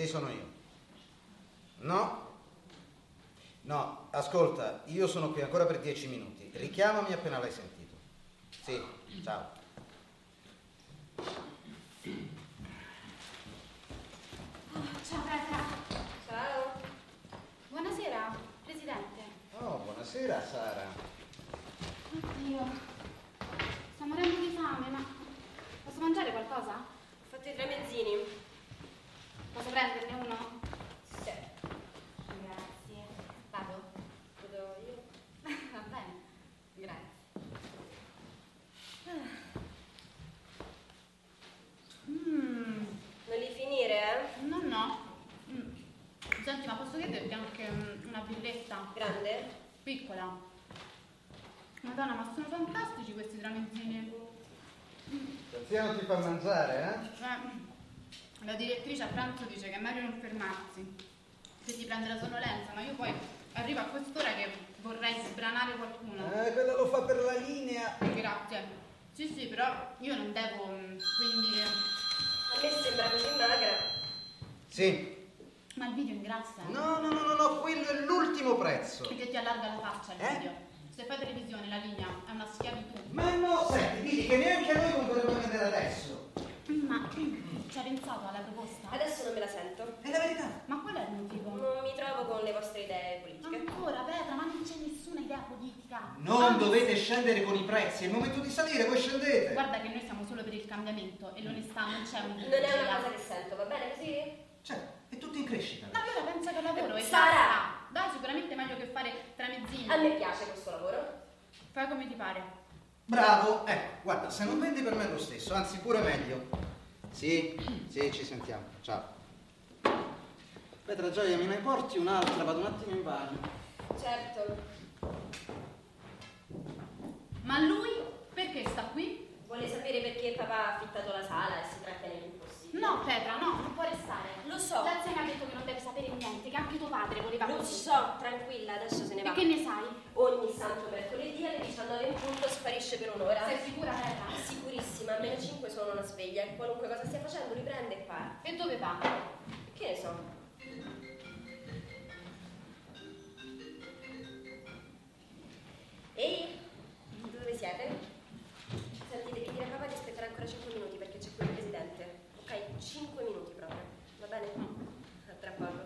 Sì, sono io. No, ascolta, io sono qui ancora per 10 minuti. Richiamami appena l'hai sentito. Sì, ciao. Ciao Petra. Ciao. Buonasera, Presidente. Oh, buonasera Sara. Oddio, sto morendo di fame, ma posso mangiare qualcosa? Ho fatto i 3 mezzini. Posso prenderne uno? Sì. Grazie. Vado? Vado io. Va bene, grazie. Non li finire, eh? No. Senti, ma posso chiederti anche una birretta? Grande? Piccola. Madonna, ma sono fantastici questi tramezzini. L'anziano ti fa mangiare, La direttrice a pranzo dice che è meglio non fermarsi se ti prende la sonnolenza, ma io poi arrivo a quest'ora che vorrei sbranare qualcuno. Quello lo fa per la linea. Grazie. Sì, però io non devo, quindi... A me sembra così magra. Sì. Ma il video ingrassa? No, quello è l'ultimo prezzo. Perché ti allarga la faccia il video. Se fai televisione la linea è una schiavitù. Ma no, senti, dici che neanche noi potremmo vedere adesso. Ma ci hai pensato alla proposta? Adesso non me la sento. È la verità. Ma qual è il motivo? Non mi trovo con le vostre idee politiche. Ancora, Petra, ma non c'è nessuna idea politica. Non dovete scendere con i prezzi, è il momento di salire, voi scendete. Guarda che noi siamo solo per il cambiamento e l'onestà non c'è un... Non è una cosa che sento, va bene così? Cioè, è tutto in crescita. Ma io la penso che lavoro e Sara! Dai, sicuramente meglio che fare tramezzini. A me piace questo lavoro. Fai come ti pare. Bravo, ecco, guarda, se non vendi per me è lo stesso, anzi pure meglio. Sì, ci sentiamo, ciao. Petra Gioia, me ne porti un'altra, vado un attimo in bagno. Certo. Ma lui perché sta qui? Vuole sapere perché papà ha affittato la sala e si trattiene l'impossibile. No, Petra, no, non può restare. Lo so. L'anziana ha detto che non deve sapere niente, che anche tuo padre voleva Lo così. so, tranquilla, adesso se ne va. E che ne sai? Ogni santo mercoledì alle 19 in punto sparisce per un'ora. Sei sicura, Petra? Sicurissima, a meno 5 sono una sveglia e qualunque cosa stia facendo riprende e parte. E dove va? Che ne so? Ehi, dove siete? Senti, devi dire a papà di aspettare ancora 5 minuti perché c'è qui il presidente. Ok, 5 minuti proprio, va bene? A tra poco.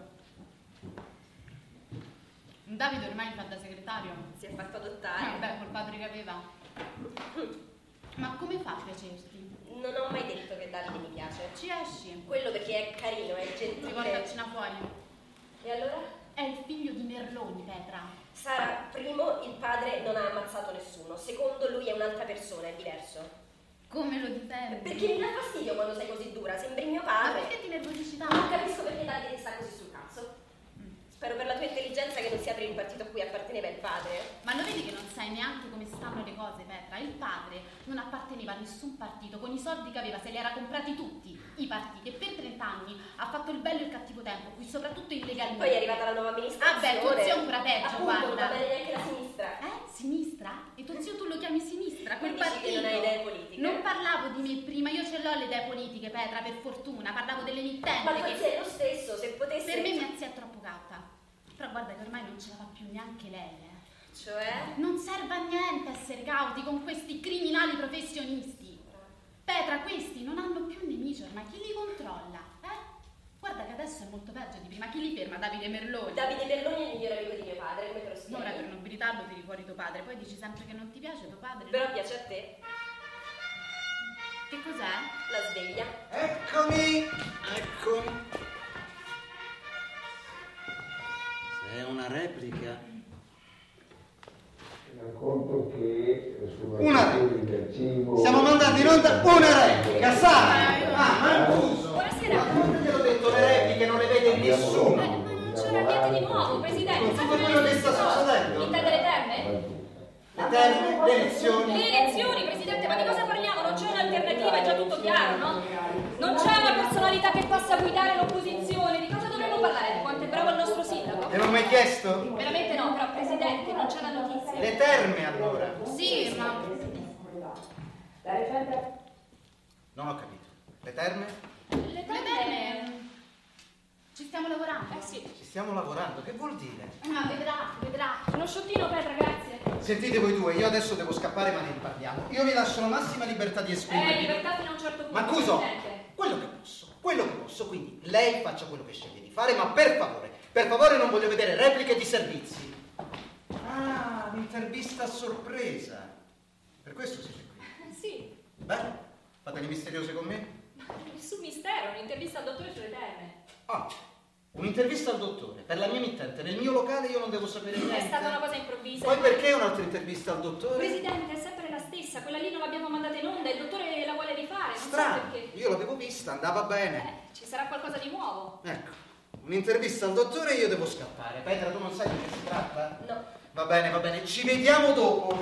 Davide ormai fa da segretario. Si è fatto adottare. Beh, col padre che aveva. Ma come fa a piacerti? Non ho mai detto che Davide mi piace. Ci esci? Quello perché è carino, è gentile. Ricorda a cena fuori. E allora? È il figlio di Merloni, Petra. Sara, primo, il padre non ha ammazzato nessuno. Secondo, lui è un'altra persona, è diverso. Come lo difendi? Perché mi dà fastidio quando sei così dura, sembri mio Ma padre. perché ti nervosisci Non tanto? capisco perché Davide ti sta così sul cazzo. Spero per la tua intelligenza che non sia per il partito a cui apparteneva il padre. Ma lo vedi che non sai neanche come stanno le cose, Petra? Il padre non apparteneva a nessun partito, con i soldi che aveva se li era comprati tutti i partiti e per 30 anni ha fatto il bello e il cattivo tempo, qui soprattutto illegalmente. Poi è arrivata la nuova amministrazione. Ah beh, tuo zio è ancora peggio, appunto, guarda. non va bene neanche la sinistra. Sinistra? E tuo zio tu lo chiami sinistra? Quel Quindi dici partito. che non hai idee politiche? Non parlavo di me prima, io ce l'ho le idee politiche, Petra, per fortuna, parlavo dell'emittente. Ma che... tu sei lo stesso, se potessi... Per me mia zia è troppo cauta. Però guarda che ormai non ce la fa più neanche lei, Cioè? Non serve a niente essere cauti con questi criminali professionisti. Petra, questi non hanno più nemici ormai, chi li controlla? Guarda che adesso è molto peggio di prima, chi li ferma? Davide Merloni. Davide Merloni è il migliore amico di mio padre, come te lo spieghi? Ora per nobilitarlo tiri fuori tuo padre, poi dici sempre che non ti piace tuo padre. Però piace a te. Che cos'è? La sveglia. Eccomi. Se è una replica. Racconto che Una del cibo... Siamo mandati in onda una replica, Sara! Mancuso! Buonasera. Ma non te l'ho detto, le repliche non le vede nessuno! Ma non c'era niente di nuovo, Presidente. Con tutto quello che sta succedendo? Intende le terme? Le terme, le elezioni... Le elezioni, Presidente, ma di cosa parliamo? Non c'è un'alternativa, è già tutto chiaro, no? Non c'è una personalità che possa guidare l'opposizione. Di cosa dovremmo parlare? Di quanto è bravo il nostro sindaco? Te l'ho mai chiesto? Veramente no, però Presidente, non c'è la notizia. Le terme allora! Sì, ma... Non ho capito. Le terme? Le terme... Ci stiamo lavorando. Sì. Ci stiamo lavorando, che vuol dire? Ma vedrà. Uno sciottino, Petra, grazie. Sentite voi due, io adesso devo scappare ma ne riparliamo. Io vi lascio la massima libertà di esprimervi. Libertà fino a un certo punto. Ma Cuso, Presidente. quello che posso, quindi lei faccia quello che sceglie di fare, ma per favore non voglio vedere repliche di servizi. Ah, l'intervista a sorpresa. Per questo siete qui. Sì. Beh, fate le misteriose con me? Nessun mistero, un'intervista al dottore sulle terme. Ah, un'intervista al dottore, per la mia emittente, nel mio locale io non devo sapere niente. È stata una cosa improvvisa. Poi perché un'altra intervista al dottore? Presidente, è sempre la stessa, quella lì non l'abbiamo mandata in onda, il dottore la vuole rifare, non Strano, so perché. io l'avevo vista, andava bene. Ci sarà qualcosa di nuovo. Ecco, un'intervista al dottore e io devo scappare. Petra, tu non sai di che si tratta? No. Va bene, ci vediamo dopo.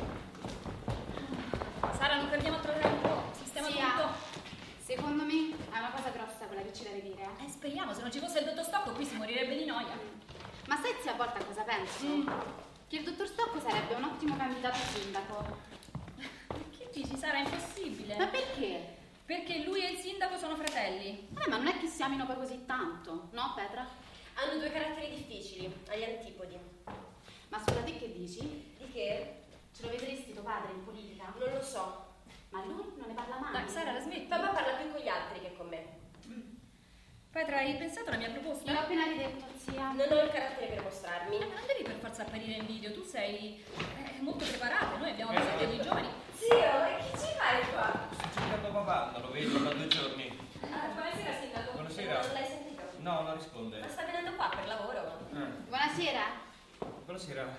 Sara, non perdiamo a trovare un po', sistema Sì, tutto. Secondo me è una cosa grossa quella che ci deve dire. Speriamo, se non ci fosse il dottor Stocco qui si morirebbe di noia. Ma sai zia a volte a cosa penso? Che il dottor Stocco sarebbe un ottimo candidato sindaco. Che dici, Sara? È impossibile. Ma perché? Perché lui e il sindaco sono fratelli. Ma non è che si amino poi così tanto, no Petra? Hanno due caratteri difficili, agli antipodi. Ma scusa, te che dici? Di che? Ce lo vedresti tuo padre in politica? Non lo so. Ma lui non ne parla mai. Dai, Sara, la smetti. Papà parla più con gli altri che con me. Petra, hai pensato alla mia proposta? L'ho appena ridetto, zia. Non ho il carattere per mostrarmi. Ma non devi per forza apparire in video, tu sei molto preparata, noi abbiamo bisogno di giovani. Zio, e che ci fai qua? Sto cercando papà, non lo vedo da 2 giorni. Buonasera, sindaco. Buonasera. Non l'hai sentito? No, non risponde. Ma sta venendo qua per lavoro? Buonasera. Buonasera.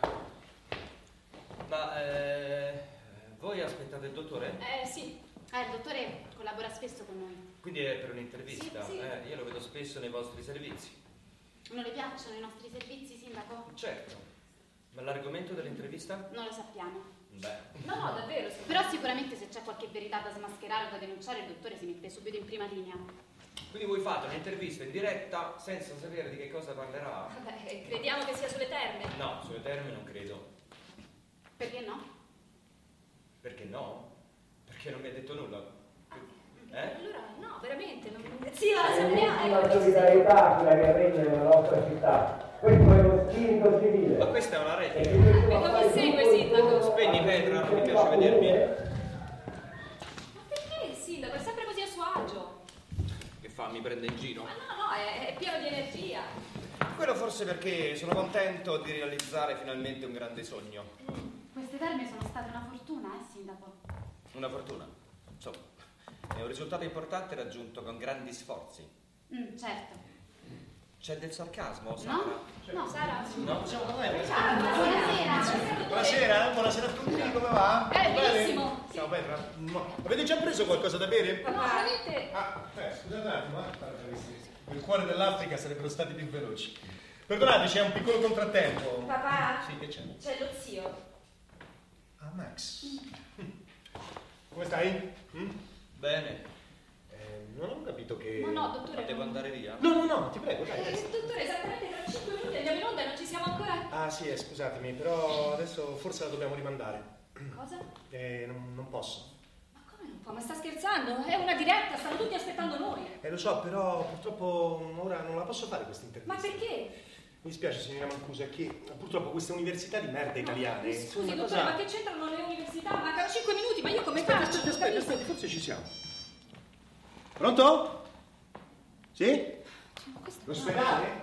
Ma voi aspettate il dottore? Sì. Il dottore collabora spesso con noi. Quindi è per un'intervista? Sì. Io lo vedo spesso nei vostri servizi. Non le piacciono i nostri servizi, sindaco? Certo. Ma l'argomento dell'intervista? Non lo sappiamo. Beh. No, davvero. Sindaco. Però sicuramente se c'è qualche verità da smascherare o da denunciare, il dottore si mette subito in prima linea. Quindi voi fate un'intervista in diretta senza sapere di che cosa parlerà? Vabbè, crediamo che sia sulle terme. No, sulle terme non credo. Perché no? Perché no? Perché non mi ha detto nulla. Allora, no, veramente. Non... Zio, la sappiamo. Una solidarietà quella che regna nella nostra città. Questo è lo spirito civile. Ma questa è una rete. Vedo che segue, sindaco. Spegni Petra, non mi piace vedermi. Ma perché, sindaco? È sempre così a suo agio. Che fa? Mi prende in giro? Ma no, è pieno di energia. Quello forse perché sono contento di realizzare finalmente un grande sogno. Queste terme sono state una fortuna, sindaco? Una fortuna. Insomma, è un risultato importante raggiunto con grandi sforzi. Certo. C'è del sarcasmo, Sara? No? No, Sara. No? Possiamo parlare? Buonasera. Buonasera a tutti, come va? Benissimo. Ciao Petra. Avete già preso qualcosa da bere? No, veramente. Scusate un attimo, il cuore dell'Africa sarebbero stati più veloci. Perdonate, c'è un piccolo contrattempo. Papà? Sì, che c'è? C'è lo zio. Ah, Max. Come stai? Bene. Non ho capito che... No, dottore. Devo andare via? No, ti prego, dai. Dottore, esattamente tra 5 minuti andiamo in onda e non ci siamo ancora. Ah, sì, scusatemi, però adesso forse la dobbiamo rimandare. Cosa? Non posso. Ma come non può? Ma sta scherzando? È una diretta, stanno tutti aspettando noi. Lo so, però purtroppo ora non la posso fare questa intervista. Ma perché? Mi dispiace, signora Mancuso, è che purtroppo queste università di merda italiane... Scusi, sono una dottore, cosa- ma che c'entrano le università? Mancano 5 minuti, ma io come faccio? Aspetta, forse ci siamo. Pronto? Sì? L'ospedale?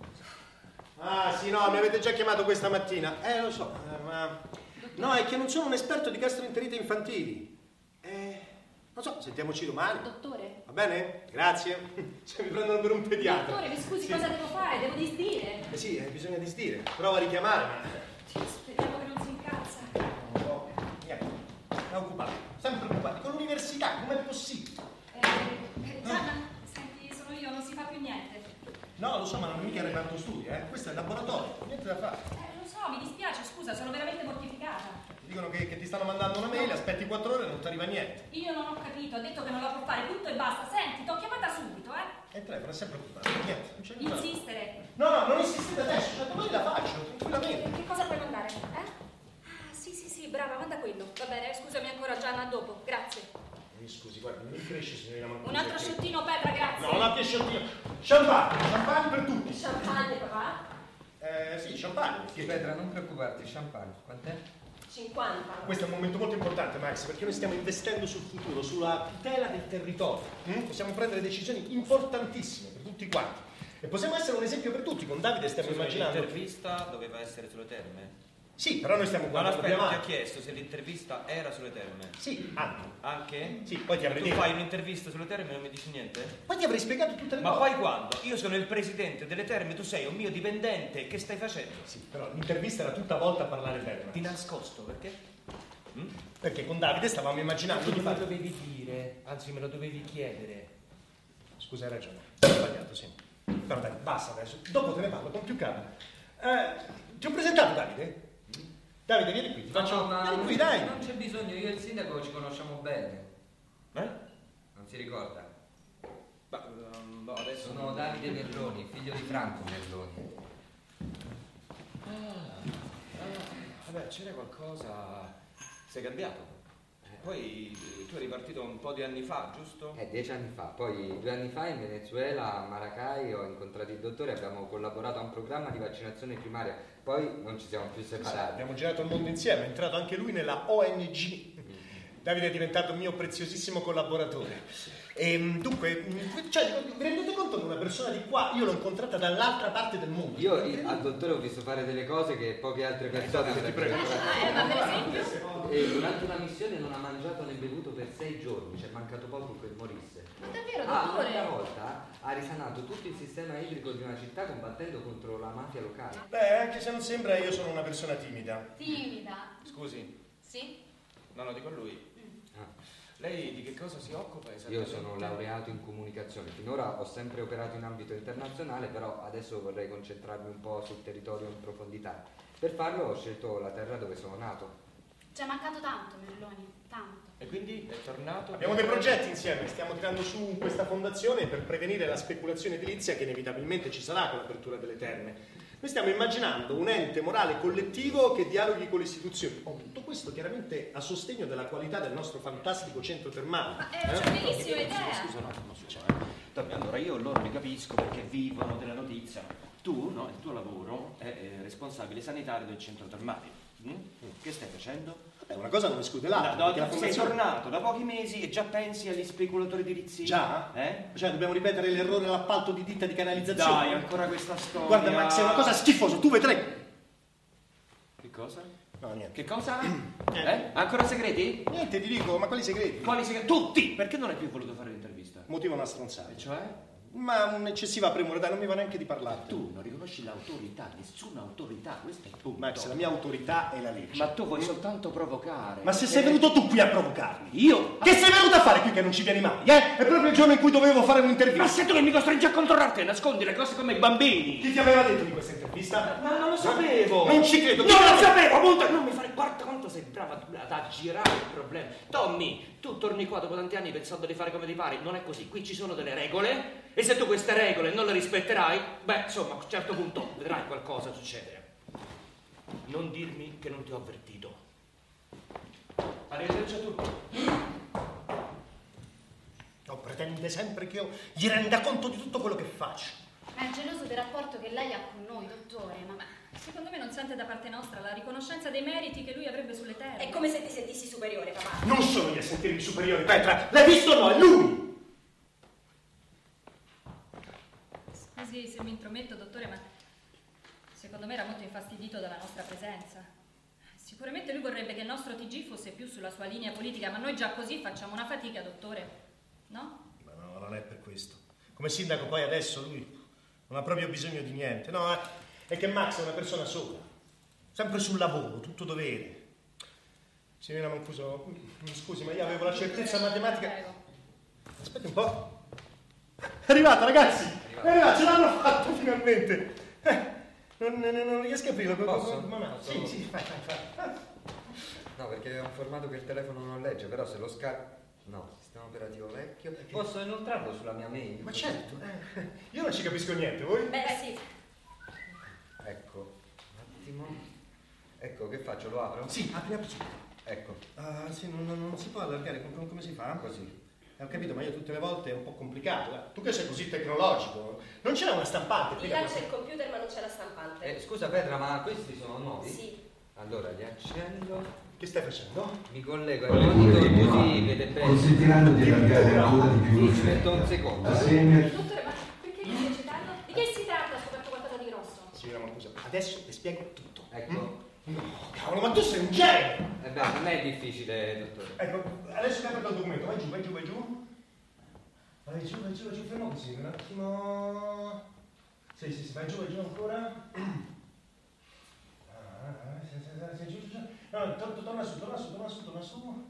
Ah, sì, no, mi avete già chiamato questa mattina. Lo so, ma... No, è che non sono un esperto di gastroenterite infantili. Non so, sentiamoci domani. Dottore? Va bene? Grazie. Se mi prendono per un pediatra. Dottore, mi scusi, Sì. cosa devo fare? Devo disdire. Sì, bisogna disdire. Prova a richiamare, ma... Speriamo che non si incazza. No, niente. È occupato. Sempre occupati. Con l'università, com'è possibile? Gianna, senti, sono io, non si fa più niente. No, lo so, ma non è mica il reparto studi, Questo è il laboratorio, niente da fare. Lo so, mi dispiace, scusa, sono veramente mortificata. Ti dicono che ti stanno mandando una mail, aspetti 4 ore e non ti arriva niente. Io non ho capito, ha detto che non la può fare, punto e basta. Senti, t'ho chiamata subito, E il telefono è sempre occupato, niente, non c'è nulla. Insistere. No, non insistete adesso, cioè domani la faccio, tranquillamente. Che cosa puoi mandare? Ah, sì, brava, manda quello. Va bene, scusami ancora Gianna, a dopo, grazie. Mi scusi, guardi, mi cresce signorina Mancuso. Un altro shottino, Petra, grazie. No, la piesciottino. Champagne per tutti. Champagne, papà? Sì, champagne. Sì, Petra, non preoccuparti, champagne. Quant'è? 50. Questo è un momento molto importante, Max, perché noi stiamo investendo sul futuro, sulla tutela del territorio. Possiamo prendere decisioni importantissime per tutti quanti. E possiamo essere un esempio per tutti. Con Davide stiamo immaginando... L'intervista doveva essere sulle terme? Sì, però noi stiamo Ma guardando aspetta, più ti ho avanti. chiesto se l'intervista era sulle terme. Sì, anche. Anche? Sì, poi ti avrei Tu detto. fai un'intervista sulle terme e non mi dici niente? Poi ti avrei spiegato tutte le Ma cose. poi quando? Io sono il presidente delle terme, tu sei un mio dipendente, che stai facendo? Sì, però l'intervista era tutta volta a parlare bene. Ti nascosto, perché? Perché con Davide stavamo immaginando di me lo fare... dovevi dire, anzi me lo dovevi chiedere. Scusa, hai ragione. Ho sbagliato, sì. Però dai, basta adesso. Dopo te ne parlo con più calma. Ti ho presentato Davide? Davide, vieni qui. Ti faccio... Vieni qui, dai. Non c'è bisogno, io e il sindaco ci conosciamo bene. Non si ricorda? Adesso Sono Davide Merloni, figlio di Franco Merloni. Vabbè, c'era qualcosa... Sei cambiato. Poi tu eri partito un po' di anni fa, giusto? 10 anni fa, poi 2 anni fa in Venezuela, a Maracay, ho incontrato il dottore, abbiamo collaborato a un programma di vaccinazione primaria, poi non ci siamo più separati. Abbiamo girato il mondo insieme, è entrato anche lui nella ONG. Davide è diventato un mio preziosissimo collaboratore. E dunque, cioè, vi rendete conto che una persona di qua, io l'ho incontrata dall'altra parte del mondo. Io al dottore ho visto fare delle cose che poche altre persone ti prego. Ma per esempio? E durante una missione non ha mangiato né bevuto per 6 giorni, ci è mancato poco che morisse. Ma davvero, Un'altra dottore? volta ha risanato tutto il sistema idrico di una città combattendo contro la mafia locale. Beh, anche se non sembra, io sono una persona timida. Timida. Scusi, Sì? no, lo dico a lui. Ah. Lei di che cosa si occupa esattamente? Io sono laureato in comunicazione, finora ho sempre operato in ambito internazionale, però adesso vorrei concentrarmi un po' sul territorio in profondità. Per farlo ho scelto la terra dove sono nato. Ci è mancato tanto, Merloni, tanto. E quindi è tornato? Abbiamo dei progetti insieme, stiamo tirando su questa fondazione per prevenire la speculazione edilizia che inevitabilmente ci sarà con l'apertura delle terme. Noi stiamo immaginando un ente morale collettivo che dialoghi con le istituzioni. Tutto questo chiaramente a sostegno della qualità del nostro fantastico centro termale. Ma è una bellissima idea. Scusa un attimo, succede. Tommy, allora io loro li capisco perché vivono della notizia. Tu, no, il tuo lavoro è responsabile sanitario del centro termale. Che stai facendo? È una cosa non esclude l'altra. perché la Sei fondazione- tornato da pochi mesi e già pensi agli speculatori edilizi? Già? Cioè dobbiamo ripetere l'errore all'appalto di ditta di canalizzazione. Dai, ancora questa storia. Guarda Max, è una cosa schifosa, tu vedrai. Che cosa? No, niente. Che cosa? Ancora segreti? Niente, ti dico, ma quali segreti? Quali segreti? Tutti! Perché non hai più voluto fare l'intervista? Motivo una stronzata. E cioè? Ma un'eccessiva premura, dai, non mi va neanche di parlare. Tu non riconosci l'autorità, nessuna autorità, questo è il punto. Max, la mia autorità è la legge. Ma tu vuoi soltanto provocare. Ma se sei venuto tu qui a provocarmi? Io? Che sei venuto a fare qui che non ci vieni mai, eh? È proprio il giorno in cui dovevo fare un'intervista. Ma sei tu che mi costringi a controllarti e nascondi le cose come i bambini. Chi ti aveva detto di questa intervista? Ma non lo sapevo. Non ci credo. Non lo sapevo, appunto. Non mi fare guarda quanto sei brava ad aggirare il problema. Tommy, tu torni qua dopo tanti anni pensando di fare come ti pare. Non è così. Qui ci sono delle regole. E se tu queste regole non le rispetterai, beh, insomma, a un certo punto vedrai qualcosa succedere. Non dirmi che non ti ho avvertito. Arrivederci a tutti. No, pretende sempre che io gli renda conto di tutto quello che faccio. È geloso del rapporto che lei ha con noi, dottore, ma... Secondo me non sente da parte nostra la riconoscenza dei meriti che lui avrebbe sulle terre. È come se ti sentissi superiore, papà. Non sono io a sentirmi superiore, Petra. L'hai visto o no? È lui. Scusi se mi intrometto, dottore, ma secondo me era molto infastidito dalla nostra presenza. Sicuramente lui vorrebbe che il nostro TG fosse più sulla sua linea politica, ma noi già così facciamo una fatica, dottore. No? Ma no, non è per questo. Come sindaco poi adesso lui non ha proprio bisogno di niente. No, è che Max è una persona sola. Sempre sul lavoro, tutto dovere. Signorina Mancuso, scusi, ma io avevo la certezza matematica... Prego. Aspetti un po'. È arrivata, ragazzi! È arrivata, ce l'hanno fatto finalmente! Non riesco a aprirlo. Posso? Sì, fai. No, perché è un formato che il telefono non legge, però se lo scarico... No, sistema operativo vecchio. Posso inoltrarlo sulla mia mail? Ma certo, io non ci capisco niente, voi? Beh, sì. Ecco, un attimo. Ecco, che faccio? Lo apro? Sì, apri subito. Ecco. Ah, sì, non si può allargare, come si fa? Così. Ho capito, ma io tutte le volte è un po' complicato. Tu che sei così tecnologico, non c'è una stampante? Là c'è il computer ma non c'è la stampante. Scusa Petra, ma questi sono nuovi? Sì. Allora li accendo. Che stai facendo? Mi collego ai monitor così vede bene. Consentiranno di allargare ancora di più Sì, aspetta un secondo. Dottore, ma perché mi stai citando? Di che si tratta? Ho scoperto qualcosa di grosso. Signora Mancuso, adesso ti spiego tutto. Ecco. No, cavolo, ma tu sei un genio! Beh, non è difficile, dottore. Ecco, adesso apro il documento, vai giù. Vai giù, fermo così, un attimo. Sì, vai giù ancora. Giù. No, torna su.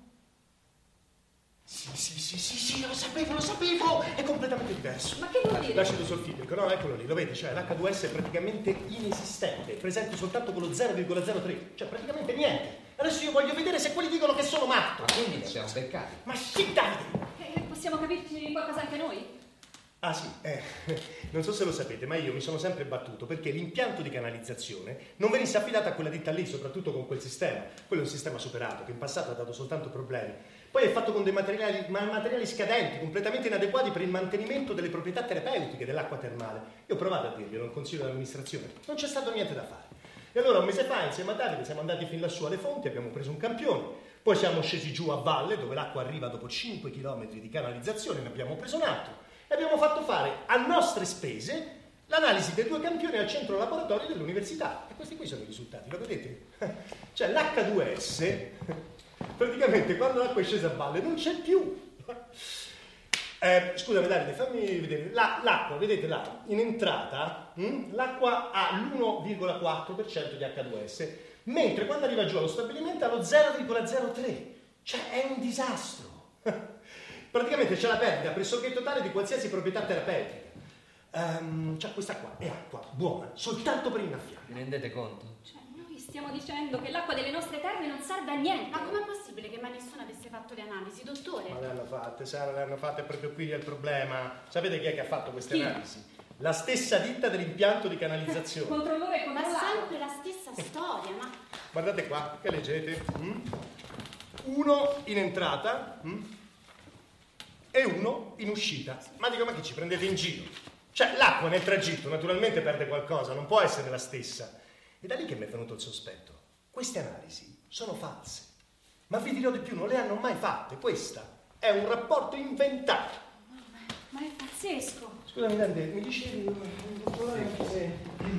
Sì, lo sapevo! È completamente diverso. Ma che vuol dire? L'acido solfidrico, no, eccolo lì, lo vedi, cioè l'H2S è praticamente inesistente, è presente soltanto con lo 0,03, cioè praticamente niente. Adesso io voglio vedere se quelli dicono che sono matto. Ma quindi li abbiamo beccati? Ma sì, Davide! Possiamo capirci qualcosa anche noi? Ah sì, non so se lo sapete, ma io mi sono sempre battuto perché l'impianto di canalizzazione non venisse affidato a quella ditta lì, soprattutto con quel sistema. Quello è un sistema superato, che in passato ha dato soltanto problemi. Poi è fatto con dei materiali scadenti, completamente inadeguati per il mantenimento delle proprietà terapeutiche dell'acqua termale. Io ho provato a dirglielo al consiglio dell'amministrazione, non c'è stato niente da fare. E allora un mese fa, insieme a Davide, siamo andati fin lassù alle fonti, abbiamo preso un campione. Poi siamo scesi giù a valle, dove l'acqua arriva dopo 5 km di canalizzazione, ne abbiamo preso un altro. E abbiamo fatto fare a nostre spese l'analisi dei 2 campioni al centro laboratorio dell'università. E questi qui sono i risultati, lo vedete? Cioè l'H2S, praticamente quando l'acqua è scesa a valle non c'è più. Scusami Davide, fammi vedere. L'acqua, vedete là, in entrata, l'acqua ha l'1,4% di H2S, mentre quando arriva giù allo stabilimento ha lo 0,03. Cioè è un disastro. Praticamente c'è la perdita pressoché totale di qualsiasi proprietà terapeutica. Cioè questa qua è acqua buona, soltanto per innaffiare. Vi rendete conto? Cioè, noi stiamo dicendo che l'acqua delle nostre terme non serve a niente. Ma com'è possibile che mai nessuno avesse fatto le analisi, dottore? Ma le hanno fatte, Sara, le hanno fatte, proprio qui è il problema. Sapete chi è che ha fatto queste Chi? analisi? La stessa ditta dell'impianto di canalizzazione. Controllore e Ma controllato. sempre la stessa storia, ma... Guardate qua, che leggete? Uno in entrata e uno in uscita. Ma dico, ma che ci prendete in giro? Cioè, l'acqua nel tragitto naturalmente perde qualcosa, non può essere la stessa. E da lì che mi è venuto il sospetto. Queste analisi sono false. Ma vi dirò di più, non le hanno mai fatte. Questa è un rapporto inventato. Ma è pazzesco. Scusami Davide, mi dicevi anche se...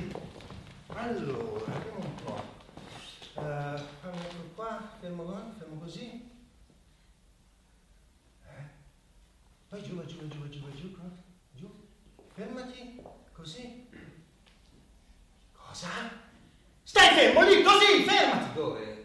Allora, vediamo un po'. Ecco qua, fermo così. Poi giù, qua. Giù. Fermati, così. Cosa? Stai fermo lì, così, fermati! Dove?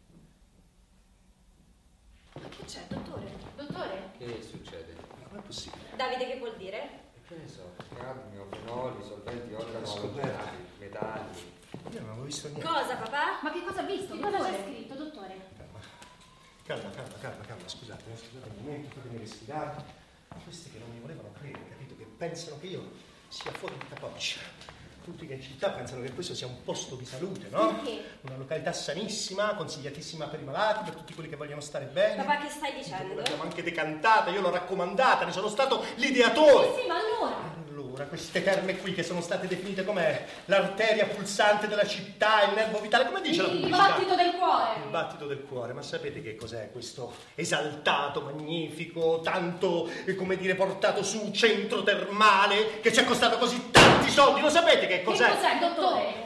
Ma che c'è, dottore? Dottore? Che succede? Ma com'è possibile? Davide, che vuol dire? Che ne so, cadmio, fenoli, solventi organo Scoperti. allogenati, metalli. Io non avevo visto niente. Cosa, papà? Ma che cosa ha visto? Che cosa dottore? c'è scritto, dottore? Calma, scusate un momento, fatemi respirare. Questi che non mi volevano credere, capito? Che pensano che io sia fuori di capoccia. Tutti che in città pensano che questo sia un posto di salute, no? Perché? Una località sanissima, consigliatissima per i malati, per tutti quelli che vogliono stare bene. Papà, che stai dicendo? L'abbiamo anche decantata, io l'ho raccomandata, ne sono stato l'ideatore. Sì, ma allora? Allora, queste terme qui che sono state definite come l'arteria pulsante della città, il nervo vitale, come dice la Il pubblicità? battito del cuore. Il battito del cuore, ma sapete che cos'è questo esaltato, magnifico, tanto, come dire, portato su centro termale che ci è costato così tanti soldi? Lo sapete che cos'è? Che cos'è, dottore?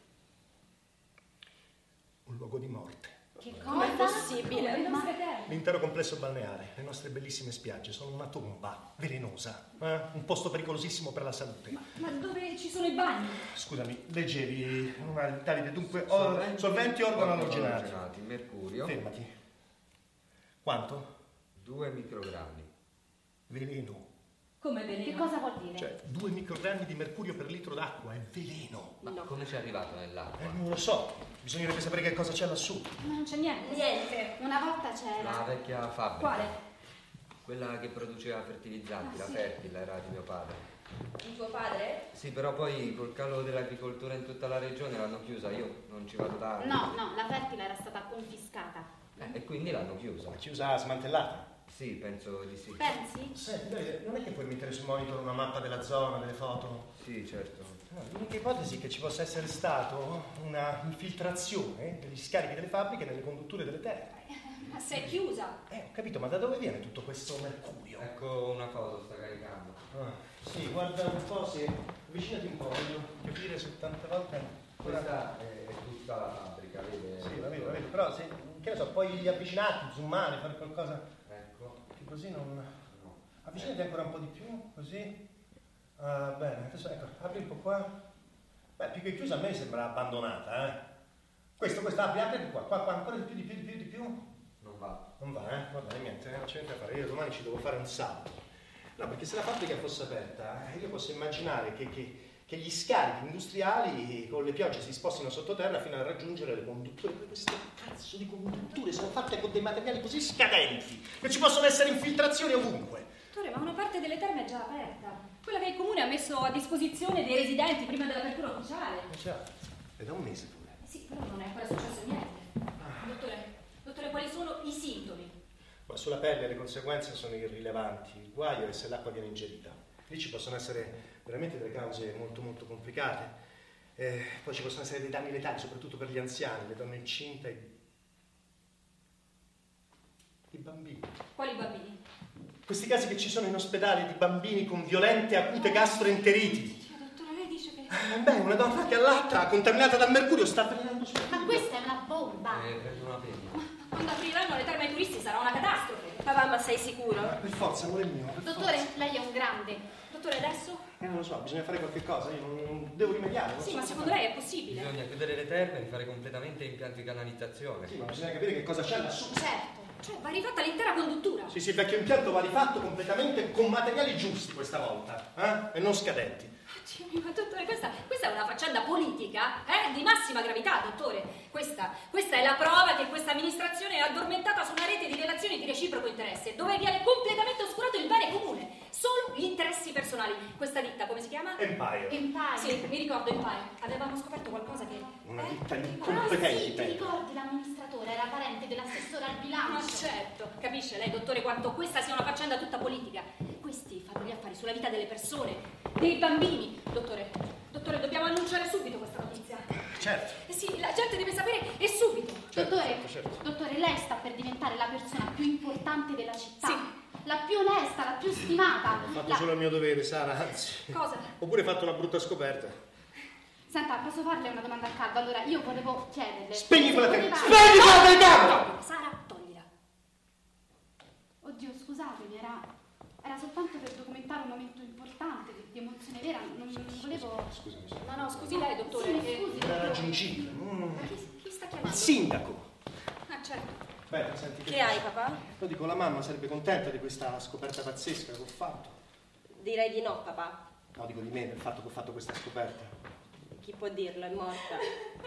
Un luogo di morte. Che Com'è cosa? possibile? Le nostre terme. L'intero complesso balneare, le nostre bellissime spiagge sono una tomba velenosa, un posto pericolosissimo per la salute. Ma dove ci sono i bagni? Scusami, leggevi, Davide, dunque, solventi organo allogenati. Mercurio, Fermati. Quanto? 2 microgrammi. Veleno. Come veleno? Che cosa vuol dire? Cioè, 2 microgrammi di mercurio per litro d'acqua, è veleno. Ma come ci è arrivato nell'acqua? Non lo so, bisognerebbe sapere che cosa c'è lassù. Ma non c'è niente. Niente. Una volta c'era... La vecchia fabbrica. Quale? Quella che produceva fertilizzanti, Ah, la sì. Fertila, era di mio padre. Il tuo padre? Sì, però poi col calo dell'agricoltura in tutta la regione l'hanno chiusa, io non ci vado da anni. No, la Fertila era stata confiscata. E quindi l'hanno chiusa. Ma chiusa, smantellata? Sì, penso di sì. Pensi? Senti, Davide, non è che puoi mettere sul monitor una mappa della zona, delle foto? Sì, certo. No, l'unica ipotesi è che ci possa essere stato una infiltrazione degli scarichi delle fabbriche nelle condutture delle terre. Ma se è chiusa? Ho capito, ma da dove viene tutto questo mercurio? Ecco una foto, sta caricando. Sì, guarda un po', sì. Avvicinati un po', voglio capire se tante volte... Questa è tutta la fabbrica, vede? Sì, la vedo, però se, che ne so, puoi avvicinarti, zoomare, fare qualcosa... Ecco. Che così non... No. Avvicinati ancora un po' di più, così. Bene, adesso ecco, apri un po' qua. Beh, più che chiusa a me sembra abbandonata, eh. Questo, apri qua, ancora di più. Non va. Non va, vabbè, niente, non c'è niente da fare, io domani ci devo fare un salto. No, perché se la fabbrica fosse aperta, io posso immaginare che gli scarichi industriali con le piogge si spostino sottoterra fino a raggiungere le condutture. Queste cazzo di condutture sono fatte con dei materiali così scadenti che ci possono essere infiltrazioni ovunque. Dottore, ma una parte delle terme è già aperta. Quella che il comune ha messo a disposizione dei residenti prima dell'apertura ufficiale. Certo, è da un mese pure. Sì, però non è ancora successo niente. Dottore, quali sono i sintomi? Ma sulla pelle le conseguenze sono irrilevanti. Il guaio è se l'acqua viene ingerita. Lì ci possono essere veramente delle cause molto molto complicate. Poi ci possono essere dei danni letali, soprattutto per gli anziani, le donne incinte e i bambini. Quali bambini? Questi casi che ci sono in ospedale di bambini con violente acute gastroenteriti. Dottore, lei dice che... Beh, una donna che allatta, contaminata dal mercurio, sta avvelenando suo figlio. Ma questa è una bomba. Prendo una penna. Quando apriranno le terme ai turisti sarà una catastrofe. Papà, ma sei sicuro? Per forza, amore mio. Per Dottore, forza. lei è un grande. Dottore, adesso? Non lo so, bisogna fare qualche cosa, io non devo rimediare. Non Sì, so ma cosa secondo fare. lei è possibile? Bisogna chiudere le terme e rifare completamente impianti di canalizzazione. Sì, ma bisogna capire che cosa c'è lassù. Certo. Cioè, va rifatta l'intera conduttura. Sì, il vecchio impianto va rifatto completamente con materiali giusti questa volta, e non scadenti. Oddio mio, ma dottore, questa è una faccenda politica, di massima gravità, dottore. Questa è la prova che questa amministrazione è addormentata su una rete di relazioni di reciproco interesse, dove viene completamente oscurato il bene comune, solo gli interessi personali. Questa ditta, come si chiama? Empire. Sì, mi ricordo Empire. Avevamo scoperto qualcosa che... Una ditta di Ah, incompetenti, sì, ti ricordi l'amministratore? Era parente dell'assessore al Ma bilancio. certo, capisce lei, dottore, quanto questa sia una faccenda tutta politica. Questi fanno gli affari sulla vita delle persone, dei bambini. Dottore, dobbiamo annunciare subito questa notizia. Certo. Sì, la gente deve sapere e subito. Certo, Dottore, certo. dottore, lei sta per diventare la persona più importante della città. Sì. La più onesta, la più stimata. Ho fatto solo il mio dovere, Sara, anzi. Cosa? Ho pure fatto una brutta scoperta. Senta, posso farle una domanda a caldo? Allora, io volevo chiederle... Spegni quella se telecamera! poteva- Spegni quella telecamera! Sara, toglila. Oddio, scusatemi, era soltanto per documentare un momento importante, di emozione vera, non volevo... Scusami. No, scusi lei, dottore. Sì, mi scusi. Era raggiungibile. Ma chi sta Il chiamando? sindaco. Ah, certo. Beh, senti Che hai, papà? Lo dico, la mamma sarebbe contenta di questa scoperta pazzesca che ho fatto. Direi di no, papà. No, dico di me, del fatto che ho fatto questa scoperta. Chi può dirlo? È morta.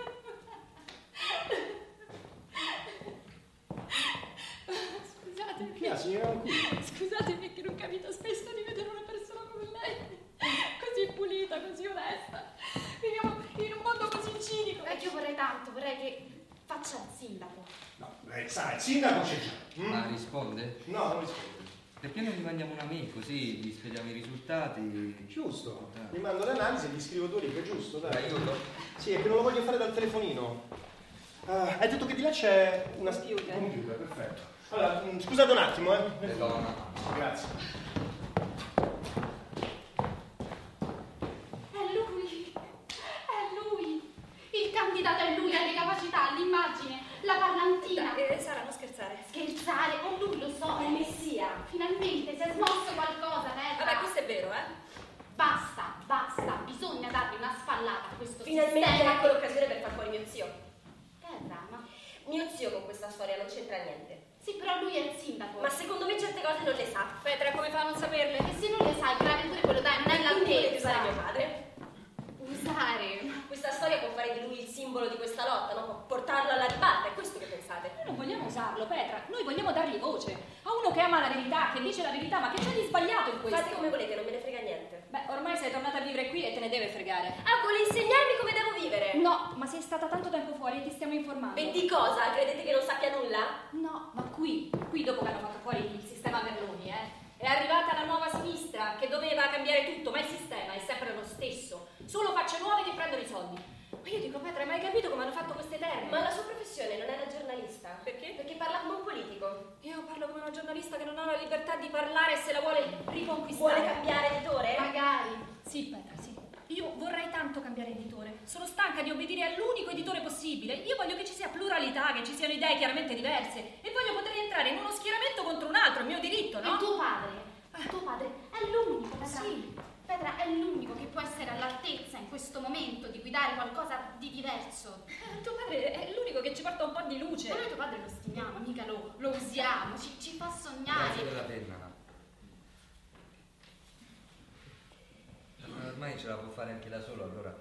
Scusatemi. Chi ha, signora qui? Scusatemi che non capita spesso di vedere una persona come lei. Così pulita, così onesta. Viviamo in un mondo così cinico. Io vorrei tanto, vorrei che faccia il sindaco. No, sai, il sindaco c'è già. Ma risponde? No, non risponde. Perché non gli mandiamo una mail così gli spieghiamo i risultati? Giusto. Gli mando l'analisi e gli scrivo due righe, giusto? Dai. Aiuto? Sì, è che non lo voglio fare dal telefonino. Hai detto che di là c'è una Computer. computer, perfetto. Allora, scusate un attimo, Le do una. Grazie. È lui! Il candidato è lui, ha le capacità, l'immagine, la parlantina. Sara, non scherzare. Scherzare, è lui, lo so. È il messia. Finalmente si è smosso qualcosa, Petra. Vabbè, questo è vero, Basta, bisogna dargli una spallata a questo Finalmente sistema. ecco l'occasione per far fuori mio zio. Petra, ma... Mio zio con questa storia non c'entra niente. Sì, però lui è il sindaco. Ma secondo me certe cose non le sa. Petra, come fa a non saperle? E se non le sai, grave pure quello, dai, non è Quindi volete l'altezza. usare mio padre? Usare? Questa storia può fare di lui il simbolo di questa lotta, no? Può portarlo alla ribalta, è questo che pensate? Noi non vogliamo usarlo, Petra. Noi vogliamo dargli voce. A uno che ama la verità, che dice la verità, ma che c'è di sbagliato in questo? Fate come volete, non me ne frega niente. Beh, ormai sei tornata a vivere qui e te ne deve fregare. Ah, vuole insegnarmi come devo vivere? No, ma sei stata tanto tempo fuori e ti stiamo informando. E di cosa? Credete che non sappia nulla? No, ma qui dopo che hanno fatto fuori il sistema Merloni, è arrivata la nuova sinistra che doveva cambiare tutto, ma il sistema è sempre lo stesso. Solo facce nuove che prendono i soldi. Ma io dico, Petra, hai mai capito come hanno fatto queste terme? Ma la sua professione non è la giornalista. Perché? Perché parla come un politico. Io parlo come una giornalista che non ha la libertà di parlare e se la vuole riconquistare. Vuole cambiare editore? Magari. Sì, Petra, sì. Io vorrei tanto cambiare editore. Sono stanca di obbedire all'unico editore possibile. Io voglio che ci sia pluralità, che ci siano idee chiaramente diverse. E voglio poter entrare in uno schieramento contro un altro, è il mio diritto, no? E tuo padre è l'unico, Petra. Sì. Petra è l'unico che può essere all'altezza in questo momento di guidare qualcosa di diverso. Tuo padre è l'unico che ci porta un po' di luce. Ma noi tuo padre lo stimiamo, mica lo usiamo, ci fa sognare. Grazie per la penna. Ormai ce la può fare anche da solo, allora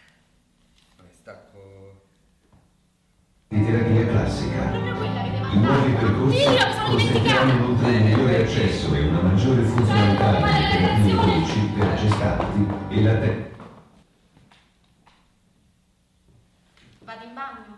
stacco. Di terapia classica. Proprio quella avete I nuovi mandato. percorsi Io mi sono consentiranno dimenticata. inoltre un migliore accesso e una maggiore funzionalità delle terapie motrici per gestanti e latte. Vado in bagno?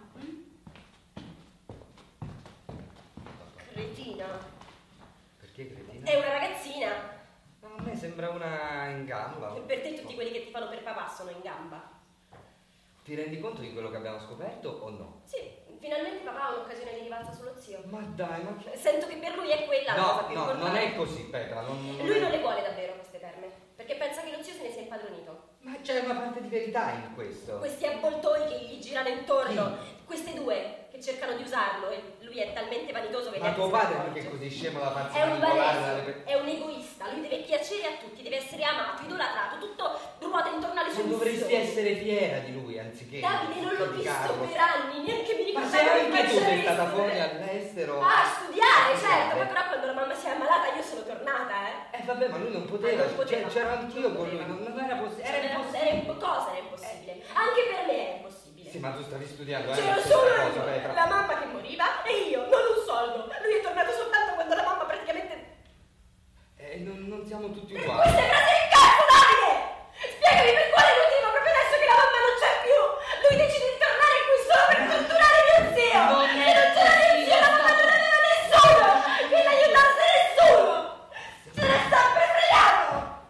Cretina. Perché cretina? È una ragazzina. A me sembra una in gamba. E per te tutti quelli che ti fanno per papà sono in gamba. Ti rendi conto di quello che abbiamo scoperto o no? Sì, finalmente papà ha un'occasione di rivalsa sullo zio. Ma dai, ma che... Sento che per lui è quella la cosa No, più no, importante. non è così, Petra. Lui non le vuole davvero queste terme, perché pensa che lo zio se ne sia impadronito. Ma c'è una parte di verità in questo. Questi avvoltoi che gli girano intorno, queste due che cercano di usarlo e lui è talmente vanitoso che Ma neanche tuo se ne padre accorge. non è così scemo da farsi È un manipolare balesio, è un egoista, lui deve piacere a tutti, deve essere amato, idolatrato, tutto ruota intorno alle sue Non dovresti missioni. essere fiera di lui anziché Davide, non l'ho visto criticarlo. per anni, neanche mi Ma ricordavo se che anche tu sei facesse stata questo. fuori all'estero. Ah, a studiare, certo, Studiare. poi però quando la mamma si è ammalata io sono tornata, Vabbè, ma lui non poteva, non poteva. c'ero anch'io con lui, Non non era possibile. Cosa era impossibile? Anche per me è impossibile. Sì, ma tu stavi studiando, C'ero la solo stessa cosa, io, Petra. la mamma che moriva e io, non un soldo. Lui è tornato soltanto quando la mamma praticamente... Non siamo tutti Queste uguali. frasi di cazzo, Davide! Spiegami per quale motivo, proprio adesso che la mamma non c'è più, lui decide di tornare qui solo per torturare mio zio! Non Che è non c'era mio zio, la mamma non aveva nessuno! Che l'aiutasse nessuno! Se ne sta per fregato!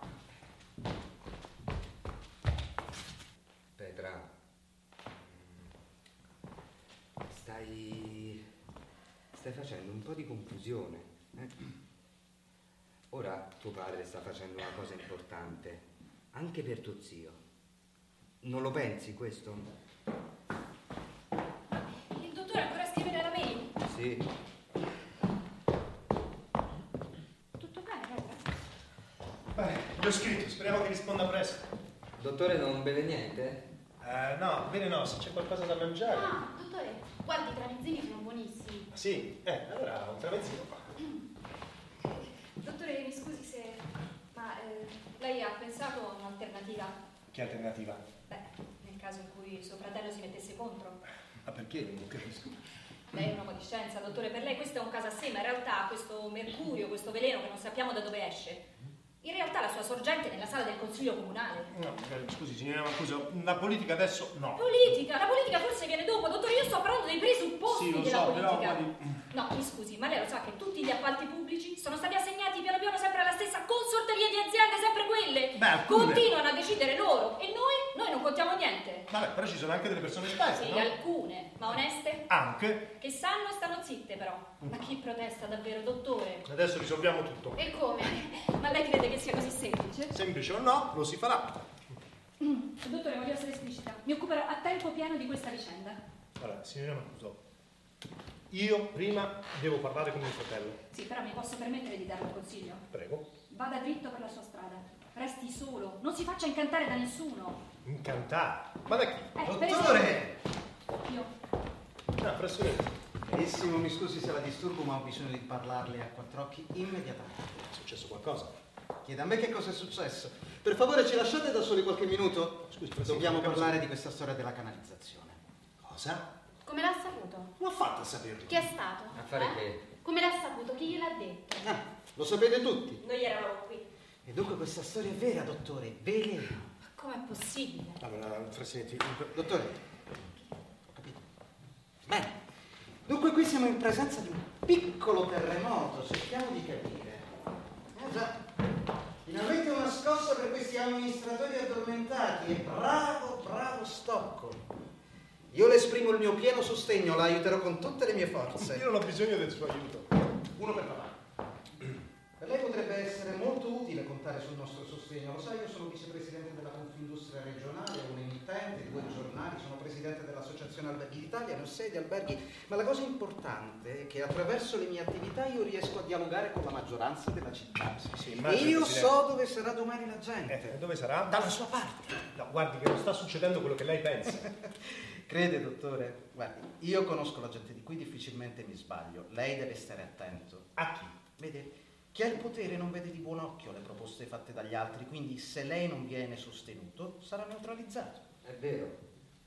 Petra, stai facendo un po' di confusione. Ora tuo padre sta facendo una cosa importante, anche per tuo zio. Non lo pensi questo? Il dottore ancora a scrivere la mail? Sì. Tutto bene, Petra? Beh, gli ho scritto, speriamo che risponda presto. Dottore, non beve niente? No, bene no, se c'è qualcosa da mangiare. Ah, dottore, guardi, i tramezzini sono buonissimi. Ah, sì? Allora un tramezzino qua. Dottore, mi scusi se... ma lei ha pensato a un'alternativa? Che alternativa? Beh, nel caso in cui suo fratello si mettesse contro. Ma perché? Non capisco. Lei è un uomo di scienza, dottore, per lei questo è un caso a sé, ma in realtà questo mercurio, questo veleno che non sappiamo da dove esce, in realtà la sua sorgente è nella sala del consiglio comunale. No, scusi signora Mancuso, la politica adesso no. Politica? La politica forse viene dopo, dottore, io sto parlando dei presupposti Sì, lo della so, politica. però... No, mi scusi, ma lei lo sa che tutti gli appalti pubblici sono stati assegnati piano piano sempre alla stessa consorteria di aziende, sempre quelle. Beh, alcune. Continuano a decidere loro e noi non contiamo niente. Vabbè, però ci sono anche delle persone esperte, Sì, no? alcune, ma oneste? Anche. Che sanno e stanno zitte però. Ma chi protesta davvero, dottore? Adesso risolviamo tutto. E come? Ma lei crede che sia così semplice? Semplice o no, lo si farà. Dottore, voglio essere esplicita. Mi occuperò a tempo pieno di questa vicenda. Allora, signora Mancuso, io prima devo parlare con mio fratello. Sì, però mi posso permettere di darle un consiglio? Prego. Vada dritto per la sua strada. Resti solo. Non si faccia incantare da nessuno. Incantare. Ma da chi? Per Dottore! esempio, io. No, professoressa. Carissimo, mi scusi se la disturbo, ma ho bisogno di parlarle a quattro occhi immediatamente. È successo qualcosa? Chieda a me che cosa è successo. Per favore, ci lasciate da soli qualche minuto? Scusi, professore, Dobbiamo che cosa- parlare di questa storia della canalizzazione. Cosa? Come l'ha saputo? Come ha fatto a saperlo? Chi è stato? A fare che? Come l'ha saputo? Chi gliel'ha detto? Lo sapete tutti. Noi eravamo qui. E dunque questa storia è vera, dottore, veleno. Ma com'è possibile? Allora, Frasinetti... Dottore, ho capito. Bene. Dunque qui siamo in presenza di un piccolo terremoto, cerchiamo di capire. Già, finalmente una scossa per questi amministratori addormentati e bravo Stockholm. Io le esprimo il mio pieno sostegno, la aiuterò con tutte le mie forze. Io non ho bisogno del suo aiuto. Uno per papà. Per lei potrebbe essere molto utile contare sul nostro sostegno. Lo sa, io sono vicepresidente della Confindustria regionale, un emittente, 2 giornali, sono presidente dell'Associazione Alberghi d'Italia, ne ho 6 di alberghi, ma la cosa importante è che attraverso le mie attività io riesco a dialogare con la maggioranza della città. Sì, e immagino, io Presidente. so dove sarà domani la gente. Dove sarà? Dalla sua parte. No, guardi che non sta succedendo quello che lei pensa. Crede, dottore? Guardi, io conosco la gente di qui, difficilmente mi sbaglio. Lei deve stare attento. A chi? Vede, chi ha il potere non vede di buon occhio le proposte fatte dagli altri, quindi se lei non viene sostenuto sarà neutralizzato. È vero.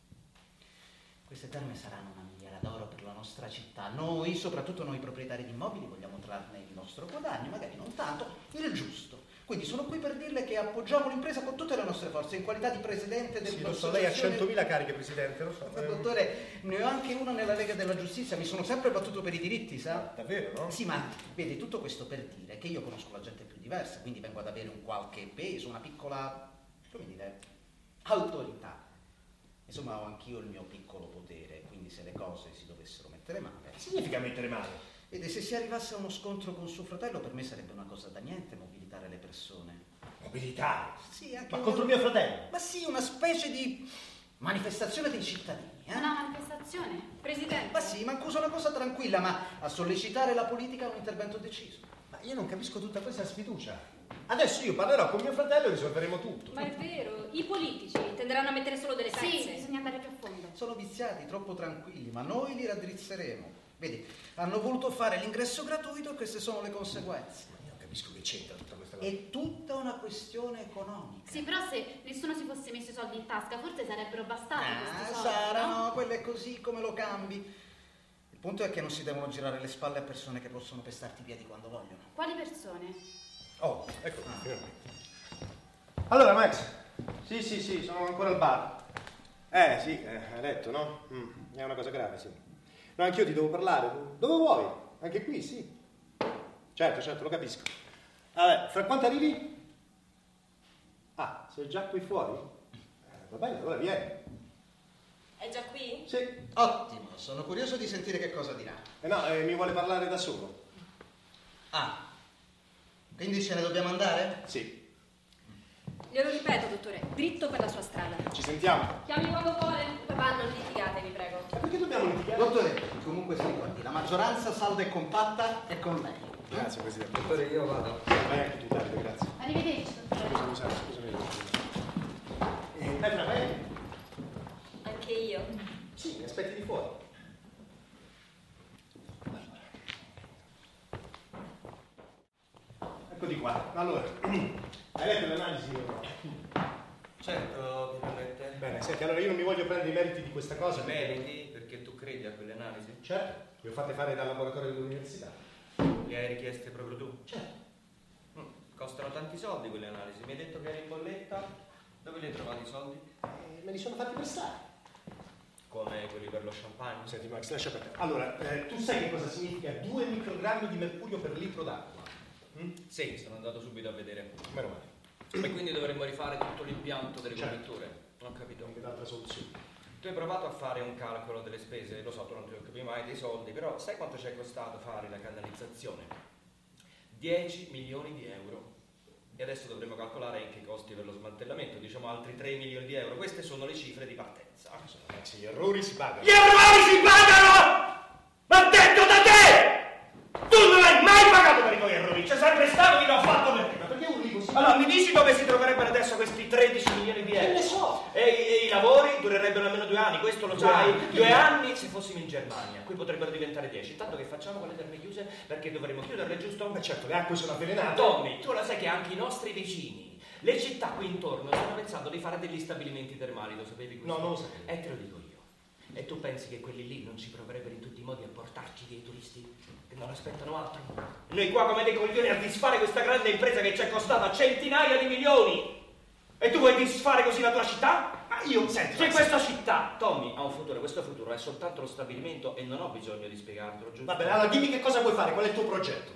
Queste terme saranno una miniera d'oro per la nostra città. Noi, soprattutto noi proprietari di immobili, vogliamo trarne il nostro guadagno, magari non tanto, il giusto. Quindi sono qui per dirle che appoggiamo l'impresa con tutte le nostre forze, in qualità di presidente del Sì, lo so, lei ha 100.000 cariche, Presidente, lo so. Dottore, ne ho anche uno nella Lega della Giustizia, mi sono sempre battuto per i diritti, sa? Davvero, no? Sì, ma vede, tutto questo per dire che io conosco la gente più diversa, quindi vengo ad avere un qualche peso, una piccola, come dire, autorità. Insomma, ho anch'io il mio piccolo potere, quindi se le cose si dovessero mettere male... Che significa mettere male? Vede, se si arrivasse a uno scontro con suo fratello, per me sarebbe una cosa da niente mobilitare le persone. Mobilitare? Sì, anche Ma contro mio fratello? Ma sì, una specie di manifestazione dei cittadini, Una manifestazione? Presidente. Ma sì, mancuso una cosa tranquilla, ma a sollecitare la politica un intervento deciso. Ma io non capisco tutta questa sfiducia. Adesso io parlerò con mio fratello e risolveremo tutto. Ma è vero, i politici tenderanno a mettere solo delle pezze. Sì, bisogna andare più a fondo. Sono viziati, troppo tranquilli, ma noi li raddrizzeremo. Vedi, hanno voluto fare l'ingresso gratuito e queste sono le conseguenze. Io non capisco che c'entra tutta questa cosa. È tutta una questione economica. Sì, però se nessuno si fosse messo i soldi in tasca, forse sarebbero bastati questi soldi, Sara, no? no, quello è così come lo cambi. Il punto è che non si devono girare le spalle a persone che possono pestarti i piedi quando vogliono. Quali persone? Oh, ecco. Allora, Max. Sì, sono ancora al bar. Sì, hai letto, no? È una cosa grave, sì. No, anch'io ti devo parlare. Dove vuoi? Anche qui, sì. Certo, lo capisco. Vabbè, fra quanto arrivi? Ah, sei già qui fuori? Va bene, allora vieni. È già qui? Sì. Ottimo, sono curioso di sentire che cosa dirà. Mi vuole parlare da solo. Ah, quindi ce ne dobbiamo andare? Sì. Glielo ripeto, dottore, dritto per la sua strada. Ci sentiamo. Chiami quando vuole. Papà, non litigate, vi prego. Ma perché dobbiamo litigare? Dottore, comunque si ricordi, la maggioranza salda e compatta è con lei. Grazie, Presidente. Dottore, io vado. Vai anche tu, Davide, grazie. Arrivederci, dottore. Scusami. Vai. Anche io. Sì, mi aspetti di fuori. Eccoti qua. Allora, hai letto l'analisi? Certo, mi permette. Bene, senti, allora io non mi voglio prendere i meriti di questa cosa. Meriti, perché tu credi a quelle analisi? Certo, le ho fatte fare dal laboratorio dell'università. Le hai richieste proprio tu? Certo. Costano tanti soldi quelle analisi. Mi hai detto che eri in bolletta? Dove li hai trovati i soldi? Me li sono fatti prestare. Come quelli per lo champagne? Senti Max, lascia perdere. Allora, tu sai che cosa significa 2 microgrammi di mercurio per litro d'acqua? Sì, sono andato subito a vedere. Meno male. E quindi dovremmo rifare tutto l'impianto delle Certo. convetture. Non ho capito. Anche d'altra soluzione. Tu hai provato a fare un calcolo delle spese, lo so, tu non ti occupi mai dei soldi, però sai quanto ci è costato fare la canalizzazione? 10 milioni di euro. E adesso dovremo calcolare anche i costi per lo smantellamento, diciamo altri 3 milioni di euro. Queste sono le cifre di partenza. Max, gli errori si pagano. Gli errori si pagano! L'ho detto da te! Tu non hai mai pagato per i tuoi errori, c'è sempre stato chi l'ho fatto per te. Ma perché un libro si Allora, mi dici dove si troverebbero adesso questi 13 milioni di euro? Che ne so? E i lavori durerebbero almeno 2 anni, questo lo 2 sai? anni? 2 anni se fossimo in Germania, qui potrebbero diventare 10. Intanto che facciamo con le terme chiuse? Perché dovremmo chiuderle, giusto? Ma certo, le acque sono avvelenate. Tommy, tu lo sai che anche i nostri vicini, le città qui intorno, stanno pensando di fare degli stabilimenti termali, lo sapevi questo? No, non lo sapevo. E te lo dico io. E tu pensi che quelli lì non ci proverebbero in tutti i modi a portarci dei turisti che non aspettano altro? Noi qua come dei coglioni a disfare questa grande impresa che ci è costata centinaia di milioni. E tu vuoi disfare così la tua città? Ma io, senti... Se questa città, Tommy, ha un futuro, questo futuro è soltanto lo stabilimento e non ho bisogno di spiegartelo, giusto? Va bene, allora dimmi che cosa vuoi fare, qual è il tuo progetto?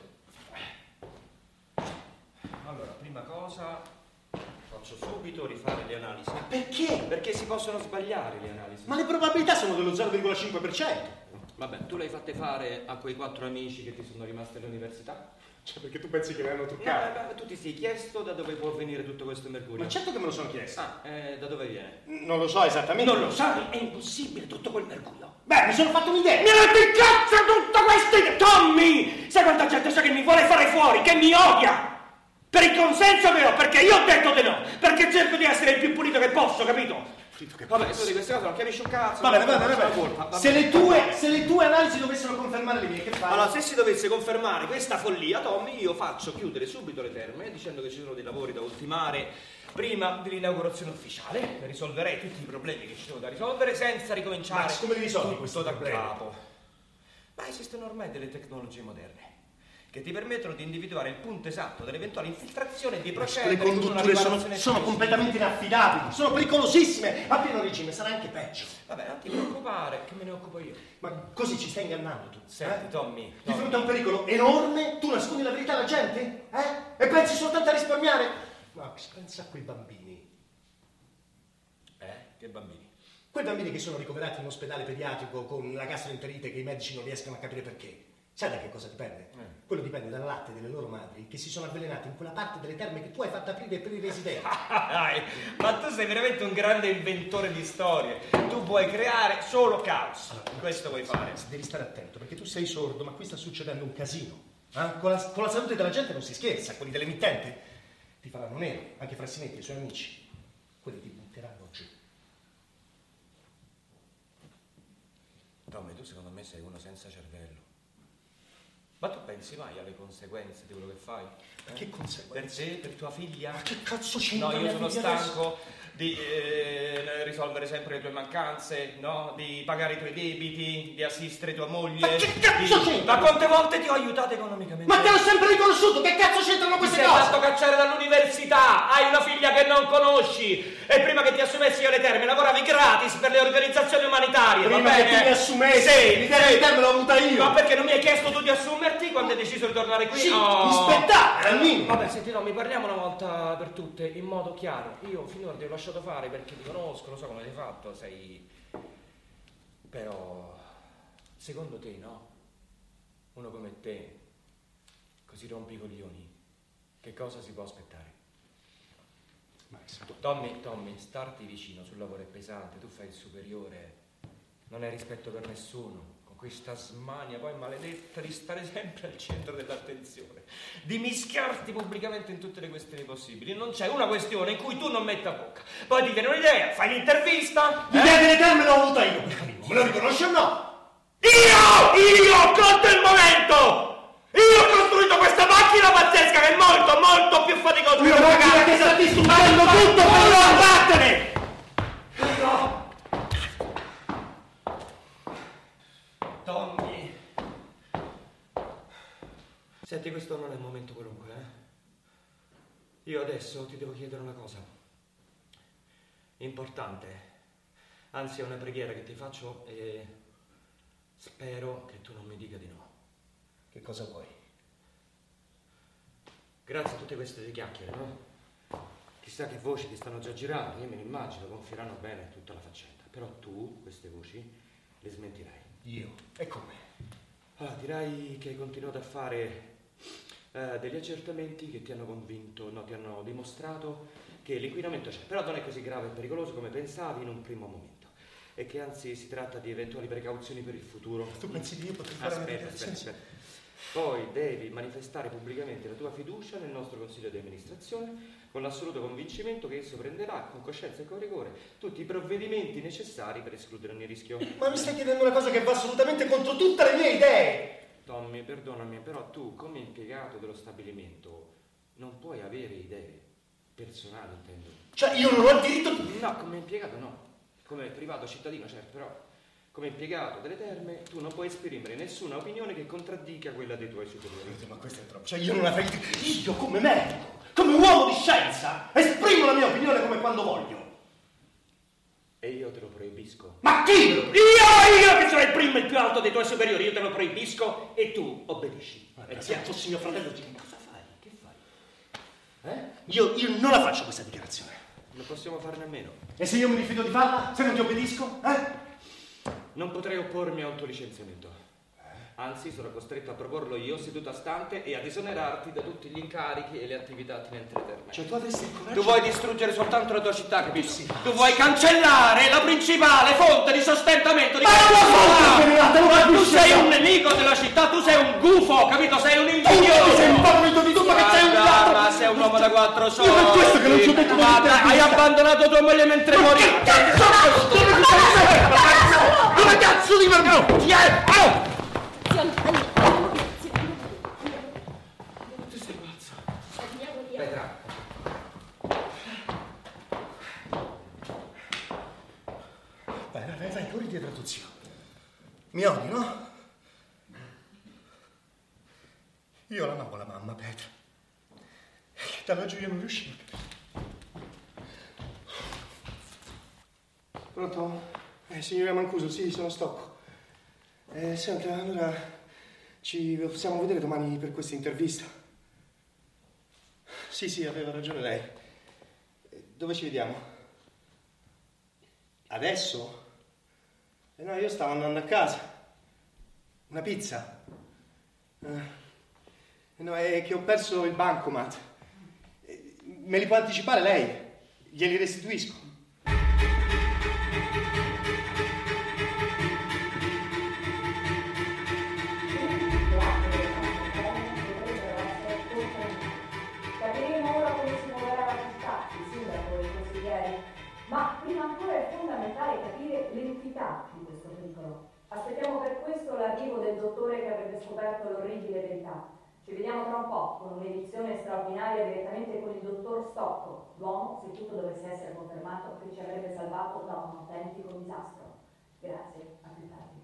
Allora, prima cosa, faccio subito rifare le analisi. Ma perché? Perché si possono sbagliare le analisi. Ma le probabilità sono dello 0,5%. Vabbè, tu le hai fatte fare a quei 4 amici che ti sono rimasti all'università? Cioè, perché tu pensi che le hanno No, truccate? tu ti sei chiesto da dove può venire tutto questo mercurio? Ma certo che me lo sono chiesto. Da dove viene? Non lo so esattamente. Non lo sai? È impossibile tutto quel mercurio. Beh, mi sono fatto un'idea. Mi avete cazzo tutta questa idea! Tommy! Sai quanta gente c'è che mi vuole fare fuori, che mi odia? Per il consenso che ho, perché io ho detto di no! Perché cerco di essere il più pulito che posso, capito? Vabbè, tu di queste cose non capisci un cazzo. Va bene. Se le tue analisi dovessero confermare le mie, che fai? Allora, se si dovesse confermare questa follia, Tommy, io faccio chiudere subito le terme dicendo che ci sono dei lavori da ultimare prima dell'inaugurazione ufficiale. Risolverei tutti i problemi che ci sono da risolvere senza ricominciare. Ma come li risolvi questo da capo? Ma esistono ormai delle tecnologie moderne che ti permettono di individuare il punto esatto dell'eventuale infiltrazione e di procedere. Le condutture sono completamente inaffidabili, sono pericolosissime. A pieno regime sarà anche peggio. Vabbè, non ti preoccupare, che me ne occupo io. Ma così ci stai ingannando tu. Senti, Tommy. Di fronte a un pericolo enorme, tu nascondi la verità alla gente? E pensi soltanto a risparmiare? Max, pensa a quei bambini. Che bambini? Quei bambini che sono ricoverati in ospedale pediatrico con la gastroenterite che i medici non riescono a capire perché. Sai da che cosa dipende? Quello dipende dal latte delle loro madri che si sono avvelenate in quella parte delle terme che tu hai fatto aprire per i residenti. Ma tu sei veramente un grande inventore di storie. Tu vuoi creare solo caos. Allora, questo vuoi fare. Devi stare attento perché tu sei sordo, ma qui sta succedendo un casino. Con la salute della gente non si scherza. Quelli dell'emittente ti faranno nero, anche Frassinetti e i suoi amici. Quelli ti butteranno giù. Tommy, tu secondo me sei uno senza cervello. Ma tu pensi mai alle conseguenze di quello che fai? Ma che conseguenze? Per te, per tua figlia? Ma che cazzo c'entra? No, io sono stanco di risolvere sempre le tue mancanze, no? Di pagare i tuoi debiti, di assistere tua moglie. Ma che cazzo c'entra? Ma quante volte ti ho aiutato economicamente? Ma te l'ho sempre riconosciuto, che cazzo c'entrano queste cose? Ti sei fatto cacciare dall'università, hai una figlia che non conosci e prima che ti assumessi io alle terme lavoravi gratis per le organizzazioni umanitarie. Prima va bene? che tu mi assumessi, l'idea di terme l'ho avuta io. Ma perché non mi hai chiesto tu di assumerti quando hai deciso di tornare qui? Sì, mi spettava, era il minimo. Vabbè, senti, no, mi parliamo una volta per tutte in modo chiaro. Io finora ti ho lasciato fare perché ti conosco, lo so come l'hai fatto, sei... Però, secondo te, no? Uno come te, così rompi i coglioni, che cosa si può aspettare? Tommy, starti vicino sul lavoro è pesante, tu fai il superiore, non hai rispetto per nessuno. Questa smania poi maledetta di stare sempre al centro dell'attenzione, di mischiarti pubblicamente in tutte le questioni possibili. Non c'è una questione in cui tu non metta bocca. Poi ti viene un'idea, fai l'intervista. L'idea delle terme l'ho avuta io, me lo riconosci o no? Io ho colto il momento! Io ho costruito questa macchina pazzesca che è molto, molto più faticosa. Una macchina che sta distruggendo tutto, però vattene! Tommy, senti, questo non è un momento qualunque, Io adesso ti devo chiedere una cosa importante, anzi è una preghiera che ti faccio e spero che tu non mi dica di no. Che cosa vuoi? Grazie a tutte queste chiacchiere, no? Chissà che voci ti stanno già girando, io me ne immagino, gonfieranno bene tutta la faccenda, però tu queste voci le smentirai. Io? E come? Allora, dirai che hai continuato a fare degli accertamenti che ti hanno convinto, no, ti hanno dimostrato che l'inquinamento c'è, però non è così grave e pericoloso come pensavi in un primo momento, e che anzi si tratta di eventuali precauzioni per il futuro. Tu pensi che io potrei fare una dichiarazione? Aspetta. Poi devi manifestare pubblicamente la tua fiducia nel nostro consiglio di amministrazione con l'assoluto convincimento che esso prenderà con coscienza e con rigore tutti i provvedimenti necessari per escludere ogni rischio. Ma mi stai chiedendo una cosa che va assolutamente contro tutte le mie idee! Tommy, perdonami, però tu come impiegato dello stabilimento non puoi avere idee personali, intendo. Cioè io non ho il diritto di... No, come impiegato no, come privato cittadino certo, però Come impiegato delle terme, tu non puoi esprimere nessuna opinione che contraddica quella dei tuoi superiori. Ma questo è troppo. Cioè, io non avrei. Io, come medico, come uomo di scienza, esprimo la mia opinione come quando voglio. E io te lo proibisco. Ma chi? Io che sono il primo e il più alto dei tuoi superiori, io te lo proibisco e tu obbedisci. E se fossi mio fratello, cosa fai? Che fai? Io non la faccio questa dichiarazione. Non possiamo farne a meno. E se io mi rifiuto di farla? Se non ti obbedisco? Non potrei oppormi a un tuo licenziamento. Anzi, sono costretto a proporlo io seduto a stante e ad esonerarti da tutti gli incarichi e le attività attinenti alle terme. Cioè tu avresti il coraggio... Tu vuoi distruggere soltanto la tua città, capito? Sì, tu vuoi cancellare la principale fonte di sostentamento di questa. Tu sei un nemico della città, tu sei un gufo, capito? Sei un invidioso. Sei impaurito di tutto, che sei un gatto. Ma sei un uomo da 4 soldi. Io per questo che non ci ho detto Guarda, hai abbandonato tua moglie mentre morivi. Dove cazzo di merda? Chi è? Tu sei pazzo. Petra. Vai, corri dietro a tuo zio. Mi odi, no? Io l'amavo la mamma, Petra. Dall'oggi io non riuscivo. Pronto? Signora Mancuso, sì, sono stocco. Senta, allora ci possiamo vedere domani per questa intervista? Sì, aveva ragione lei. Dove ci vediamo? Adesso? No, io stavo andando a casa. Una pizza? No, è che ho perso il bancomat. Me li può anticipare lei? Glieli restituisco. Capiremo ora come si muoverà la città, il sindaco e i consiglieri, ma prima ancora è fondamentale capire l'entità di questo pericolo. Aspettiamo per questo l'arrivo del dottore che avrebbe scoperto l'orribile verità. Ci vediamo tra un po' con un'edizione straordinaria direttamente con il dottor Stocco, l'uomo, se tutto dovesse essere confermato, che ci avrebbe salvato da un autentico disastro. Grazie, a più tardi.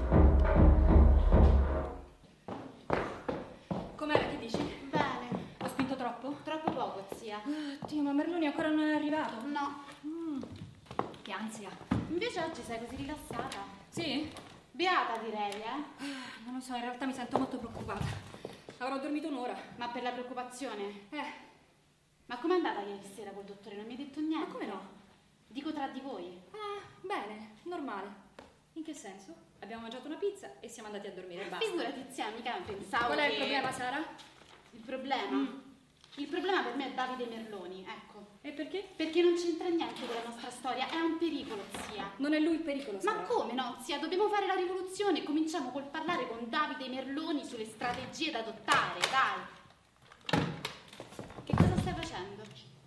Com'era, che dici? Bene. Ho spinto troppo? Troppo poco, zia. Dio, ma Merloni ancora non è arrivato? No. Che ansia. Invece oggi sei così rilassata. Sì? Beata, direi, Non lo so, in realtà mi sento molto preoccupata. Avrò dormito un'ora. Ma per la preoccupazione? Ma com'è andata ieri sera col dottore? Non mi hai detto niente? Ma come no? Dico tra di voi. Bene, normale. In che senso? Abbiamo mangiato una pizza e siamo andati a dormire, basta. Figurati, zia, mica pensavo. Qual è che... il problema, Sara? Il problema? Il problema per me è Davide Merloni, ecco. E perché? Perché non c'entra niente con la nostra storia, è un pericolo, zia. Non è lui il pericolo, Sara. Ma come no, zia? Dobbiamo fare la rivoluzione e cominciamo col parlare con Davide Merloni sulle strategie da adottare, dai. Che cosa stai facendo?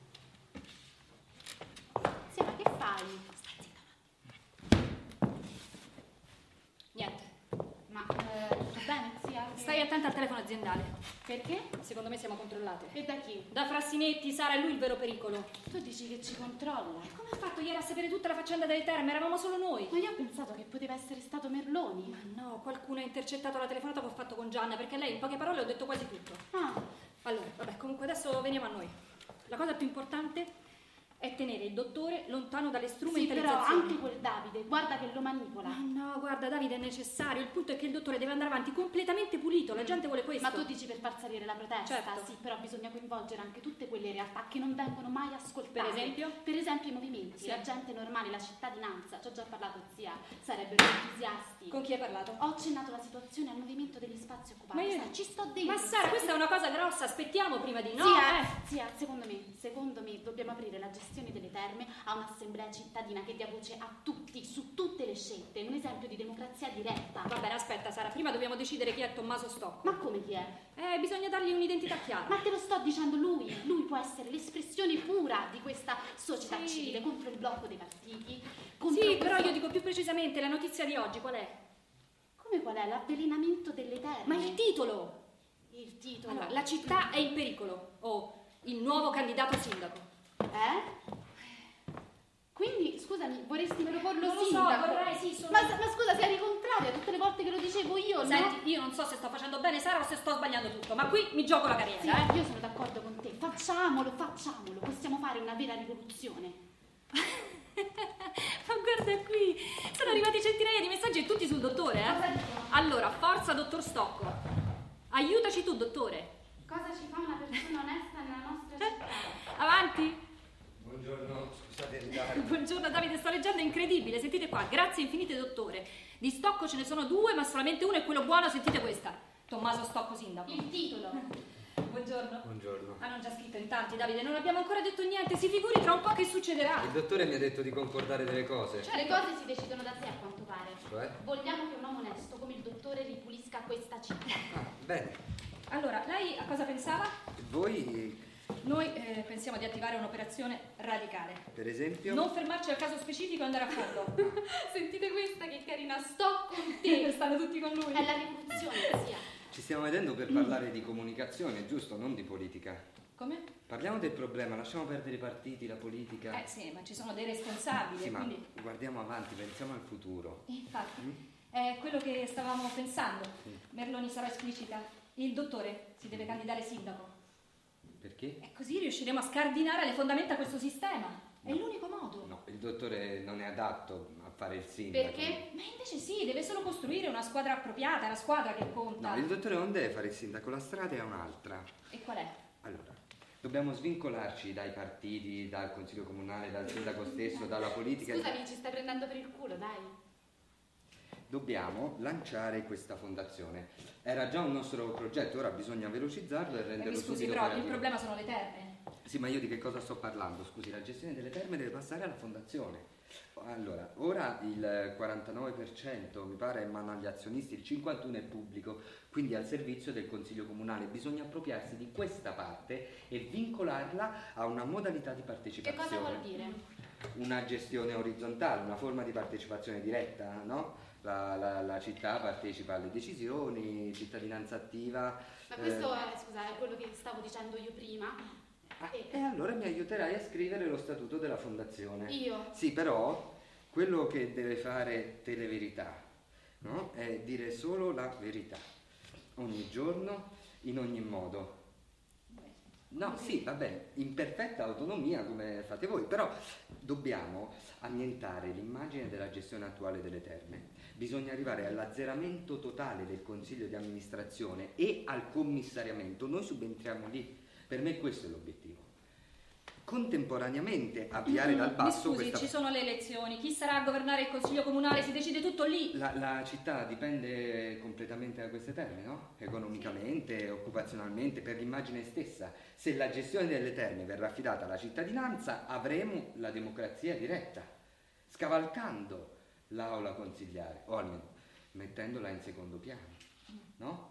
Zia, ma che fai? Stai zitta. Niente. Ma, tutto bene, zia? Stai attenta al telefono aziendale. Perché? Secondo me siamo controllate. E da chi? Da Frassinetti, Sara, è lui il vero pericolo. Tu dici che ci controlla. Come ha fatto ieri a sapere tutta la faccenda delle terme? Eravamo solo noi. Ma io ho pensato che poteva essere stato Merloni. Ma no, qualcuno ha intercettato la telefonata che ho fatto con Gianna, perché lei in poche parole ho detto quasi tutto. Allora, vabbè, comunque adesso veniamo a noi. La cosa più importante è tenere il dottore lontano dalle strumentalizzazioni. Sì, però anche quel Davide, guarda che lo manipola. No, guarda, Davide è necessario. Il punto è che il dottore deve andare avanti completamente pulito. La gente vuole questo. Ma tu dici per far salire la protesta? Certo. Sì, però bisogna coinvolgere anche tutte quelle realtà che non vengono mai ascoltate. Per esempio? Per esempio i movimenti, Sì. la gente normale, la cittadinanza. Ci ho già parlato, zia. Sarebbero entusiasti. Con chi hai parlato? Ho accennato la situazione al movimento degli spazi occupati. Ma io Sai, ci sto dentro. Ma Sara, questa è una cosa grossa. Aspettiamo prima di no. Zia, secondo me dobbiamo aprire la gestione delle terme a un'assemblea cittadina che dia voce a tutti, su tutte le scelte, un esempio di democrazia diretta. Va bene, aspetta Sara, prima dobbiamo decidere chi è Tommaso Stocco. Ma come chi è? Bisogna dargli un'identità chiara. Ma te lo sto dicendo, lui può essere l'espressione pura di questa società civile contro il blocco dei partiti. Sì, però io dico più precisamente la notizia di oggi, qual è? Come qual è? L'avvelenamento delle terme. Ma il titolo! Il titolo? Allora, la città è in pericolo. Il nuovo candidato sindaco. Quindi, scusa, scusami, vorresti proporlo Non lo so, sindaco? vorrei, sì, sono... Ma scusa, sei contraria tutte le volte che lo dicevo io, no? Senti, io non so se sto facendo bene, Sara, o se sto sbagliando tutto, ma qui mi gioco la carriera, Sì, io sono d'accordo con te. Facciamolo, possiamo fare una vera rivoluzione. Ma guarda qui, sono arrivati centinaia di messaggi e tutti sul dottore, Cosa dicono? Allora, forza, dottor Stocco. Aiutaci tu, dottore. Cosa ci fa una persona onesta nella nostra città? Avanti. Buongiorno, scusate il ritardo. Buongiorno Davide, sto leggendo, è incredibile. Sentite qua, grazie infinite, dottore. Di Stocco ce ne sono 2, ma solamente uno è quello buono, sentite questa. Tommaso Stocco, sindaco. Il titolo. Buongiorno. Buongiorno. Hanno già scritto in tanti, Davide, non abbiamo ancora detto niente. Si figuri tra un po' che succederà. Il dottore mi ha detto di concordare delle cose. Cioè, le cose si decidono da sé, a quanto pare. Cioè? Vogliamo che un uomo onesto come il dottore ripulisca questa città. Ah, bene. Allora, lei a cosa pensava? Voi, Noi pensiamo di attivare un'operazione radicale. per esempio? Non fermarci al caso specifico e andare a fondo. Sentite questa, che carina, sto con te. Stanno tutti con lui. È la rivoluzione, sia. Ci stiamo vedendo per parlare di comunicazione, giusto? Non di politica. Come? Parliamo del problema, lasciamo perdere i partiti, la politica. Sì, ma ci sono dei responsabili. Sì, ma quindi... guardiamo avanti, pensiamo al futuro. Infatti, è quello che stavamo pensando. Merloni sarà esplicita. Il dottore si deve candidare sindaco. Perché? E così riusciremo a scardinare le fondamenta questo sistema. È l'unico modo. No, il dottore non è adatto a fare il sindaco. Perché? Ma invece sì, deve solo costruire una squadra appropriata, è la squadra che conta. No, il dottore non deve fare il sindaco, la strada è un'altra. E qual è? Allora, dobbiamo svincolarci dai partiti, dal consiglio comunale, dal sindaco stesso, dalla politica. Scusami, ci stai prendendo per il culo, dai. Dobbiamo lanciare questa fondazione. Era già un nostro progetto, ora bisogna velocizzarlo e renderlo Mi scusi, subito però il operativo. problema sono le terme. Sì, ma io di che cosa sto parlando? Scusi, la gestione delle terme deve passare alla fondazione. Allora, ora il 49% mi pare è in mano agli azionisti, il 51% è pubblico, quindi al servizio del Consiglio Comunale. Bisogna appropriarsi di questa parte e vincolarla a una modalità di Che partecipazione. cosa vuol dire? Una gestione orizzontale, una forma di partecipazione diretta, no? La città partecipa alle decisioni, cittadinanza attiva. Ma questo è, scusa, è quello che stavo dicendo io prima. E allora mi aiuterai a scrivere lo statuto della fondazione. Io? Sì, però quello che deve fare Televerità, no? È dire solo la verità, ogni giorno, in ogni modo. No, sì, vabbè, in perfetta autonomia come fate voi, però dobbiamo annientare l'immagine della gestione attuale delle terme. Bisogna arrivare all'azzeramento totale del consiglio di amministrazione e al commissariamento. Noi subentriamo lì. Per me questo è l'obiettivo. Contemporaneamente avviare dal basso Mi scusi, questa... ci sono le elezioni, chi sarà a governare il consiglio comunale, si decide tutto lì. La città dipende completamente da queste terme, no? Economicamente, occupazionalmente, per l'immagine stessa. Se la gestione delle terme verrà affidata alla cittadinanza, avremo la democrazia diretta, scavalcando l'aula consigliare, o almeno mettendola in secondo piano, no?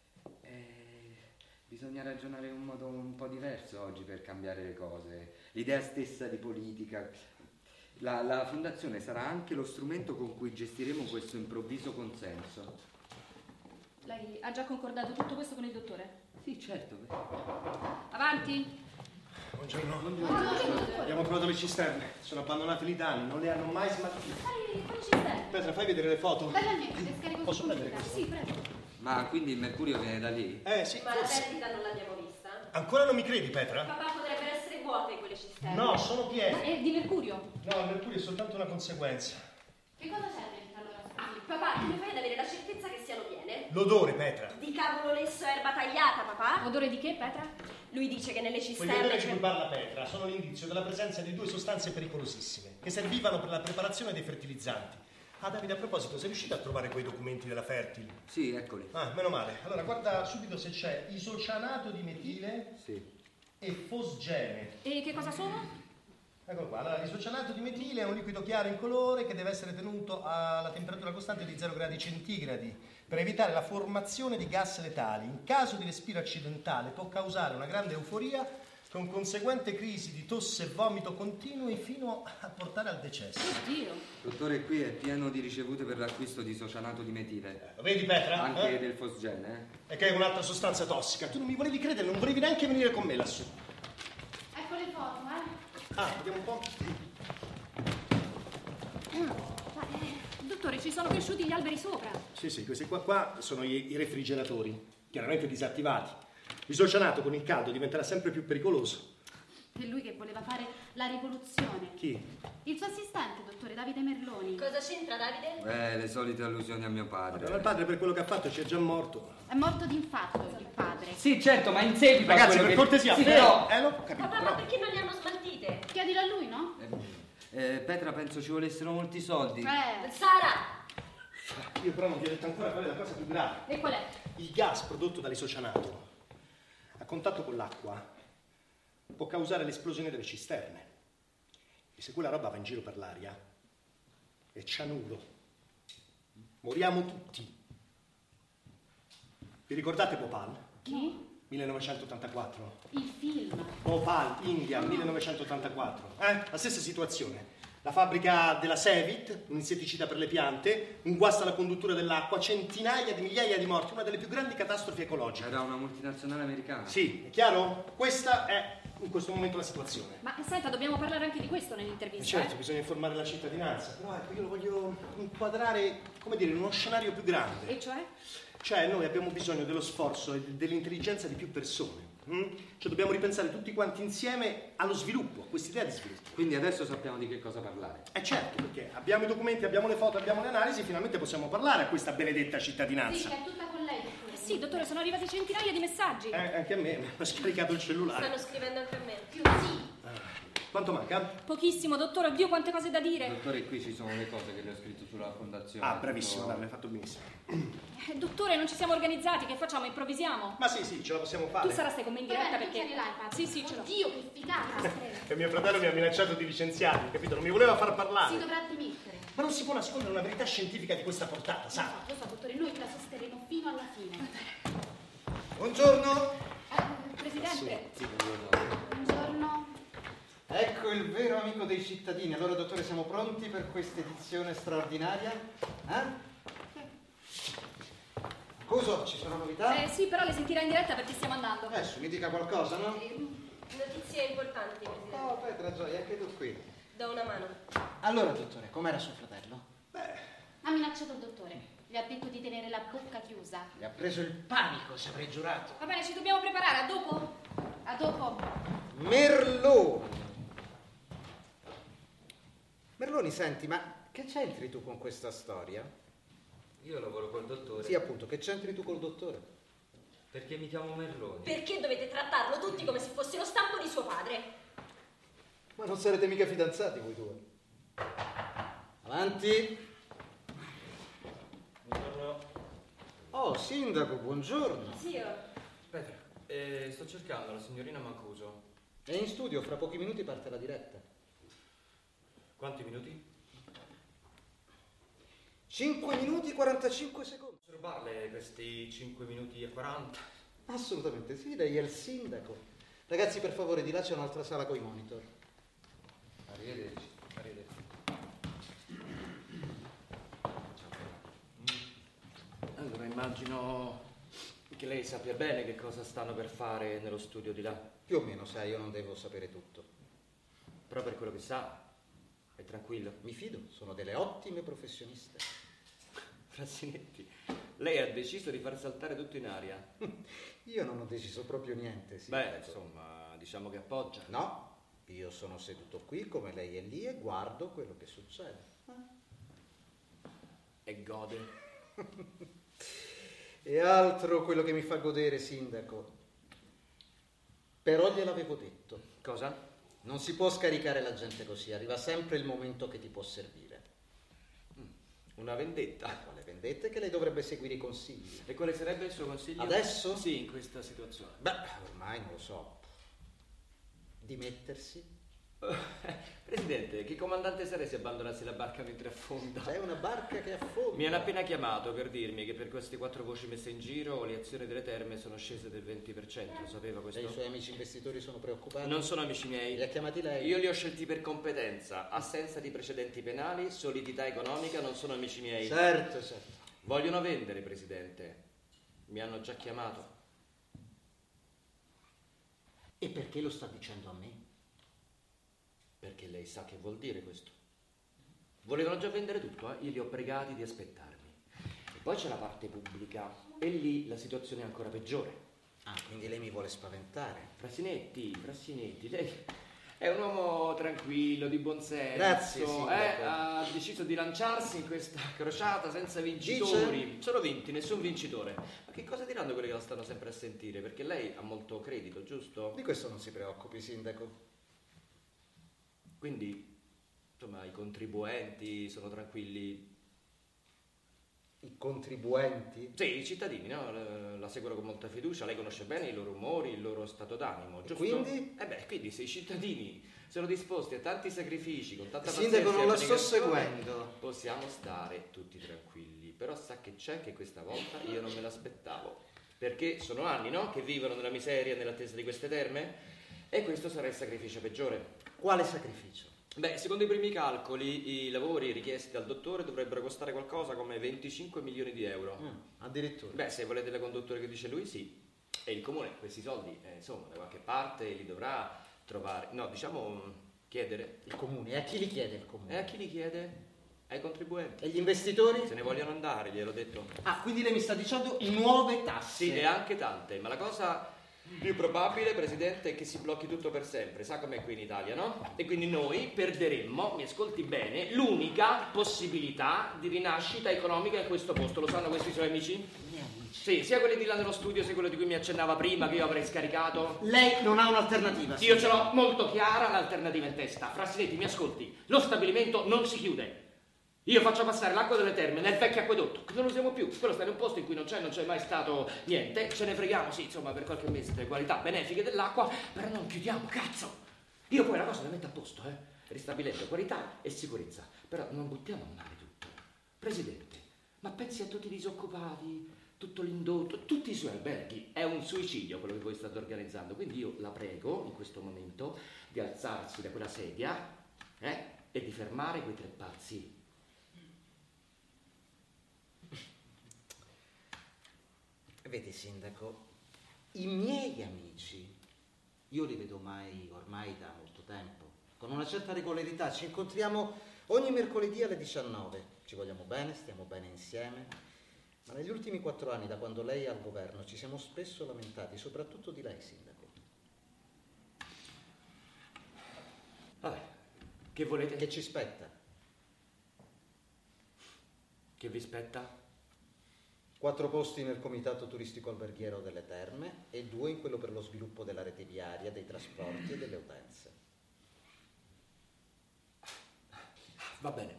Bisogna ragionare in un modo un po' diverso oggi per cambiare le cose, l'idea stessa di politica. La fondazione sarà anche lo strumento con cui gestiremo questo improvviso consenso. Lei ha già concordato tutto questo con il dottore? Sì, certo. Avanti. Buongiorno. Buongiorno. Abbiamo trovato le cisterne, sono abbandonate lì da anni, non le hanno mai smaltite. Fai cisterne. Petra, fai vedere le foto. Dai a me, le scarico Posso su prendere computer. questo? Sì, prego. Ma quindi il mercurio viene da lì? Sì, Ma la forse. perdita non l'abbiamo vista? Ancora non mi credi, Petra? Papà, potrebbero essere vuote quelle cisterne. No, sono piene. È di mercurio. No, il mercurio è soltanto una conseguenza. Che cosa c'è dentro allora? Scusi? Papà, come fai ad avere la certezza che siano piene? L'odore, Petra. Di cavolo lesso erba tagliata, papà? Odore di che, Petra? Lui dice che nelle Quegli cisterne odori di c'è... cui parla Petra sono l'indizio della presenza di 2 sostanze pericolosissime che servivano per la preparazione dei fertilizzanti. Ah, Davide, a proposito, sei riuscito a trovare quei documenti della Fertil? Sì, eccoli. Ah, meno male. Allora, guarda subito se c'è isocianato di metile Sì. e fosgene. E che cosa sono? Eccolo qua. Allora, l'isocianato di metile è un liquido chiaro incolore che deve essere tenuto alla temperatura costante di 0 gradi centigradi per evitare la formazione di gas letali. In caso di respiro accidentale può causare una grande euforia con conseguente crisi di tosse e vomito continui fino a portare al decesso. Oddio. Il dottore qui è pieno di ricevute per l'acquisto di isocianato di metile. Lo vedi, Petra? Anche del fosgene, E che è un'altra sostanza tossica. Tu non mi volevi credere, non volevi neanche venire con me lassù. Ecco le foto, Ah, vediamo un po'. Dottore, ci sono cresciuti gli alberi sopra. Sì, questi qua sono i refrigeratori, chiaramente disattivati. L'isocianato con il caldo diventerà sempre più pericoloso. È lui che voleva fare la rivoluzione. Chi? Il suo assistente, dottore Davide Merloni. Cosa c'entra, Davide? Le solite allusioni a mio padre. Ma il padre per quello che ha fatto ci è già morto. È morto d'infarto il padre. Sì, certo, ma in seguito a Ragazzi, quello per che... cortesia, Sì, però... l'ho capito, Papà, però... ma perché non li hanno smaltite? Chiedilo a lui, no? Petra, penso ci volessero molti soldi. Sara! Io però non vi ho detto ancora qual è la cosa più grave. E qual è? Il gas prodotto dall'isocianato a contatto con l'acqua può causare l'esplosione delle cisterne. E se quella roba va in giro per l'aria è cianuro. Moriamo tutti. Vi ricordate Bhopal? Chi? 1984. Il film. Bhopal, India, 1984. La stessa situazione. La fabbrica della Sevit, un insetticida per le piante, un guasto alla conduttura dell'acqua, centinaia di migliaia di morti, una delle più grandi catastrofi ecologiche. Era una multinazionale americana. Sì, è chiaro? Questa è in questo momento la situazione. Ma senta, dobbiamo parlare anche di questo nell'intervista. Certo, bisogna informare la cittadinanza, però ecco, io lo voglio inquadrare, come dire, in uno scenario più grande. E cioè? Cioè, noi abbiamo bisogno dello sforzo e dell'intelligenza di più persone. Cioè, dobbiamo ripensare tutti quanti insieme allo sviluppo, a quest'idea di sviluppo. Quindi adesso sappiamo di che cosa parlare. Certo, perché abbiamo i documenti, abbiamo le foto, abbiamo le analisi, finalmente possiamo parlare a questa benedetta cittadinanza. Sì, è tutta con lei, dottore. Sì, dottore, sono arrivati centinaia di messaggi. Anche a me, mi hanno scaricato il cellulare. Stanno scrivendo anche a me. Più sì. Quanto manca? Pochissimo, dottore, oddio, quante cose da dire. Dottore, qui ci sono le cose che le ho scritto sulla fondazione. Bravissimo, Tutto- l'hai fatto benissimo. Dottore, non ci siamo organizzati, che facciamo? Improvvisiamo? Ma sì, ce la possiamo fare. Tu sarai con me in diretta perché... Ce l'hai, padre. Sì, ce l'ho. Oddio, che figata. E mio fratello mi ha minacciato di licenziarmi, capito? Non mi voleva far parlare. Si dovrà dimettere. Ma non si può nascondere una verità scientifica di questa portata, sa? Lo so, dottore, noi la sosterremo fino alla fine. Buongiorno. Presidente. Buongiorno. Ecco il vero amico dei cittadini. Allora, dottore, siamo pronti per questa edizione straordinaria? Cuso, ci sono novità? Sì, però le sentirà in diretta perché stiamo andando. Adesso mi dica qualcosa, no? Notizie importanti, Presidente. Oh, Petra Gioia, anche tu qui. Do una mano. Allora, dottore, com'era suo fratello? Ha minacciato il dottore. Gli ha detto di tenere la bocca chiusa. Gli ha preso il panico, ci avrei giurato. Va bene, ci dobbiamo preparare, a dopo? A dopo. Merloni. Merloni, senti, ma che c'entri tu con questa storia? Io lavoro col dottore. Sì, appunto, che c'entri tu col dottore? Perché mi chiamo Merloni. Perché dovete trattarlo tutti come se fosse lo stampo di suo padre? Ma non sarete mica fidanzati voi due. Avanti. Buongiorno. Oh, sindaco, buongiorno. Zio. Petra, sto cercando la signorina Mancuso. È in studio, fra pochi minuti parte la diretta. Quanti minuti? 5 minuti e 45 secondi. Posso rubarle questi 5 minuti e 40? Assolutamente sì, lei è il sindaco. Ragazzi, per favore, di là c'è un'altra sala coi monitor. Arrivederci. Arrivederci. Allora, immagino che lei sappia bene che cosa stanno per fare nello studio di là. Più o meno, sai, io non devo sapere tutto. Però per quello che sa, è tranquillo. Mi fido, sono delle ottime professioniste. Frassinetti, lei ha deciso di far saltare tutto in aria. Io non ho deciso proprio niente, sì. Beh, insomma, diciamo che appoggia. No, io sono seduto qui come lei è lì e guardo quello che succede. E gode. E altro quello che mi fa godere, sindaco. Però gliel'avevo detto. Cosa? Non si può scaricare la gente così, arriva sempre il momento che ti può servire. Una vendetta. Quale vendetta? Che lei dovrebbe seguire i consigli. E quale sarebbe il suo consiglio? Adesso? Sì, in questa situazione. Beh, ormai non lo so. Dimettersi? Presidente, che comandante sarei se abbandonassi la barca mentre affonda? C'è una barca che affonda. Mi hanno appena chiamato per dirmi che per queste 4 voci messe in giro le azioni delle terme sono scese del 20%. Sapeva questo? E i suoi amici investitori sono preoccupati? Non sono amici miei. Li ha chiamati lei? Io li ho scelti per competenza, assenza di precedenti penali, solidità economica, non sono amici miei. Certo, certo. Vogliono vendere, Presidente. Mi hanno già chiamato. E perché lo sta dicendo a me? Perché lei sa che vuol dire questo. Volevano già vendere tutto, io li ho pregati di aspettarmi. E poi c'è la parte pubblica e lì la situazione è ancora peggiore. Ah, quindi lei mi vuole spaventare. Frasinetti, lei è un uomo tranquillo, di buon senso. Grazie, sì, ha deciso di lanciarsi in questa crociata senza vincitori. Dice? Sono vinti, nessun vincitore. Ma che cosa diranno quelli che la stanno sempre a sentire? Perché lei ha molto credito, giusto? Di questo non si preoccupi, sindaco. Quindi, insomma, i contribuenti sono tranquilli. I contribuenti? Sì, i cittadini, no? La seguono con molta fiducia, lei conosce bene i loro umori, il loro stato d'animo, giusto? Quindi? Quindi se i cittadini sono disposti a tanti sacrifici, con tanta Sindaco, pazienza non e la sto abnegazione, seguendo. possiamo stare tutti tranquilli. Però sa che c'è che questa volta io non me l'aspettavo. Perché sono anni, no? Che vivono nella miseria, nell'attesa di queste terme, e questo sarà il sacrificio peggiore. Quale sacrificio? Secondo i primi calcoli, i lavori richiesti dal dottore dovrebbero costare qualcosa come 25 milioni di euro. Addirittura? Se volete la conduttore che dice lui, sì. E il comune questi soldi, insomma, da qualche parte li dovrà trovare. No, chiedere. Il comune? E a chi li chiede il comune? E a chi li chiede? Ai contribuenti. E gli investitori? Se ne vogliono andare, gliel'ho detto. Ah, quindi lei mi sta dicendo nuove tasse? Sì, e anche tante, ma la cosa più probabile, Presidente, è che si blocchi tutto per sempre. Sa com'è qui in Italia, no? E quindi noi perderemmo, mi ascolti bene, l'unica possibilità di rinascita economica in questo posto. Lo sanno questi suoi amici? Sì, sia quelli di là nello studio, sia quello di cui mi accennava prima, che io avrei scaricato. Lei non ha un'alternativa? Io ce l'ho molto chiara l'alternativa in testa. Frasinetti, mi ascolti, lo stabilimento non si chiude. Io faccio passare l'acqua delle terme nel vecchio acquedotto, che non usiamo più. Quello sta in un posto in cui non c'è mai stato niente. Ce ne freghiamo, sì, insomma, per qualche mese delle qualità benefiche dell'acqua, però non chiudiamo, cazzo! Io poi la cosa la metto a posto, ristabilendo qualità e sicurezza. Però non buttiamo a mare tutto. Presidente, ma pensi a tutti i disoccupati, tutto l'indotto, tutti i suoi alberghi. È un suicidio quello che voi state organizzando. Quindi io la prego, in questo momento, di alzarsi da quella sedia, e di fermare quei tre pazzi. Vedi, sindaco, i miei amici, io li vedo ormai da molto tempo, con una certa regolarità, ci incontriamo ogni mercoledì alle 19, ci vogliamo bene, stiamo bene insieme, ma negli ultimi 4 anni, da quando lei è al governo, ci siamo spesso lamentati, soprattutto di lei, sindaco. Vabbè, che volete? Che ci spetta. Che vi spetta? 4 posti nel comitato turistico alberghiero delle terme e 2 in quello per lo sviluppo della rete viaria, dei trasporti e delle utenze. Va bene.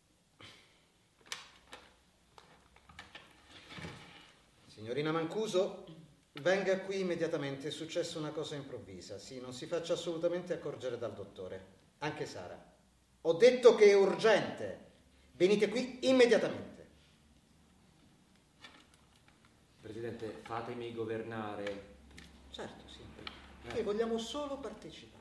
Signorina Mancuso, venga qui immediatamente, è successa una cosa improvvisa. Sì, non si faccia assolutamente accorgere dal dottore. Anche Sara. Ho detto che è urgente. Venite qui immediatamente. Presidente, fatemi governare. Certo, sì. Noi vogliamo solo partecipare.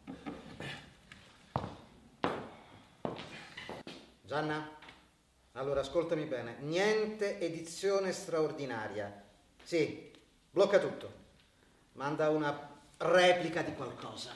Gianna, allora ascoltami bene. Niente edizione straordinaria. Sì, blocca tutto. Manda una replica di qualcosa.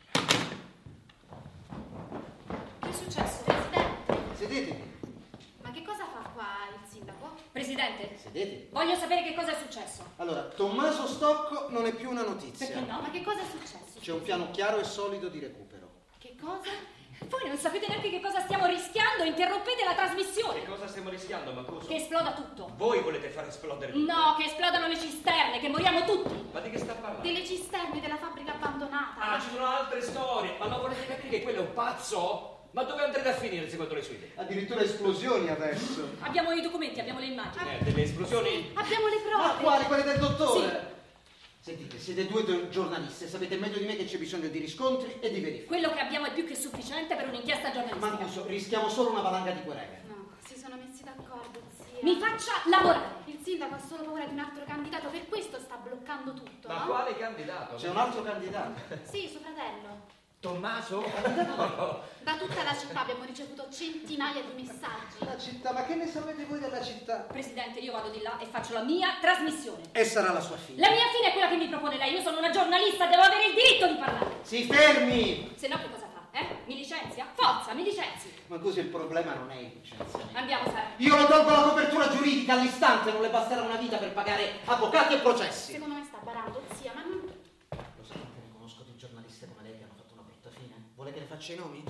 Che è successo, Presidente? Sedetevi. Ma che cosa fa qua il sindaco? Presidente, Sedetevi. voglio sapere che cosa è successo. Allora, Tommaso Stocco non è più una notizia. Perché no? Ma che cosa è successo? C'è un piano chiaro e solido di recupero. Che cosa? Voi non sapete neanche che cosa stiamo rischiando, interrompete la trasmissione. Che cosa stiamo rischiando, Mancuso? Che esploda tutto. Voi volete far esplodere tutto? No, che esplodano le cisterne, che moriamo tutti. Ma di che sta parlando? Delle cisterne della fabbrica abbandonata. Ah, ci sono altre storie. Ma non volete capire che quello è un pazzo? Ma dove andrete a finire secondo le sue idee? Addirittura esplosioni adesso. Abbiamo i documenti, abbiamo le immagini. Delle esplosioni? Abbiamo le prove. Ma quali? Quelle del dottore? Sì. Sentite, siete 2 giornalisti, sapete meglio di me che c'è bisogno di riscontri e di verifiche. Quello che abbiamo è più che sufficiente per un'inchiesta giornalistica. Mancuso, rischiamo solo una valanga di querele. No, si sono messi d'accordo, zia. Mi faccia lavorare. Il sindaco ha solo paura di un altro candidato, per questo sta bloccando tutto, Ma no? quale candidato? C'è un altro candidato. Sì, suo fratello. Tommaso? Da tutta la città abbiamo ricevuto centinaia di messaggi. La città, ma che ne sapete voi della città? Presidente, io vado di là e faccio la mia trasmissione. E sarà la sua figlia. La mia fine è quella che mi propone lei. Io sono una giornalista, devo avere il diritto di parlare. Si fermi! Se no che cosa fa? Mi licenzia? Forza, mi licenzi. Ma così il problema non è il licenziamento. Andiamo, Sara. Io le tolgo la copertura giuridica all'istante, non le basterà una vita per pagare avvocati e processi. Secondo me sta barando, zia, ma non... Lo sa quante ne conosco di giornaliste come lei che hanno fatto una brutta fine? Vuole che le faccia i nomi?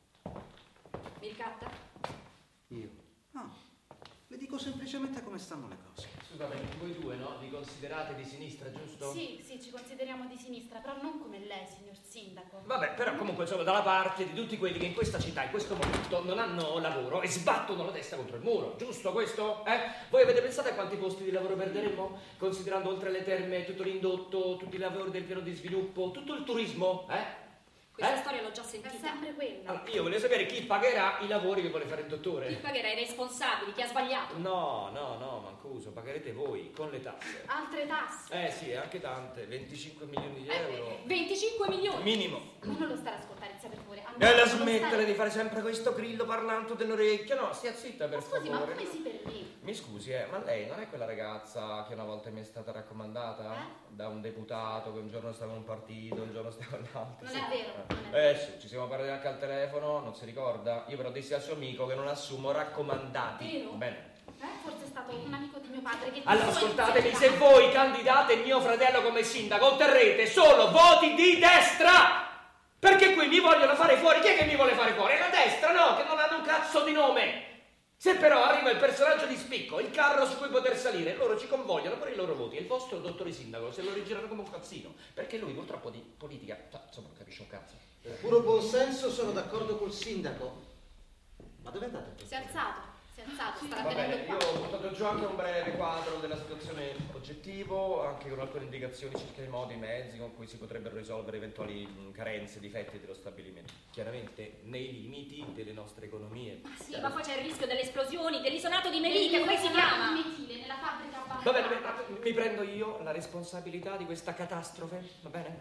Mi ricatta? Io? No. Le dico semplicemente come stanno le cose. Scusate, voi due, no? Vi considerate di sinistra, giusto? Sì, ci consideriamo di sinistra, però non come lei, signor sindaco. Vabbè, però comunque sono dalla parte di tutti quelli che in questa città, in questo momento, non hanno lavoro e sbattono la testa contro il muro. Giusto questo? Voi avete pensato a quanti posti di lavoro perderemo? Considerando oltre le terme tutto l'indotto, tutti i lavori del piano di sviluppo, tutto il turismo, Questa storia l'ho già È sentita. sempre quella. Allora, io voglio sapere chi pagherà i lavori che vuole fare il Chi dottore. pagherà i responsabili? Chi ha sbagliato? No, Mancuso, pagherete voi, con le tasse. Altre tasse. Sì, anche tante, 25 milioni di euro. 25 milioni. Minimo. Ma non lo stare a ascoltare, zia, per favore. E la Non lo smettere stare- di fare sempre questo grillo parlante dell'orecchio. No, stia zitta per Ma scusi, ma favore. come si permette? Mi scusi, ma lei non è quella ragazza che una volta mi è stata raccomandata da un deputato che un giorno stava in un partito, un giorno stava in l'altro? Non è vero, non è vero. Sì, ci siamo parlati anche al telefono, non si ricorda? Io però dissi al suo amico che non assumo raccomandati. Vero? Bene. Forse è stato un amico di mio padre che... Allora, ti ascoltatemi, influenzerà. se voi candidate mio fratello come sindaco, otterrete solo voti di destra! Perché qui mi vogliono fare fuori. Chi è che mi vuole fare fuori? È la destra, no? Che non hanno un cazzo di nome! Se però arriva il personaggio di spicco, il carro su cui poter salire, loro ci convogliano per i loro voti e il vostro dottore sindaco se lo rigirano come un cazzino, perché lui purtroppo di politica, insomma, non capisce un cazzo. Per puro buonsenso sono d'accordo col sindaco. Ma dove andate? Si è alzato, starà Va tenendo bene, qua. io ho buttato giù anche un breve quadro della situazione oggettivo, anche con alcune indicazioni circa i modi e i mezzi con cui si potrebbero risolvere eventuali carenze, difetti dello stabilimento. Chiaramente nei limiti delle nostre economie. Ma sì, ma poi c'è il rischio delle esplosioni, dell'isonato di melite, come si chiama? Metile, nella fabbrica Va bene, mi prendo io la responsabilità di questa catastrofe, va bene?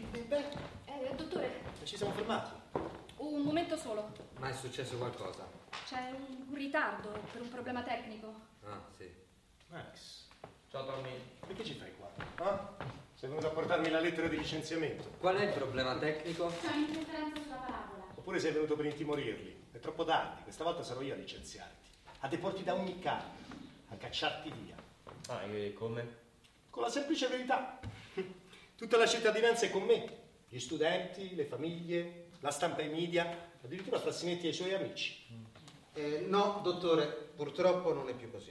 Dottore, Ci siamo fermati. un momento solo. Ma è successo qualcosa? C'è un ritardo per un problema tecnico. Ah, sì. Max, Ciao Tommy. perché ci fai qua? Sei venuto a portarmi la lettera di licenziamento? Qual è il problema tecnico? C'è un'interferenza sulla parabola. Oppure sei venuto per intimorirli? È troppo tardi, questa volta sarò io a licenziarti, a deporti da ogni campo, a cacciarti via. E come? Con la semplice verità. Tutta la cittadinanza è con me. Gli studenti, le famiglie, la stampa e i media, addirittura Frassinetti e i suoi amici. No, dottore, purtroppo non è più così.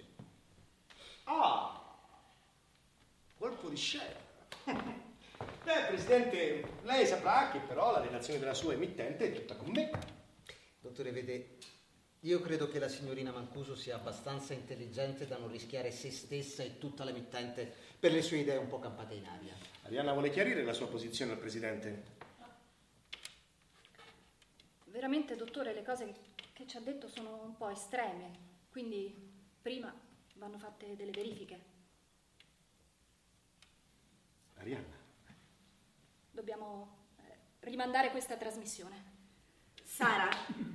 Colpo di scena. Beh, Presidente, lei saprà che però la relazione della sua emittente è tutta con me. Dottore, vede, io credo che la signorina Mancuso sia abbastanza intelligente da non rischiare se stessa e tutta l'emittente per le sue idee un po' campate in aria. Arianna vuole chiarire la sua posizione al Presidente. Veramente, dottore, le cose che ci ha detto sono un po' estreme, quindi prima vanno fatte delle verifiche. Arianna. Dobbiamo rimandare questa trasmissione. Sara,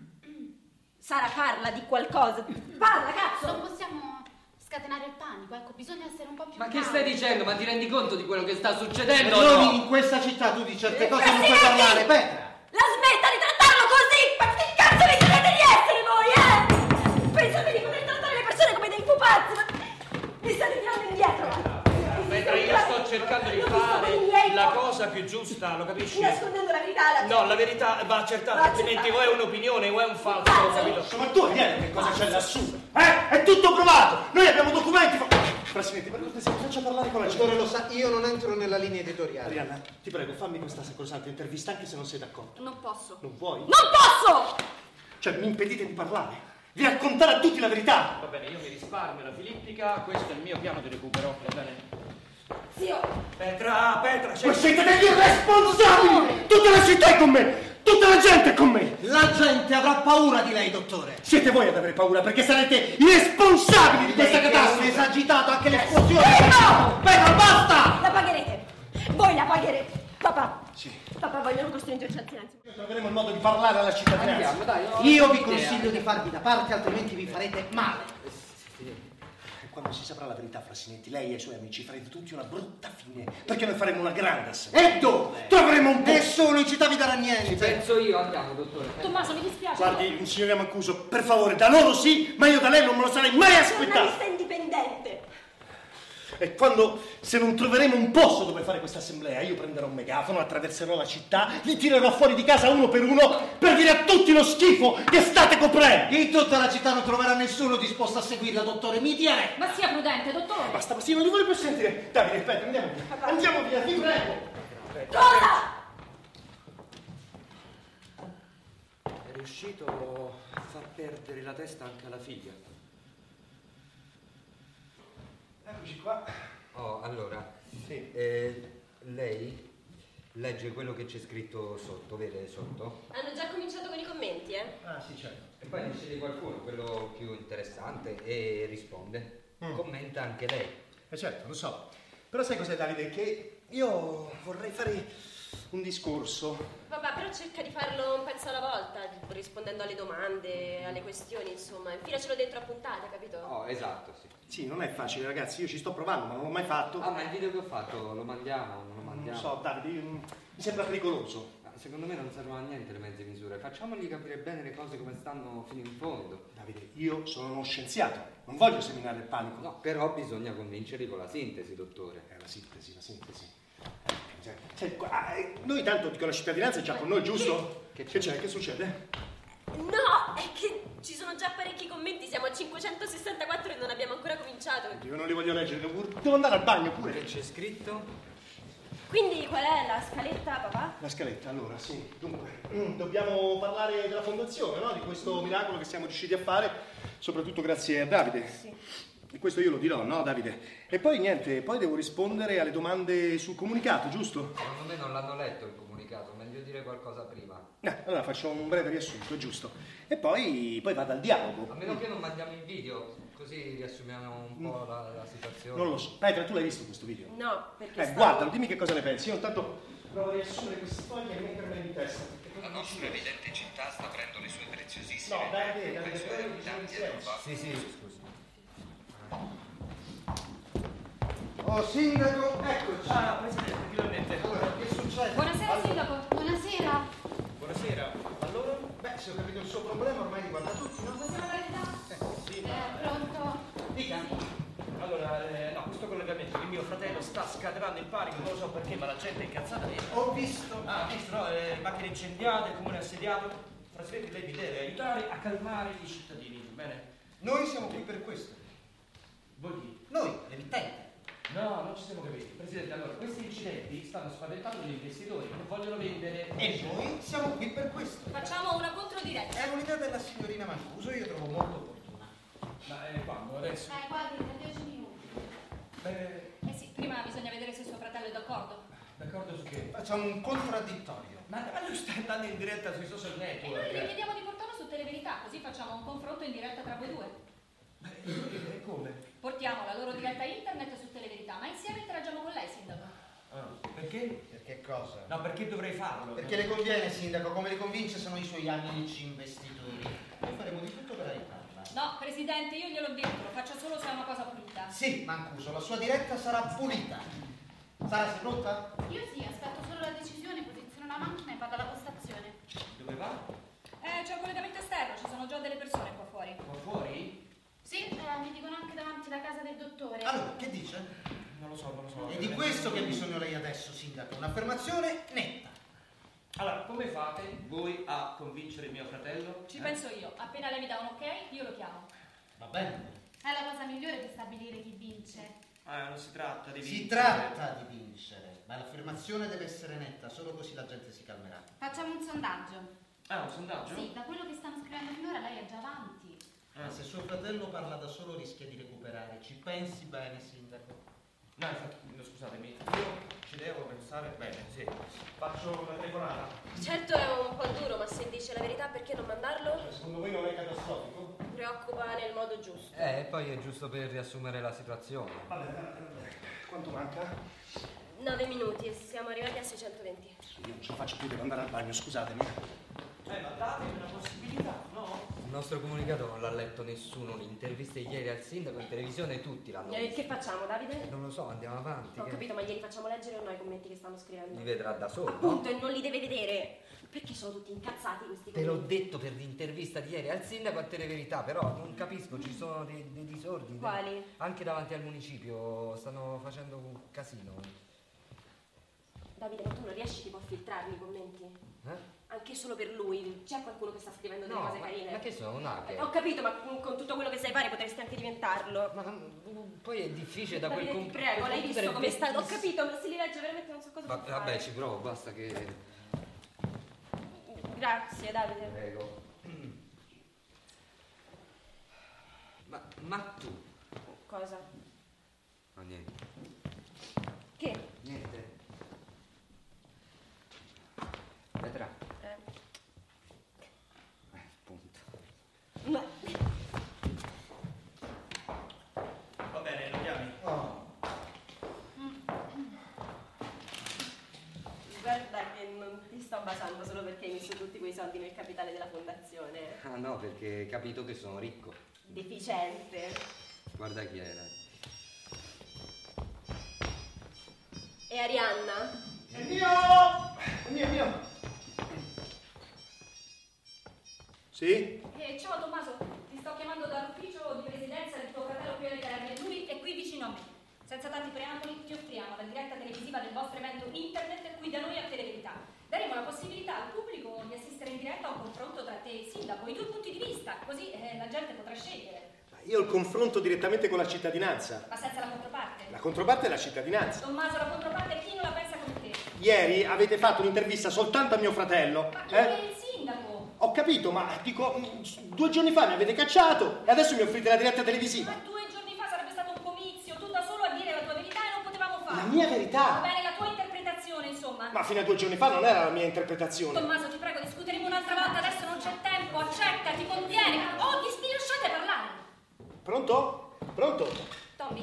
parla di qualcosa. Parla, cazzo! Non possiamo scatenare il panico, ecco, bisogna essere un po' più Ma che calmi. stai dicendo? Ma ti rendi conto di quello che sta succedendo? Non No? in questa città tu di certe cose non puoi parlare, Petra! La smetta di trattarlo così! Ma che cazzo vi credete di essere voi, Pensate di poter trattare le persone come dei pupazzi, ma mi state tirando indietro! Petra, io sto cercando di fare la cosa più giusta, lo capisci? Nascondendo la verità. No, la verità va accertata, altrimenti o è un'opinione o è un falso, capito? Ma tu Arianna che cosa c'è lassù? È tutto provato! Noi abbiamo documenti! Frassinetti, per cortesia, mi faccia parlare con la gente. Dottore, lo sa, io non entro nella linea editoriale. Arianna, ti prego, fammi questa sacrosanta intervista anche se non sei d'accordo. Non posso. Non vuoi? Non posso! Cioè, mi impedite di parlare, di raccontare a tutti la verità. Va bene, io mi risparmio la filippica, questo è il mio piano di recupero, va bene? Zio! Petra, Voi siete degli irresponsabili! Tutta la città è con me! Tutta la gente è con me! La gente avrà paura di lei, dottore! Siete voi ad avere paura perché sarete i responsabili di questa Lei che catastrofe! ha esagitato anche l'esplosione! No! Petra, basta! La pagherete! Voi la pagherete! Papà! Sì. Papà, vogliono costringerci al silenzio. Troveremo il modo di parlare alla cittadinanza. Andiamo, dai. Io vi consiglio di farvi da parte, altrimenti vi farete male. Quando si saprà la verità, Frassinetti, lei e i suoi amici farete tutti una brutta fine, perché noi faremo una grande assemblea. E dove? Troveremo un posto. Nessuno in città vi darà niente. Penso io, andiamo, dottore. Tommaso, mi dispiace. Guardi, signora Mancuso, per favore, da loro sì, ma io da lei non me lo sarei mai aspettato. Giornalista indipendente. E quando, se non troveremo un posto dove fare questa assemblea, io prenderò un megafono, attraverserò la città, li tirerò fuori di casa uno per uno per dire a tutti lo schifo che state coprendo. In tutta la città non troverà nessuno disposto a seguirla, dottore, mi dia retta. Ma sia prudente, dottore. Basta, sì, non li voglio più sentire. Davide, aspetta, andiamo via. Andiamo via, vi prego. Cosa? È riuscito a far perdere la testa anche alla figlia. Eccoci qua. Oh, allora, Sì. lei legge quello che c'è scritto sotto, vede sotto? Hanno già cominciato con i commenti, eh? Ah, sì, certo. E poi ne sceglie qualcuno, quello più interessante, e risponde. Commenta anche lei. Certo, lo so. Però sai cos'è, Davide? Che io vorrei fare un discorso. Vabbè, però cerca di farlo un pezzo alla volta, rispondendo alle domande, alle questioni, insomma. Infilacelo dentro a puntate, capito? Oh, esatto, sì. Sì, non è facile, ragazzi, io ci sto provando, ma non l'ho mai fatto. Ah, ma il video che ho fatto lo mandiamo, non lo mandiamo? Non so, Davide, mi sembra pericoloso. Secondo me non servono a niente le mezze misure. Facciamogli capire bene le cose come stanno fino in fondo. Davide, io sono uno scienziato, non voglio seminare il panico. No, però bisogna convincerli con la sintesi, dottore. La sintesi. Noi tanto dico la cittadinanza è già con noi, giusto? Che c'è? Che succede? No, è che ci sono già parecchi commenti, siamo a 564 e non abbiamo ancora cominciato. Io non li voglio leggere, devo andare al bagno pure. Che c'è scritto? Quindi qual è la scaletta, papà? La scaletta, allora, sì. Dunque, dobbiamo parlare della fondazione, no? Di questo miracolo che siamo riusciti a fare, soprattutto grazie a Davide. Sì. E questo io lo dirò, no, Davide? E poi niente, poi devo rispondere alle domande sul comunicato, giusto? Secondo me non l'hanno letto il comunicato, meglio dire qualcosa prima. Allora faccio un breve riassunto, è giusto. E poi vado al dialogo. A meno che non mandiamo il video, così riassumiamo un po' la situazione. Non lo so. Petra, tu l'hai visto questo video? No, perché guardalo, dimmi che cosa ne pensi. Io intanto provo a riassumere questa storia e mettermela in testa. La nostra evidente città sta aprendo le sue preziosissime. No, dai, Sì, scusi. Oh, sindaco, eccoci. Ah, presidente, finalmente. Allora, che succede? Buonasera, sindaco. Buonasera. Buonasera. Allora? Beh, se ho capito il suo problema ormai riguarda tutti, no? Possiamo parlare da? Sì. Pronto? Dica. Allora, no, questo collegamento di mio fratello sta scatenando il panico, non lo so perché, ma la gente è incazzata dentro. Ho visto. Ah, visto, no? Macchine incendiate, il comune assediato. Presidente, lei mi deve aiutare a calmare i cittadini, va bene? Noi siamo qui per questo. Voi chi? Noi, l'emittente. No, non ci siamo capiti. Presidente, allora, questi incidenti stanno spaventando gli investitori, non vogliono vendere. E noi siamo qui per questo. Facciamo una controdiretta. È un'idea della signorina Mancuso, io trovo molto opportuna. Ma quando? Adesso? Guardi, tra 10 minuti. Sì, prima bisogna vedere se suo fratello è d'accordo. D'accordo su che? Facciamo un contraddittorio. Ma lui sta andando in diretta sui social E noi network. le chiediamo di portarlo su Televerità, così facciamo un confronto in diretta tra voi due. E come? Portiamo la loro diretta internet su Televerità, ma insieme interagiamo con lei, sindaco. Ah, perché? Perché cosa? No, perché dovrei farlo? Perché le conviene, sindaco, come le convince sono i suoi amici investitori. Noi faremo di tutto per aiutarla. No, presidente, io gliel'ho detto, lo faccio solo se è una cosa pulita. Sì, Mancuso, la sua diretta sarà pulita. Sara, sei pronta? Io sì, aspetto solo la decisione, posiziono una macchina e vado alla postazione. Dove va? C'è un collegamento esterno, ci sono già delle persone qua fuori. Qua fuori? Sì, mi dicono anche davanti la casa del dottore. Allora, che dice? Non lo so. È di questo che ha bisogno lei adesso, sindaco. Un'affermazione netta. Allora, come fate voi a convincere mio fratello? Ci penso io, appena lei mi dà un ok, io lo chiamo. Va bene? È la cosa migliore per stabilire chi vince. Non si tratta di Si tratta di vincere, ma l'affermazione deve essere netta, solo così la gente si calmerà. Facciamo un sondaggio. Ah, un sondaggio? Sì, da quello che stanno scrivendo finora lei è già avanti. Se suo fratello parla da solo rischia di recuperare. Ci pensi bene, sindaco? No, infatti, scusatemi, io ci devo pensare bene, sì. Faccio una telefonata. Certo è un po' duro, ma se dice la verità perché non mandarlo? Secondo voi non è catastrofico? Preoccupa nel modo giusto. E poi è giusto per riassumere la situazione. Vabbè, quanto manca? 9 minuti e siamo arrivati a 620. Io non ce la faccio più, devo andare al bagno, scusatemi. Ma datemi una possibilità, no? Il nostro comunicato non l'ha letto nessuno, le interviste ieri al sindaco in televisione tutti l'hanno visto. Che facciamo, Davide? Non lo so, andiamo avanti. Ho capito, ma glieli facciamo leggere o no i commenti che stanno scrivendo? Li vedrà da solo. Appunto, e non li deve vedere. Perché sono tutti incazzati questi Te l'ho commenti? detto per l'intervista di ieri al sindaco a Televerità, però non capisco, ci sono dei disordini. Quali? Anche davanti al municipio stanno facendo un casino. Davide, ma tu non riesci tipo a filtrarli i commenti? Anche solo per lui? C'è qualcuno che sta scrivendo delle cose carine? Ma che sono? Un hacker? Ho capito, ma con tutto quello che sai fare potresti anche diventarlo. Ma poi è difficile da Davide, quel ti prego, l'hai visto come sta? Ho capito, ma se li legge veramente non so cosa fare. Vabbè, ci provo, basta che... Grazie, Davide. Prego. Ma tu? Cosa? No, niente. Che? Niente. Vedrà. Punto. Ma... Va bene, lo chiami? Guarda che non ti sto basando solo perché hai messo tutti quei soldi nel capitale della fondazione. Ah no, perché hai capito che sono ricco. Deficiente. Guarda chi era. E Arianna? È mio! Sì? Ciao Tommaso, ti sto chiamando dall'ufficio di presidenza del tuo fratello qui alle Terme. Lui è qui vicino a me. Senza tanti preamboli ti offriamo la diretta televisiva del vostro evento internet qui da noi a Televerità. Daremo la possibilità al pubblico di assistere in diretta a un confronto tra te e il sindaco, i due punti di vista, così la gente potrà scegliere. Io il confronto direttamente con la cittadinanza. Ma senza la controparte. La controparte è la cittadinanza. Tommaso, la controparte è chi non la pensa come te. Ieri avete fatto un'intervista soltanto a mio fratello. Ma chi è il sindaco? Ho capito, ma dico, 2 giorni fa mi avete cacciato e adesso mi offrite la diretta televisiva. Ma 2 giorni fa sarebbe stato un comizio, tu da solo a dire la tua verità e non potevamo farlo. La mia verità? Va bene, la tua interpretazione, insomma. Ma fino a 2 giorni fa non era la mia interpretazione. Tommaso, ti prego, discuteremo un'altra volta, adesso non c'è tempo, accetta, ti conviene. Oh, ti lasciate parlare. Pronto? Pronto? Tommy,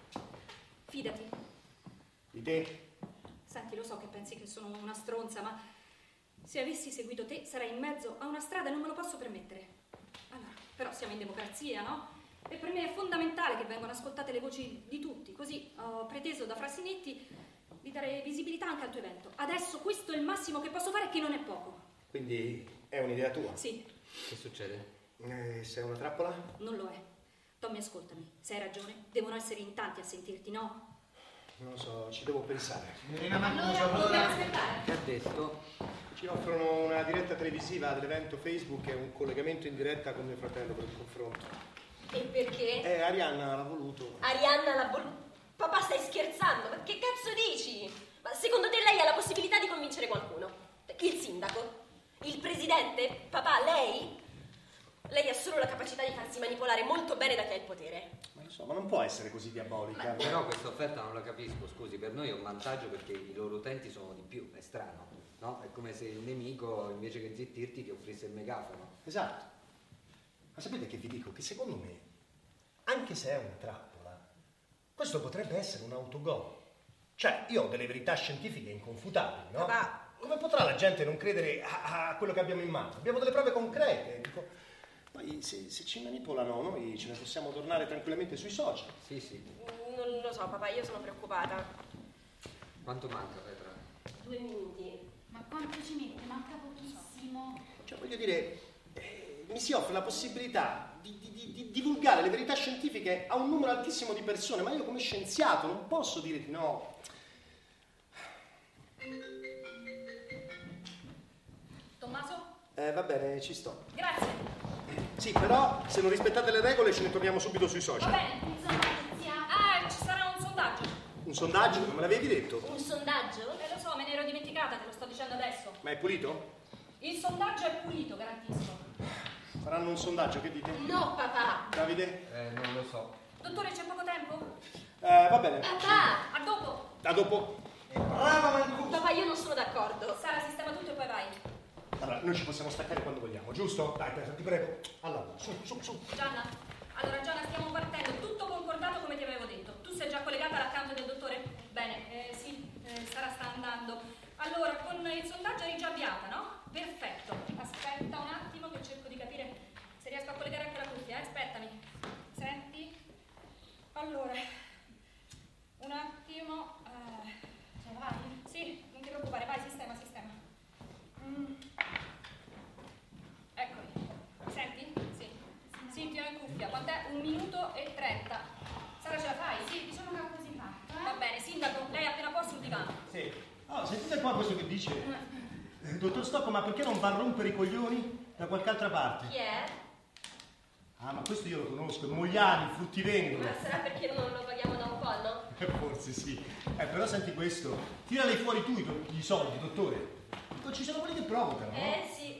fidati. Di te? Senti, lo so che pensi che sono una stronza, ma se avessi seguito te sarei in mezzo a una strada e non me lo posso permettere. Allora, però siamo in democrazia, no? E per me è fondamentale che vengano ascoltate le voci di tutti, così ho preteso da Frassinetti di dare visibilità anche al tuo evento. Adesso questo è il massimo che posso fare, che non è poco. Quindi è un'idea tua? Sì. Che succede? Sei una trappola? Non lo è. Tommy, ascoltami, se hai ragione, devono essere in tanti a sentirti, no? Non lo so, ci devo pensare. Allora. Che ha detto? Ci offrono una diretta televisiva dell'evento Facebook e un collegamento in diretta con mio fratello per il confronto. E perché? Arianna l'ha voluto. Arianna l'ha voluto? Papà, stai scherzando? Ma che cazzo dici? Ma secondo te lei ha la possibilità di convincere qualcuno? Il sindaco? Il presidente? Papà, lei? Lei ha solo la capacità di farsi manipolare molto bene da chi ha il potere. Ma lo so, ma non può essere così diabolica. Però questa offerta non la capisco, scusi, per noi è un vantaggio perché i loro utenti sono di più, è strano, no? È come se il nemico invece che zittirti ti offrisse il megafono. Esatto. Ma sapete che vi dico? Che secondo me, anche se è una trappola, questo potrebbe essere un autogol. Cioè, io ho delle verità scientifiche inconfutabili, no? Papà. Come potrà la gente non credere a quello che abbiamo in mano? Abbiamo delle prove concrete. Dico, poi se ci manipolano noi ce ne possiamo tornare tranquillamente sui social. Sì, sì. Non lo so, papà, io sono preoccupata. Quanto manca, Petra? 2 minuti. Ma quanto ci mette? Manca pochissimo. Cioè, voglio dire, mi si offre la possibilità di divulgare le verità scientifiche a un numero altissimo di persone, ma io come scienziato non posso dire di no. Tommaso? Va bene, ci sto. Grazie. Sì, però se non rispettate le regole ce ne torniamo subito sui Va social. bene. Ci sarà un sondaggio. Un sondaggio? Non me l'avevi detto? Un sondaggio? Lo so, me ne ero dimenticata, te lo sto dicendo adesso. Ma è pulito? Il sondaggio è pulito, garantisco. Faranno un sondaggio, che dite? No, papà. Davide? Non lo so. Dottore, c'è poco tempo? Va bene. Papà. A dopo. A dopo. Brava Mancuso! Papà, io non sono d'accordo. Sara, sistema tutto e poi vai. Allora, noi ci possiamo staccare quando vogliamo, giusto? Dai, ti prego. Allora, su. Gianna, allora Gianna, stiamo partendo, tutto concordato come ti avevo detto. Tu sei già collegata all'account del dottore? Bene, sì, Sara sta andando. Allora, con il sondaggio eri già avviata, no? Perfetto. Aspetta un attimo che cerco di capire se riesco a collegare anche la cuffia, aspettami. Senti? Allora, un attimo. Ce la vai? Sì, non ti preoccupare, vai, sistema. Dottor Stocco, ma perché non va a rompere i coglioni da qualche altra parte? Chi è? Ah, ma questo io lo conosco, è Mogliani, il fruttivendolo. Ma sarà perché non lo paghiamo da un po', no? Forse sì. Però senti questo, tirali fuori tu i soldi, dottore. Ci sono quelli che provocano, no? Sì.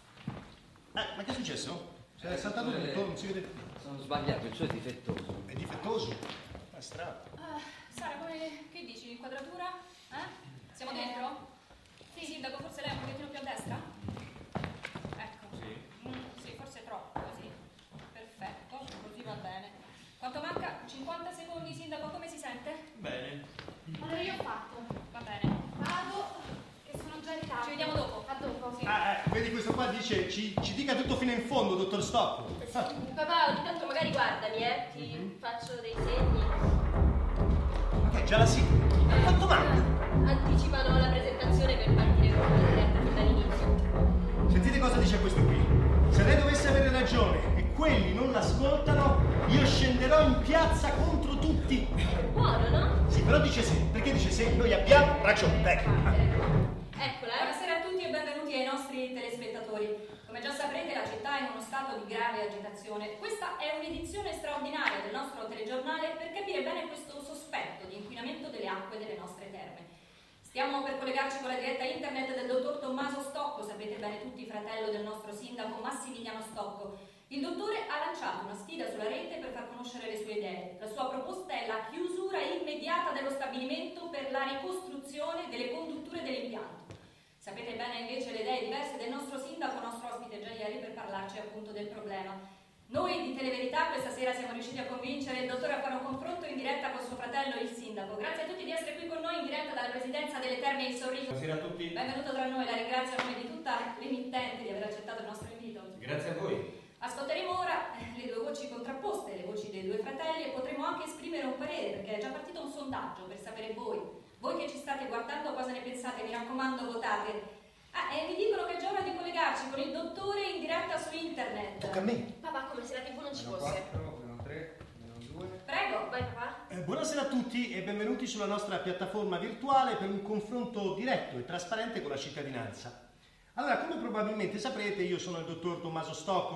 Ma che è successo? È saltato tutto, non si vede più. Sono sbagliato, il suo è difettoso. È difettoso? È strano. Sara, che dici? L'inquadratura? Siamo dentro? Sì, sindaco, forse lei è un pochettino più a destra? Ecco. Sì, forse troppo, così. Perfetto, così va bene. Quanto manca? 50 secondi, sindaco, come si sente? Bene. Allora io ho fatto. Va bene. Vado, che sono già in ritardo. Ci vediamo dopo. A dopo, sì. Vedi, questo qua dice ci dica tutto fino in fondo, dottor Stocco. Papà, ogni tanto magari guardami, ti faccio dei segni. Ok, già la sigla. Quanto manca? Anticipano la presentazione per partire con la diretta fin dall'inizio. Sentite cosa dice questo qui. Se lei dovesse avere ragione e quelli non l'ascoltano, io scenderò in piazza contro tutti. Buono, no? Sì, però dice se. Perché dice se? Noi abbiamo ragione. Ecco. Eccola. Buonasera a tutti e benvenuti ai nostri telespettatori. Come già saprete, la città è in uno stato di grave agitazione. Questa è un'edizione straordinaria del nostro telegiornale per capire bene questo sospetto di inquinamento delle acque delle nostre terme. Stiamo per collegarci con la diretta internet del dottor Tommaso Stocco, sapete bene tutti, fratello del nostro sindaco Massimiliano Stocco. Il dottore ha lanciato una sfida sulla rete per far conoscere le sue idee. La sua proposta è la chiusura immediata dello stabilimento per la ricostruzione delle condutture dell'impianto. Sapete bene invece le idee diverse del nostro sindaco, nostro ospite già ieri, per parlarci appunto del problema. Noi di Televerità questa sera siamo riusciti a convincere il dottore a fare un confronto in diretta con suo fratello, il sindaco. Grazie a tutti di essere qui con noi in diretta dalla presidenza delle Terme Il Sorriso. Buonasera a tutti. Benvenuto tra noi, la ringrazio a nome di tutta l'emittente di aver accettato il nostro invito. Grazie a voi. Ascolteremo ora le due voci contrapposte, le voci dei due fratelli, e potremo anche esprimere un parere, perché è già partito un sondaggio per sapere voi che ci state guardando cosa ne pensate, mi raccomando votate. E mi dicono che è già ora di collegarci con il dottore in diretta su internet. Tocca a me. Papà, come se la TV non ci Meno fosse. 4, meno 3, meno 2. Prego, vai papà. Buonasera a tutti e benvenuti sulla nostra piattaforma virtuale per un confronto diretto e trasparente con la cittadinanza. Allora, come probabilmente saprete, io sono il dottor Tommaso Stocco,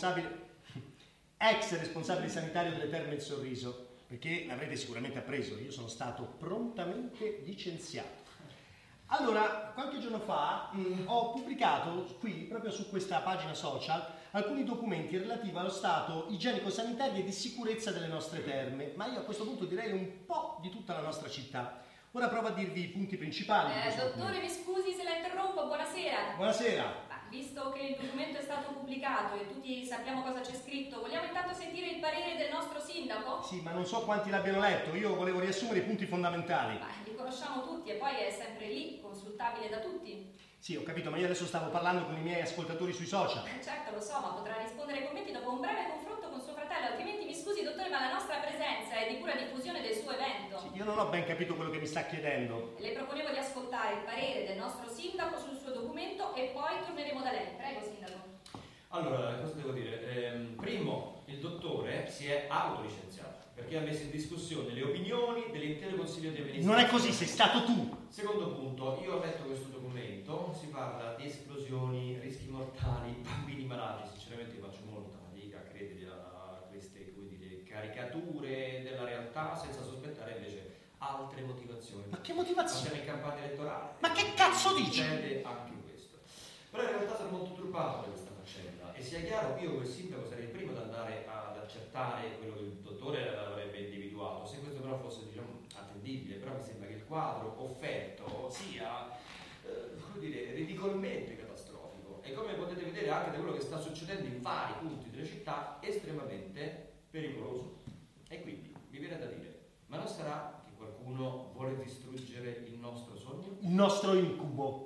ex responsabile sanitario delle Terme Il Sorriso, perché l'avrete sicuramente appreso, io sono stato prontamente licenziato. Allora, qualche giorno fa ho pubblicato qui, proprio su questa pagina social, alcuni documenti relativi allo stato igienico-sanitario e di sicurezza delle nostre terme, ma io a questo punto direi un po' di tutta la nostra città. Ora provo a dirvi i punti principali. Dottore, mi scusi se la interrompo, buonasera. Buonasera. Visto che il documento è stato pubblicato e tutti sappiamo cosa c'è scritto, vogliamo intanto sentire il parere del nostro sindaco? Sì, ma non so quanti l'abbiano letto, io volevo riassumere i punti fondamentali. Li conosciamo tutti e poi è sempre lì, consultabile da tutti. Sì, ho capito, ma io adesso stavo parlando con i miei ascoltatori sui social. Certo, lo so, ma potrà rispondere ai commenti dopo un breve confronto con suo fratello, altrimenti mi scusi dottore, ma la nostra presenza è di pura diffusione del suo evento. Sì, io non ho ben capito quello che mi sta chiedendo. Le proponevo di ascoltare il parere del nostro sindaco sul suo documento e poi torneremo da lei. Prego, sindaco. Allora, cosa devo dire? Primo, il dottore si è autolicenziato perché ha messo in discussione le opinioni dell'intero consiglio di amministrazione. Non è così, sei stato tu. Secondo punto, io ho letto questo documento, si parla di esplosioni, rischi mortali, bambini malati. Sinceramente faccio molta fatica a credere a queste, come dire, caricature della realtà senza sospettare invece altre motivazioni. Ma che motivazioni? Siamo in campagna elettorale. Ma che cazzo dici? Succede anche questo. Però in realtà sono molto turbato da questa faccenda e sia chiaro, io come sindaco sarei il primo ad andare ad accertare quello che il dottore avrebbe individuato, se questo però fosse, diciamo, attendibile. Però mi sembra che il quadro offerto sia come dire, ridicolmente catastrofico e, come potete vedere anche da quello che sta succedendo in vari punti delle città, estremamente pericoloso. E quindi mi viene da dire, ma non sarà che qualcuno vuole distruggere il nostro sogno? Il nostro incubo.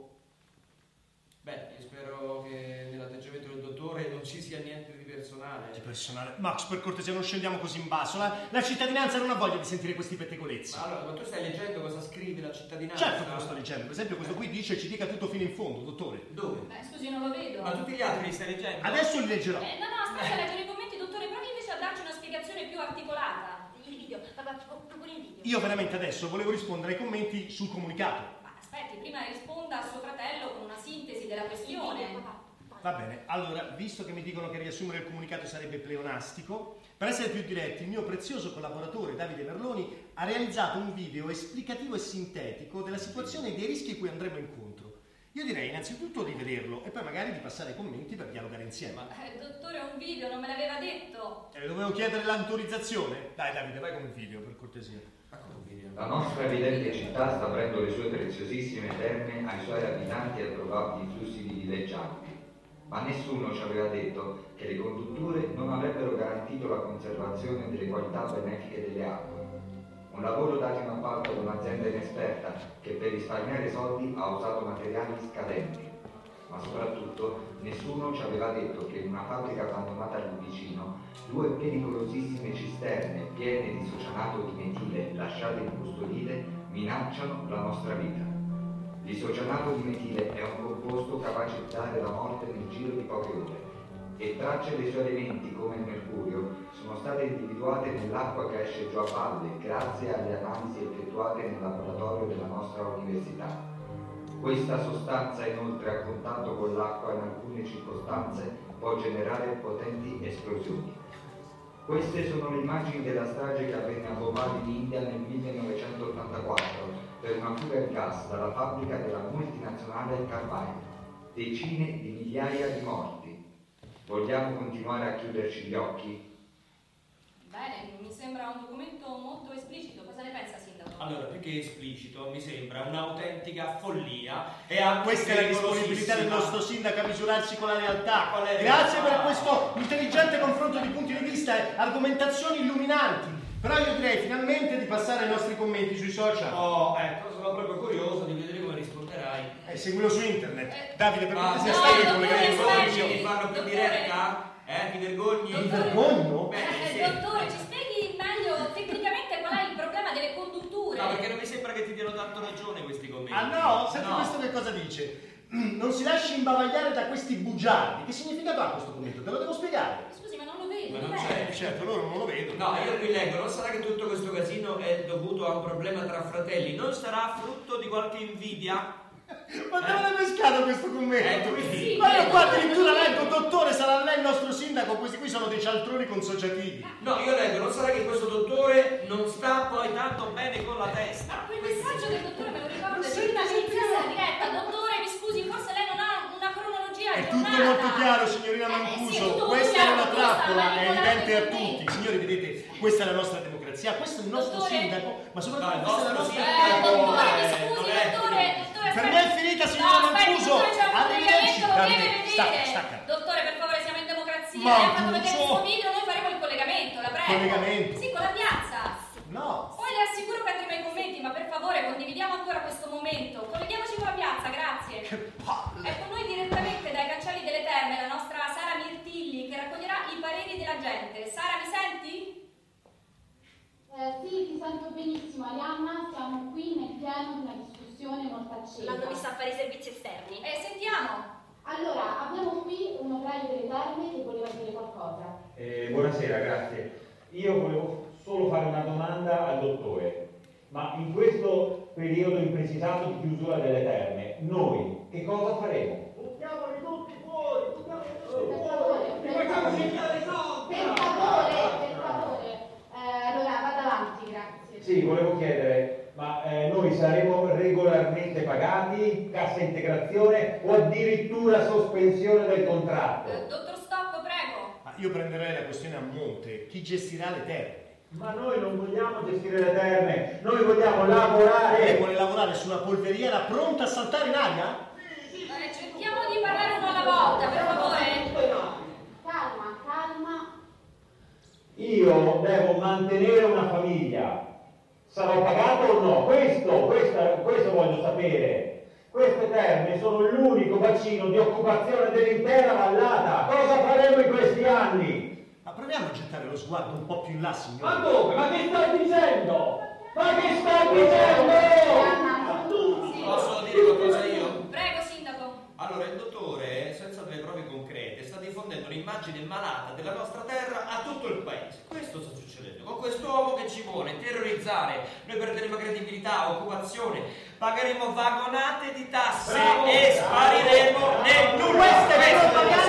Beh, io spero che nell'atteggiamento del dottore non ci sia niente di personale. Di personale? Max, per cortesia, non scendiamo così in basso. La cittadinanza non ha voglia di sentire questi pettegolezzi. Ma allora, ma tu stai leggendo cosa scrive la cittadinanza? Certo che lo sto leggendo. Per esempio, questo qui dice ci dica tutto fino in fondo, dottore. Dove? Beh, scusi, non lo vedo. Ma tutti gli altri li stai leggendo? Adesso li leggerò. No, aspetta a leggere i commenti, dottore, provi invece a darci una spiegazione più articolata. Il video, papà, proponi il video. Io veramente adesso volevo rispondere ai commenti sul comunicato. Ma aspetti, prima risponda a suo fratello con una sintesi Va bene, allora, visto che mi dicono che riassumere il comunicato sarebbe pleonastico, per essere più diretti, il mio prezioso collaboratore Davide Merloni ha realizzato un video esplicativo e sintetico della situazione e dei rischi a cui andremo incontro. Io direi innanzitutto di vederlo e poi magari di passare ai commenti per dialogare insieme. Ma dottore, un video, non me l'aveva detto. Dovevo chiedere l'autorizzazione? Dai Davide, vai con il video, per cortesia. La nostra evidente città sta aprendo le sue preziosissime terme ai suoi abitanti e ai probabili flussi di villeggianti. Ma nessuno ci aveva detto che le condutture non avrebbero garantito la conservazione delle qualità benefiche delle acque. Un lavoro dato in appalto ad un'azienda inesperta che per risparmiare soldi ha usato materiali scadenti. Ma soprattutto nessuno ci aveva detto che in una fabbrica abbandonata lì vicino 2 pericolosissime cisterne piene di isocianato di metile lasciate incustodite minacciano la nostra vita. L'isocianato di metile è un composto capace di dare la morte nel giro di poche ore e tracce dei suoi elementi come il mercurio sono state individuate nell'acqua che esce giù a valle grazie alle analisi effettuate nel laboratorio della nostra università. Questa sostanza inoltre a contatto con l'acqua in alcune circostanze può generare potenti esplosioni. Queste sono le immagini della strage che avvenne a Bhopal in India nel 1984 per una fuga di gas dalla fabbrica della multinazionale Carlyle. Decine di migliaia di morti. Vogliamo continuare a chiuderci gli occhi? Bene, mi sembra un documento molto esplicito. Cosa ne pensa, Sindaco? Allora, più che esplicito, mi sembra un'autentica follia. Questa è la disponibilità del nostro sindaco a misurarsi con la realtà. Grazie per questo intelligente confronto di punti di vista e argomentazioni illuminanti. Però io direi finalmente di passare ai nostri commenti sui social. Oh, ecco, sono proprio curioso di vedere come risponderai. Seguilo su internet. Davide, per cortesia, stai stai collegando. Ti fanno più diretta? Ti vergogni? Mi vergogno? Sì. Dottore, ci spieghi meglio tecnicamente qual è il problema delle condutture? No, perché non mi sembra che ti diano tanto ragione questi commenti. Ah no? Senti questo che cosa dice? Non si lasci imbavagliare da questi bugiardi. Che significato ha questo commento? Te lo devo spiegare. Scusi, ma non lo vedo. Ma non c'è. Certo, loro non lo vedono. No, io qui leggo, non sarà che tutto questo casino è dovuto a un problema tra fratelli? Non sarà frutto di qualche invidia? Ma dove l'hai pescato questo commento? Sì, ma io qua addirittura leggo, dottore, sarà lei il nostro sindaco, questi qui sono dei cialtroni consociativi. No, io leggo, non sarà che questo dottore non sta poi tanto bene con la testa. Quel messaggio del dottore me lo ricordo, è una iniziale diretta. Dottore, mi scusi, forse lei non ha una cronologia È aggiornata. tutto molto chiaro, signorina Mancuso, questa è una trappola, è evidente a tutti. Signori, vedete, questa è la nostra democrazia, questo è il nostro sindaco, ma soprattutto questa è la nostra dottore, mi scusi, dottore, per me è finita, signora Mancuso. Arrivederci. Stacca. Dottore, per favore, siamo in democrazia. Lei ha fatto vedere il suo video, noi faremo il collegamento, la prego. Collegamento? Sì, con la piazza. No. Poi le assicuro che andremo ai commenti, ma per favore condividiamo ancora questo momento. Colleghiamoci con la piazza, grazie. Che palle. Ecco noi direttamente dai Cancelli delle Terme, la nostra Sara Mirtilli, che raccoglierà i pareri della gente. Sara, mi senti? Sì, ti sento benissimo, Arianna. Siamo qui nel pieno di una discussione molto accesa. L'hanno vista a fare i servizi esterni. Sentiamo. Allora, abbiamo qui un operaio delle terme che voleva dire qualcosa. Buonasera, grazie. Io volevo solo fare una domanda al dottore. Ma in questo periodo imprecisato di chiusura delle terme, noi che cosa faremo? Buttiamoli tutti fuori! Per favore. Allora, vada avanti, grazie. Sì, volevo chiedere, ma noi saremo regolarmente pagati, cassa integrazione o addirittura sospensione del contratto? Dottor Stop, prego. Ma io prenderei la questione a monte. Chi gestirà le terme? Ma noi non vogliamo gestire le terme, noi vogliamo lavorare. Lei vuole lavorare su una polveriera pronta a saltare in aria? Cerchiamo di parlare uno alla volta, per favore. Calma. Io devo mantenere una famiglia. Sarò pagato o no? Questo voglio sapere. Queste terme sono l'unico bacino di occupazione dell'intera vallata. Cosa faremo in questi anni? Ma proviamo a gettare lo sguardo un po' più in là, signore. Ma dove? Ma che stai dicendo? Posso dire qualcosa io? Prego, sindaco. Allora, il dottore, senza delle prove concrete, sta diffondendo un'immagine malata della nostra terra a tutto il paese. Questo sta succedendo con quest'uomo che ci vuole terrorizzare. Noi perderemo credibilità, occupazione, pagheremo vagonate di tasse e spariremo nel nulla. Questa è propaganda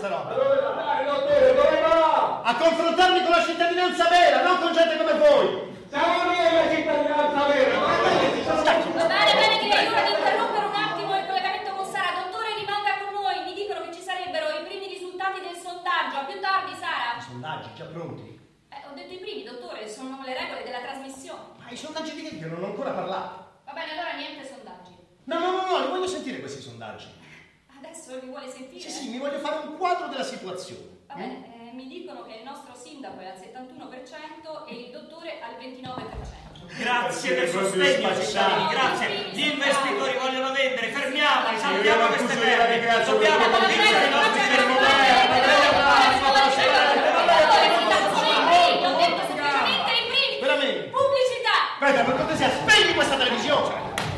questa roba? Dove va a fare, dottore? Dove va? A confrontarmi con la cittadinanza vera, non con gente come voi! Siamo noi la cittadinanza vera! Va bene, direi ora di interrompere un attimo il collegamento con Sara. Dottore, rimanga con noi. Mi dicono che ci sarebbero i primi risultati del sondaggio. A più tardi, Sara. I sondaggi già pronti? Ho detto i primi, dottore, sono le regole della trasmissione. Ma i sondaggi di che? Io non ho ancora parlato. Va bene, allora niente sondaggi. No, li voglio sentire questi sondaggi. Adesso li vuole sentire? Sì, mi voglio fare un quadro della situazione. Va bene, mi dicono che il nostro sindaco è al 71% e il dottore al 29%. Grazie del sostegno, cittadini, grazie. Gli investitori vogliono vendere, fermiamoli, salviamo queste terre. Dobbiamo convincere i nostri Veramente? Pubblicità! Aspetta, per cortesia, spegni questa televisione!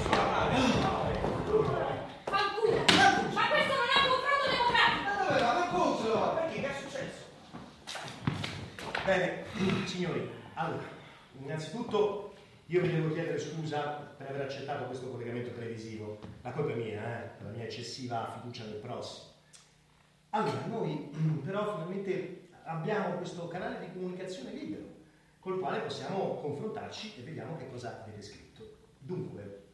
Fanculo! Ma questo non è un confronto democratico! Ma dove va? Ma cosa? Perché? Che è successo? Bene, signori, allora, innanzitutto io vi devo chiedere scusa per aver accettato questo collegamento televisivo. La colpa è mia, per la mia eccessiva fiducia nel prossimo. Allora, noi però finalmente abbiamo questo canale di comunicazione libero, col quale possiamo confrontarci e vediamo che cosa avete scritto. Dunque,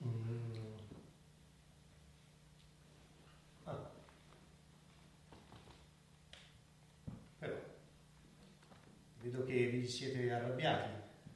però vedo che vi siete arrabbiati.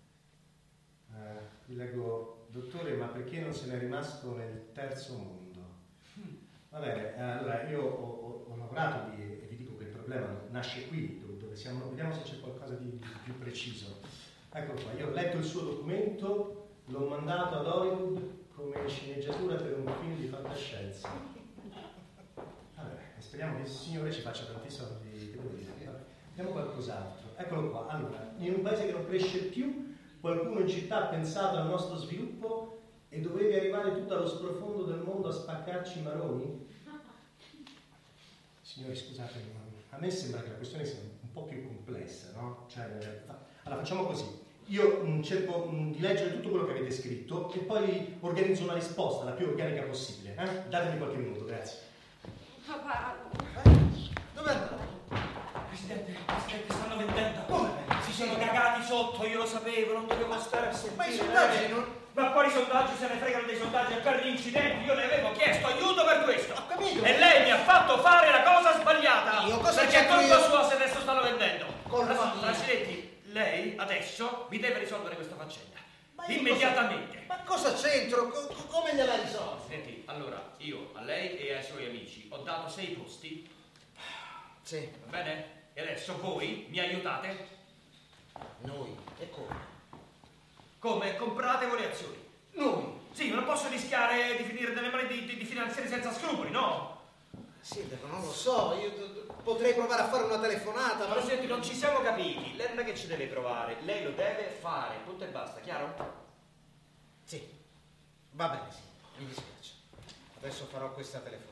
Vi leggo: dottore, ma perché non se n'è rimasto nel terzo mondo? Va bene, allora io ho lavorato lì e vi dico che il problema nasce qui, dove siamo. Vediamo se c'è qualcosa di più preciso. Eccolo qua, io ho letto il suo documento, l'ho mandato ad Hollywood come sceneggiatura per un film di fantascienza. Vabbè, speriamo che il signore ci faccia tanti soldi, che devo dire. Vediamo qualcos'altro. Eccolo qua, allora, in un paese che non cresce più, qualcuno in città ha pensato al nostro sviluppo e dovevi arrivare tutto allo sprofondo del mondo a spaccarci i maroni? Signori, scusate, ma a me sembra che la questione sia un po' più complessa, no? Cioè, allora facciamo così. Io cerco di leggere tutto quello che avete scritto e poi organizzo una risposta la più organica possibile. Datemi qualche minuto, grazie. Papà. Dove è andato? Presidente, stanno vendendo. Come? Si sono cagati sotto, io lo sapevo, non dovevo stare a sentire. Ma i sondaggi non... Ma poi i sondaggi se ne fregano dei sondaggi e per gli incidenti io le avevo chiesto aiuto per questo. Ho capito. E lei mi ha fatto fare la cosa sbagliata. Io cosa perché è c'entro colpa io? sua se adesso stanno vendendo. Colpa mia. Presidenti, lei adesso mi deve risolvere questa faccenda. Ma io Immediatamente. Ma cosa c'entro? Come gliela risolvo? Senti, allora, io a lei e ai suoi amici ho dato 6 posti. Sì. Va bene? E adesso voi mi aiutate? Noi? E come? Come? Comprate voi le azioni. Noi? Sì, non posso rischiare di finire nelle mani di finanzieri senza scrupoli, no? Sindaco, non lo so, io potrei provare a fare una telefonata, Ma Presidente, non ci siamo capiti. Lei non è che ci deve provare, lei lo deve fare, punto e basta, chiaro? Sì, va bene, sì, mi dispiace. Adesso farò questa telefonata.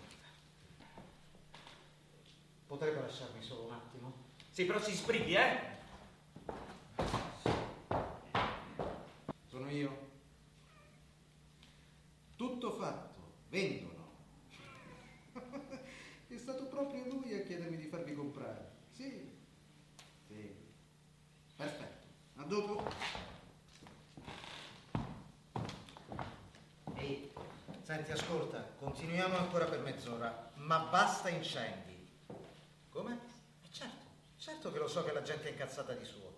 Potrebbe lasciarmi solo un attimo? Sì, però si sbrighi, Sono io. Tutto fatto, vendono. È stato proprio lui a chiedermi di farvi comprare. Sì. Sì. Perfetto. A dopo. Ehi, senti, ascolta, continuiamo ancora per mezz'ora, ma basta incendi. Come? Certo che lo so che la gente è incazzata di suo.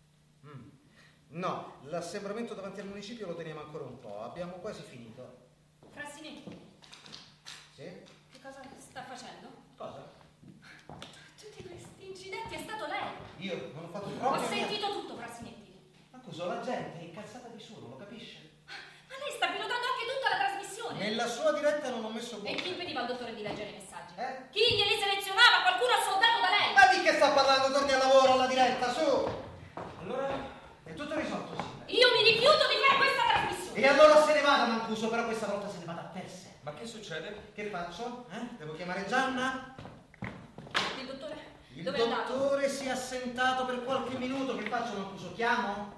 No, l'assembramento davanti al municipio lo teniamo ancora un po', abbiamo quasi finito. Frassinetti. Sì? Che cosa sta facendo? Cosa? Tutti questi incidenti è stato lei. Io non ho fatto proprio Ho sentito tutto, Frassinetti. Ma cosa? La gente è incazzata di suo, non lo capisce? Ma lei sta pilotando anche tutta la trasmissione. Nella sua diretta non ho messo E bocca. chi impediva al dottore di leggere i messaggi? Eh? Chi glieli selezionava? Qualcuno assoldato da lei? Ma di che sta parlando? Torni al lavoro, alla diretta, su! Allora, è tutto risolto, sì. Io mi rifiuto di fare questa trasmissione. E allora se ne vada, Mancuso, però questa volta se ne vada a teste. ma che succede? Che faccio? Devo chiamare Gianna? Il dottore? Il Dove è andato? dottore si è assentato per qualche minuto. Che faccio, Mancuso? Chiamo?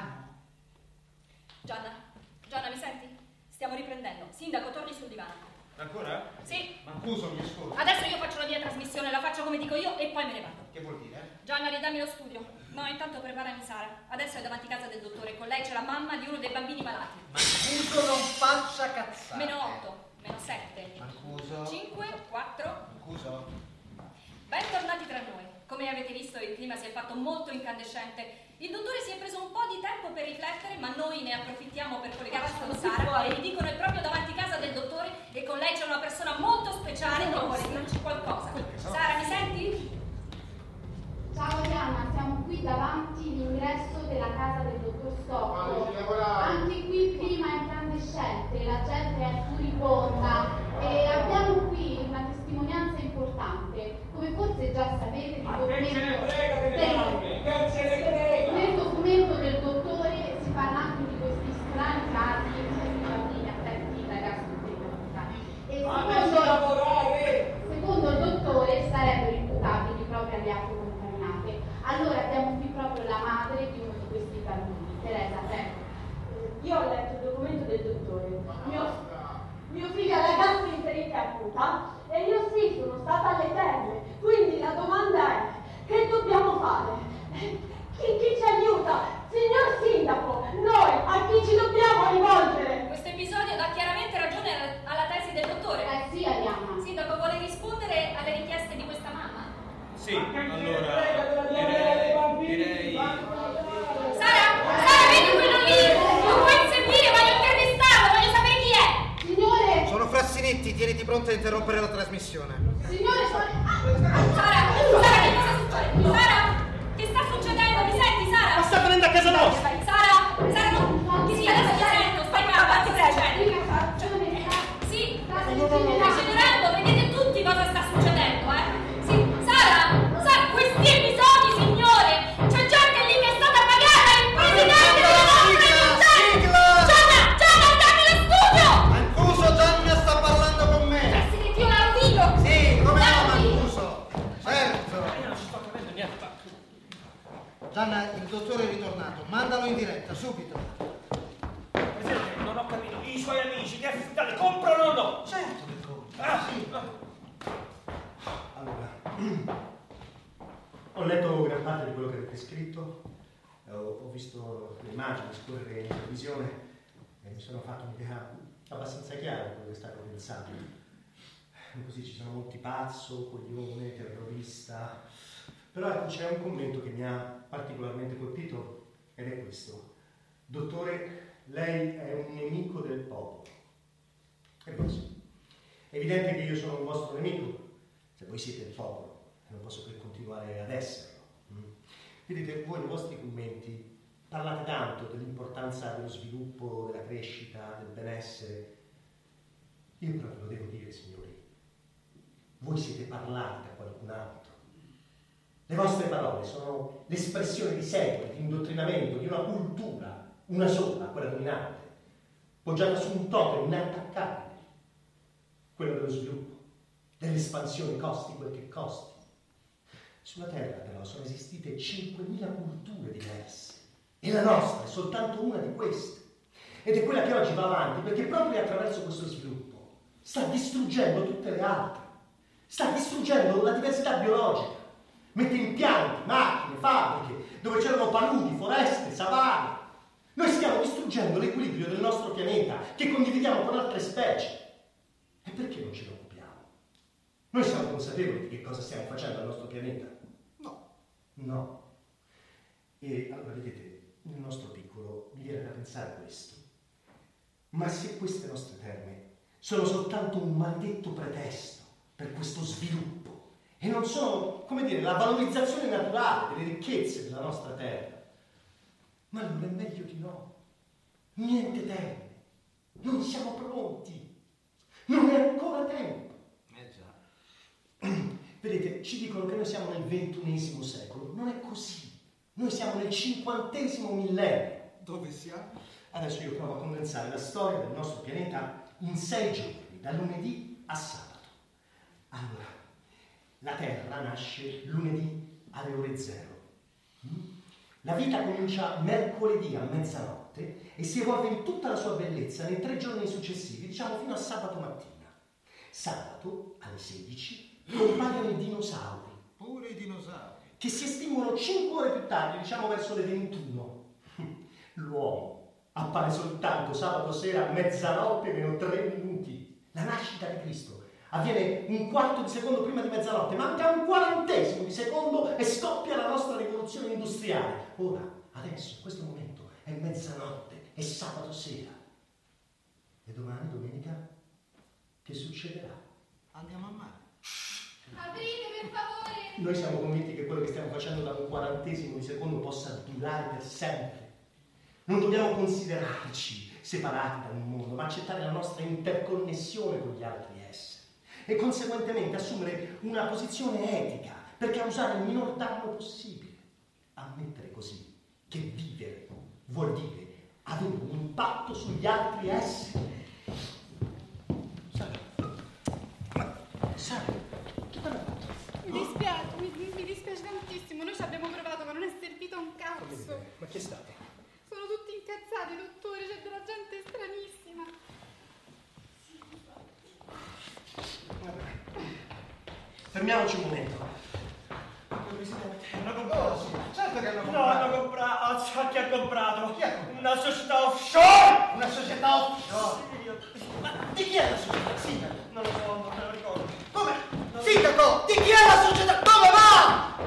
Gianna, mi senti? Stiamo riprendendo. Sindaco, torni sul divano. Ancora? Sì. Mancuso, mi ascolta. Adesso io faccio la mia trasmissione, la faccio come dico io e poi me ne vado. Che vuol dire? Gianna, ridammi lo studio. No, intanto preparami Sara. Adesso è davanti a casa del dottore. Con lei c'è la mamma di uno dei bambini malati. Mancuso, non faccia cazzate. -8, -7. Mancuso. 5, 4. Mancuso. Bentornati tra noi. Come avete visto, il clima si è fatto molto incandescente. Il dottore si è preso un po' di tempo per riflettere, ma noi ne approfittiamo per collegarci con Sara e vi dicono è proprio davanti a casa del dottore e con lei c'è una persona molto speciale che vuole dirci qualcosa. Sara, mi senti? Ciao Diana, siamo qui davanti all'ingresso della casa del dottor Stocco. Anche qui il clima è incandescente, la gente è furibonda e abbiamo qui una testimonianza importante. Come forse già sapete, nel documento del dottore si parla anche di questi strani casi di bambini affetti da gastroenteritis. E secondo il dottore sarebbero imputabili proprio alle acque contaminate. Allora abbiamo qui proprio la madre di uno di questi bambini, Teresa, prego. Io ho letto il documento del dottore. Mio figlio ha la gastroenterite acuta e io sì, sono stata alle terme. Quindi la domanda è: che dobbiamo fare? Chi ci aiuta? Signor Sindaco, noi a chi ci dobbiamo rivolgere? Questo episodio dà chiaramente ragione alla tesi del dottore. Sì, Arianna. Sindaco, vuole rispondere alle richieste di questa mamma? Sì, allora direi... Sara, vedi quello lì? Non puoi inseguire, voglio intervistarlo, voglio sapere chi è. Signore! Sono Frassinetti, tieniti pronta a interrompere la trasmissione. Signore, Sara, che cosa succede? Sara, che sta succedendo? Mi senti, Sara? Ma sta venendo a casa nostra! Sara, no, sì, adesso ti sento, stai calma, ti prego. Sì, stai generando, vedete tutti cosa sta succedendo, Sì, Sara, questi episodi, signore, c'è gente lì che è stata pagata, il presidente della nostra città! Gianna, dammi lo studio! Mancuso, Gianna sta parlando con me! Presidente, io la rovino! Sì, come no, Mancuso? Certo! Io non ci sto capendo niente. Gianna, il dottore è ritornato, mandalo in diretta, subito. Presidente, non ho capito. I suoi amici, gli affettati, comprano o no? Certo che compra. Ah, sì. Allora, ho letto gran parte di quello che avete scritto, ho visto le immagini scorrere in televisione e mi sono fatto un'idea abbastanza chiara di quello che stavo pensando. Così ci sono molti pazzo, coglione, terrorista. Però ecco, c'è un commento che mi ha particolarmente colpito ed è questo. Dottore, lei è un nemico del popolo. È così. È evidente che io sono un vostro nemico, se voi siete il popolo, e non posso che continuare ad esserlo. Vedete, voi nei vostri commenti parlate tanto dell'importanza dello sviluppo, della crescita, del benessere. Io però ve lo devo dire, signori, voi siete parlati da qualcun altro. Le vostre parole sono l'espressione di secoli, di indottrinamento, di una cultura, una sola, quella dominante, poggiata su un totem inattaccabile, quello dello sviluppo, dell'espansione, costi quel che costi. Sulla Terra però sono esistite 5.000 culture diverse e la nostra è soltanto una di queste. Ed è quella che oggi va avanti perché proprio attraverso questo sviluppo sta distruggendo tutte le altre, sta distruggendo la diversità biologica. Mette impianti, macchine, fabbriche, dove c'erano paludi, foreste, savane. Noi stiamo distruggendo l'equilibrio del nostro pianeta, che condividiamo con altre specie. E perché non ce ne occupiamo? Noi siamo consapevoli di che cosa stiamo facendo al nostro pianeta? No. No. E allora, vedete, nel nostro piccolo mi viene da pensare questo. Ma se queste nostre terme sono soltanto un maledetto pretesto per questo sviluppo, e non sono, come dire, la valorizzazione naturale delle ricchezze della nostra terra, ma allora è meglio di no. Niente terme. Non siamo pronti. Non è ancora tempo. Già. Vedete, ci dicono che noi siamo nel XXI secolo. Non è così. Noi siamo nel 50° millennio. Dove siamo? Adesso io provo a condensare la storia del nostro pianeta in 6 giorni, da lunedì a sabato. Allora, la Terra nasce lunedì alle ore 0. La vita comincia mercoledì a mezzanotte e si evolve in tutta la sua bellezza nei 3 giorni successivi, diciamo fino a sabato mattina. Sabato alle 16 compaiono i dinosauri. Pure i dinosauri. Che si estinguono 5 ore più tardi, diciamo verso le 21. L'uomo appare soltanto sabato sera a mezzanotte meno 3 minuti. La nascita di Cristo avviene un quarto di secondo prima di mezzanotte, manca un 40° di secondo e scoppia la nostra rivoluzione industriale. Ora, adesso, in questo momento, è mezzanotte, è sabato sera. E domani, domenica, che succederà? Andiamo a mare. Aprite, per favore! Noi siamo convinti che quello che stiamo facendo da un 40° di secondo possa durare per sempre. Non dobbiamo considerarci separati dal mondo, ma accettare la nostra interconnessione con gli altri esseri e conseguentemente assumere una posizione etica per causare il minor danno possibile. Ammettere così che vivere vuol dire avere un impatto sugli altri esseri. Sara, che cosa hai fatto? Mi dispiace tantissimo, noi ci abbiamo provato ma non è servito a un cazzo. Ma chi è stato? Sono tutti incazzati, dottore, c'è della gente stranissima. Fermiamoci un momento. Presidente, hanno comprato. Certo che hanno comprato. No, hanno comprato. Chi ha comprato? Chi ha comprato? Una società offshore! Una società offshore? Sì, Ma di chi è la società? Sindaco? non lo so, non me lo ricordo. Come? Sindaco, di chi è la società? Dove va?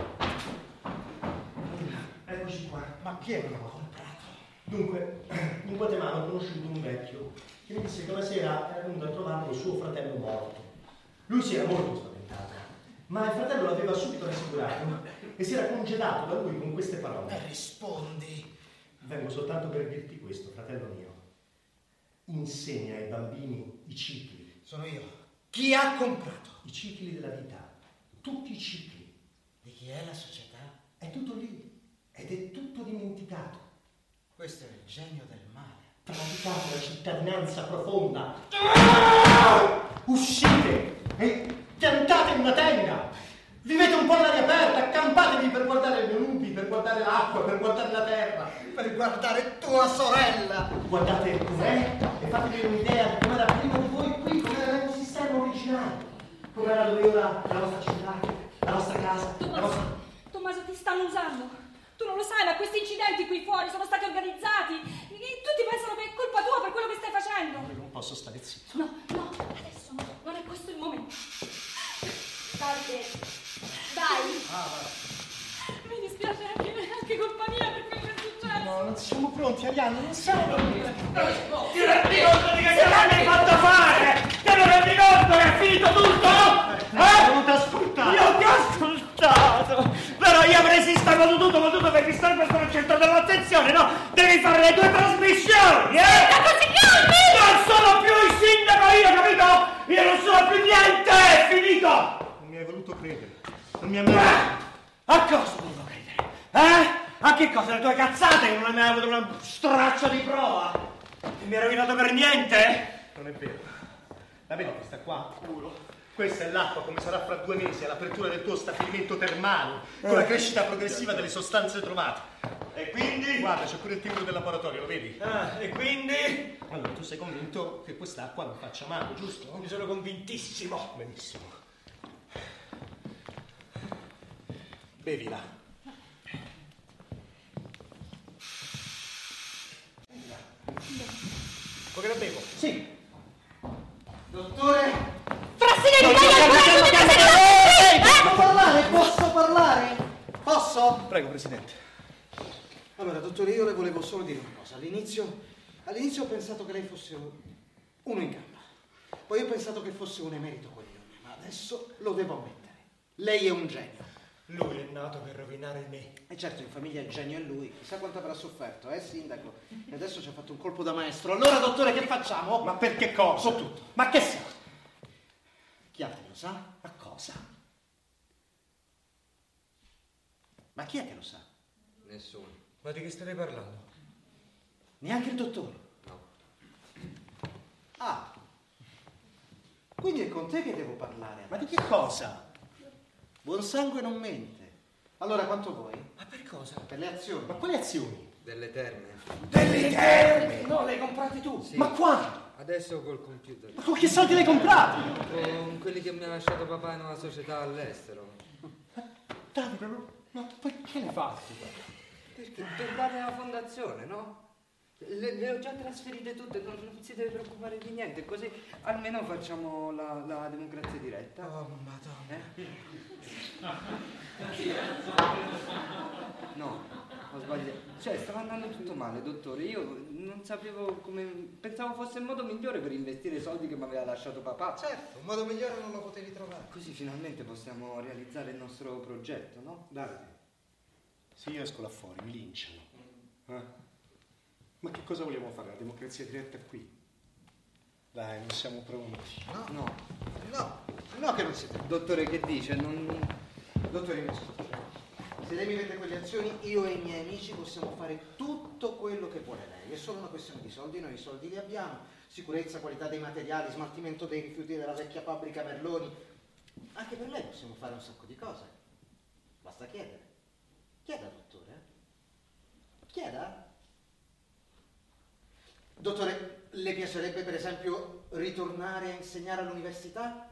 Eccoci qua. Ma chi è che l'ha comprato? Dunque, in Guatemala ho conosciuto un vecchio che mi disse che una sera era venuto a trovarlo suo fratello morto. Lui si era molto spaventato, ma il fratello l'aveva subito rassicurato e si era congedato da lui con queste parole. Rispondi. Vengo soltanto per dirti questo, fratello mio. Insegna ai bambini i cicli. Sono io. Chi ha comprato? I cicli della vita. Tutti i cicli. Di chi è la società? È tutto lì. Ed è tutto dimenticato. Questo è il genio del male. Praticate la cittadinanza profonda. Uscite e piantate in una tenda. Vivete un po' all'aria aperta, accampatevi per guardare le nubi, per guardare l'acqua, per guardare la terra. Per guardare tua sorella. Guardate com'è e fatevi un'idea di com'era prima di voi qui, com'era l'ecosistema originale, com'era dove ora la vostra città, la vostra casa, la vostra... Tommaso, ti stanno usando. Tu non lo sai, ma questi incidenti qui fuori sono stati organizzati. E tutti pensano che è colpa tua per quello che stai facendo. Io non posso stare zitto. No, adesso no, non è questo il momento. Davide, dai. Mi dispiace anche colpa mia per quello che è successo. No, non siamo pronti, Arianna, non siamo pronti. Ti rendi conto di che cosa mi hai fatto fare? Ti rendi conto che è finito tutto? Non ti ho ascoltato. Io ti ho ascoltato. Però io avrei sistemato tutto, ma tu dovevi stare per stare al centro dell'attenzione, no? Devi fare le tue trasmissioni, Non sono più il sindaco io, capito? Io non sono più niente, è finito! Non mi hai voluto credere. Non mi hai mai... A cosa devo credere? A che cosa? Le tue cazzate che non hai mai avuto una straccia di prova? Che mi hai rovinato per niente? Non è vero. La vedi questa qua? Puro. Questa è l'acqua come sarà fra 2 mesi all'apertura del tuo stabilimento termale, con la crescita progressiva delle sostanze trovate. E quindi? Guarda, c'è pure il timbro del laboratorio, lo vedi? E quindi? Allora, tu sei convinto che quest'acqua non faccia male, giusto? Ne sono convintissimo. Benissimo. Bevila. Vuoi che la bevo? Sì. Dottore? Posso parlare? Posso parlare? Posso? Prego, Presidente. Allora, dottore, io le volevo solo dire una cosa. All'inizio ho pensato che lei fosse uno in gamba. Poi ho pensato che fosse un emerito coglione, ma adesso lo devo ammettere. Lei è un genio. Lui è nato per rovinare me. E certo, in famiglia il genio è lui. Chissà quanto avrà sofferto, sindaco? E adesso ci ha fatto un colpo da maestro. Allora, dottore, che facciamo? Ma per che cosa? So tutto. Ma che sa? Chi altro lo sa? Ma cosa? Ma chi è che lo sa? Nessuno. Ma di che state parlando? Neanche il dottore? No. Ah. Quindi è con te che devo parlare. Ma di che cosa? Buon sangue non mente. Allora, quanto vuoi? Ma per cosa? Per le azioni. Ma quali azioni? Delle terme. Delle terme! No, le hai comprate tu. Sì. Ma quando? Adesso Adesso col computer. Ma con che soldi l'hai comprati? Con quelli che mi ha lasciato papà in una società all'estero. Davide, ma poi che ne fai? Perché per dare alla fondazione, no? Le ho già trasferite tutte, non si deve preoccupare di niente, così almeno facciamo la democrazia diretta. Oh, madonna. No, ho sbagliato. Cioè, stava andando tutto male, dottore. Io non sapevo come... Pensavo fosse il modo migliore per investire i soldi che mi aveva lasciato papà. Certo, un modo migliore non lo potevi trovare. Così finalmente possiamo realizzare il nostro progetto, no? Davide, se io esco là fuori mi linciano. Ma che cosa vogliamo fare? La democrazia diretta qui? Dai, non siamo pronti. No, che non siete. Dottore, che dice? Dottore, invece, se lei mi vende quelle azioni, io e i miei amici possiamo fare tutto quello che vuole lei. È solo una questione di soldi, noi i soldi li abbiamo. Sicurezza, qualità dei materiali, smaltimento dei rifiuti della vecchia fabbrica Merloni. Anche per lei possiamo fare un sacco di cose. Basta chiedere. Chieda, dottore. Chieda. Dottore, le piacerebbe per esempio ritornare a insegnare all'università?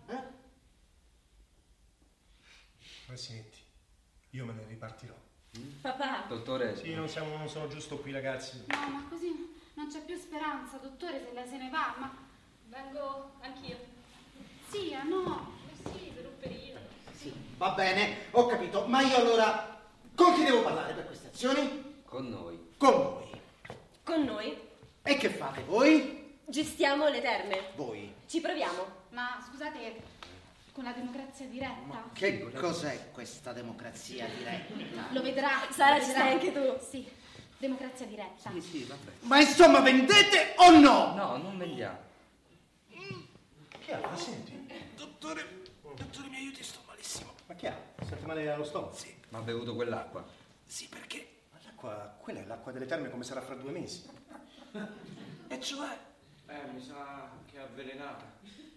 Senti, io me ne ripartirò. Papà. Dottore. Sì, non sono giusto qui, ragazzi. No, ma così non c'è più speranza, dottore, se lei se ne va, ma... Vengo anch'io. Zia, no. Sì, per un periodo. Sì, va bene, ho capito. Ma io allora con chi devo parlare per queste azioni? Con noi. Con voi. Con noi? E che fate voi? Gestiamo le terme. Voi. Ci proviamo. Ma scusate, con la democrazia diretta? Che cos'è questa democrazia diretta? Lo vedrà. Sara, lo ci vedrà. stai anche tu? Sì, democrazia diretta. Sì, vabbè. Ma insomma, vendete o no? No, non vendiamo. Che ha? Senti. Dottore, mi aiuti, sto malissimo. Ma che ha? Senti male allo stomaco? Sì. Ma ha bevuto quell'acqua? Sì, perché? Ma l'acqua, quella è l'acqua delle terme come sarà fra 2 mesi. E cioè? Mi sa che è avvelenata.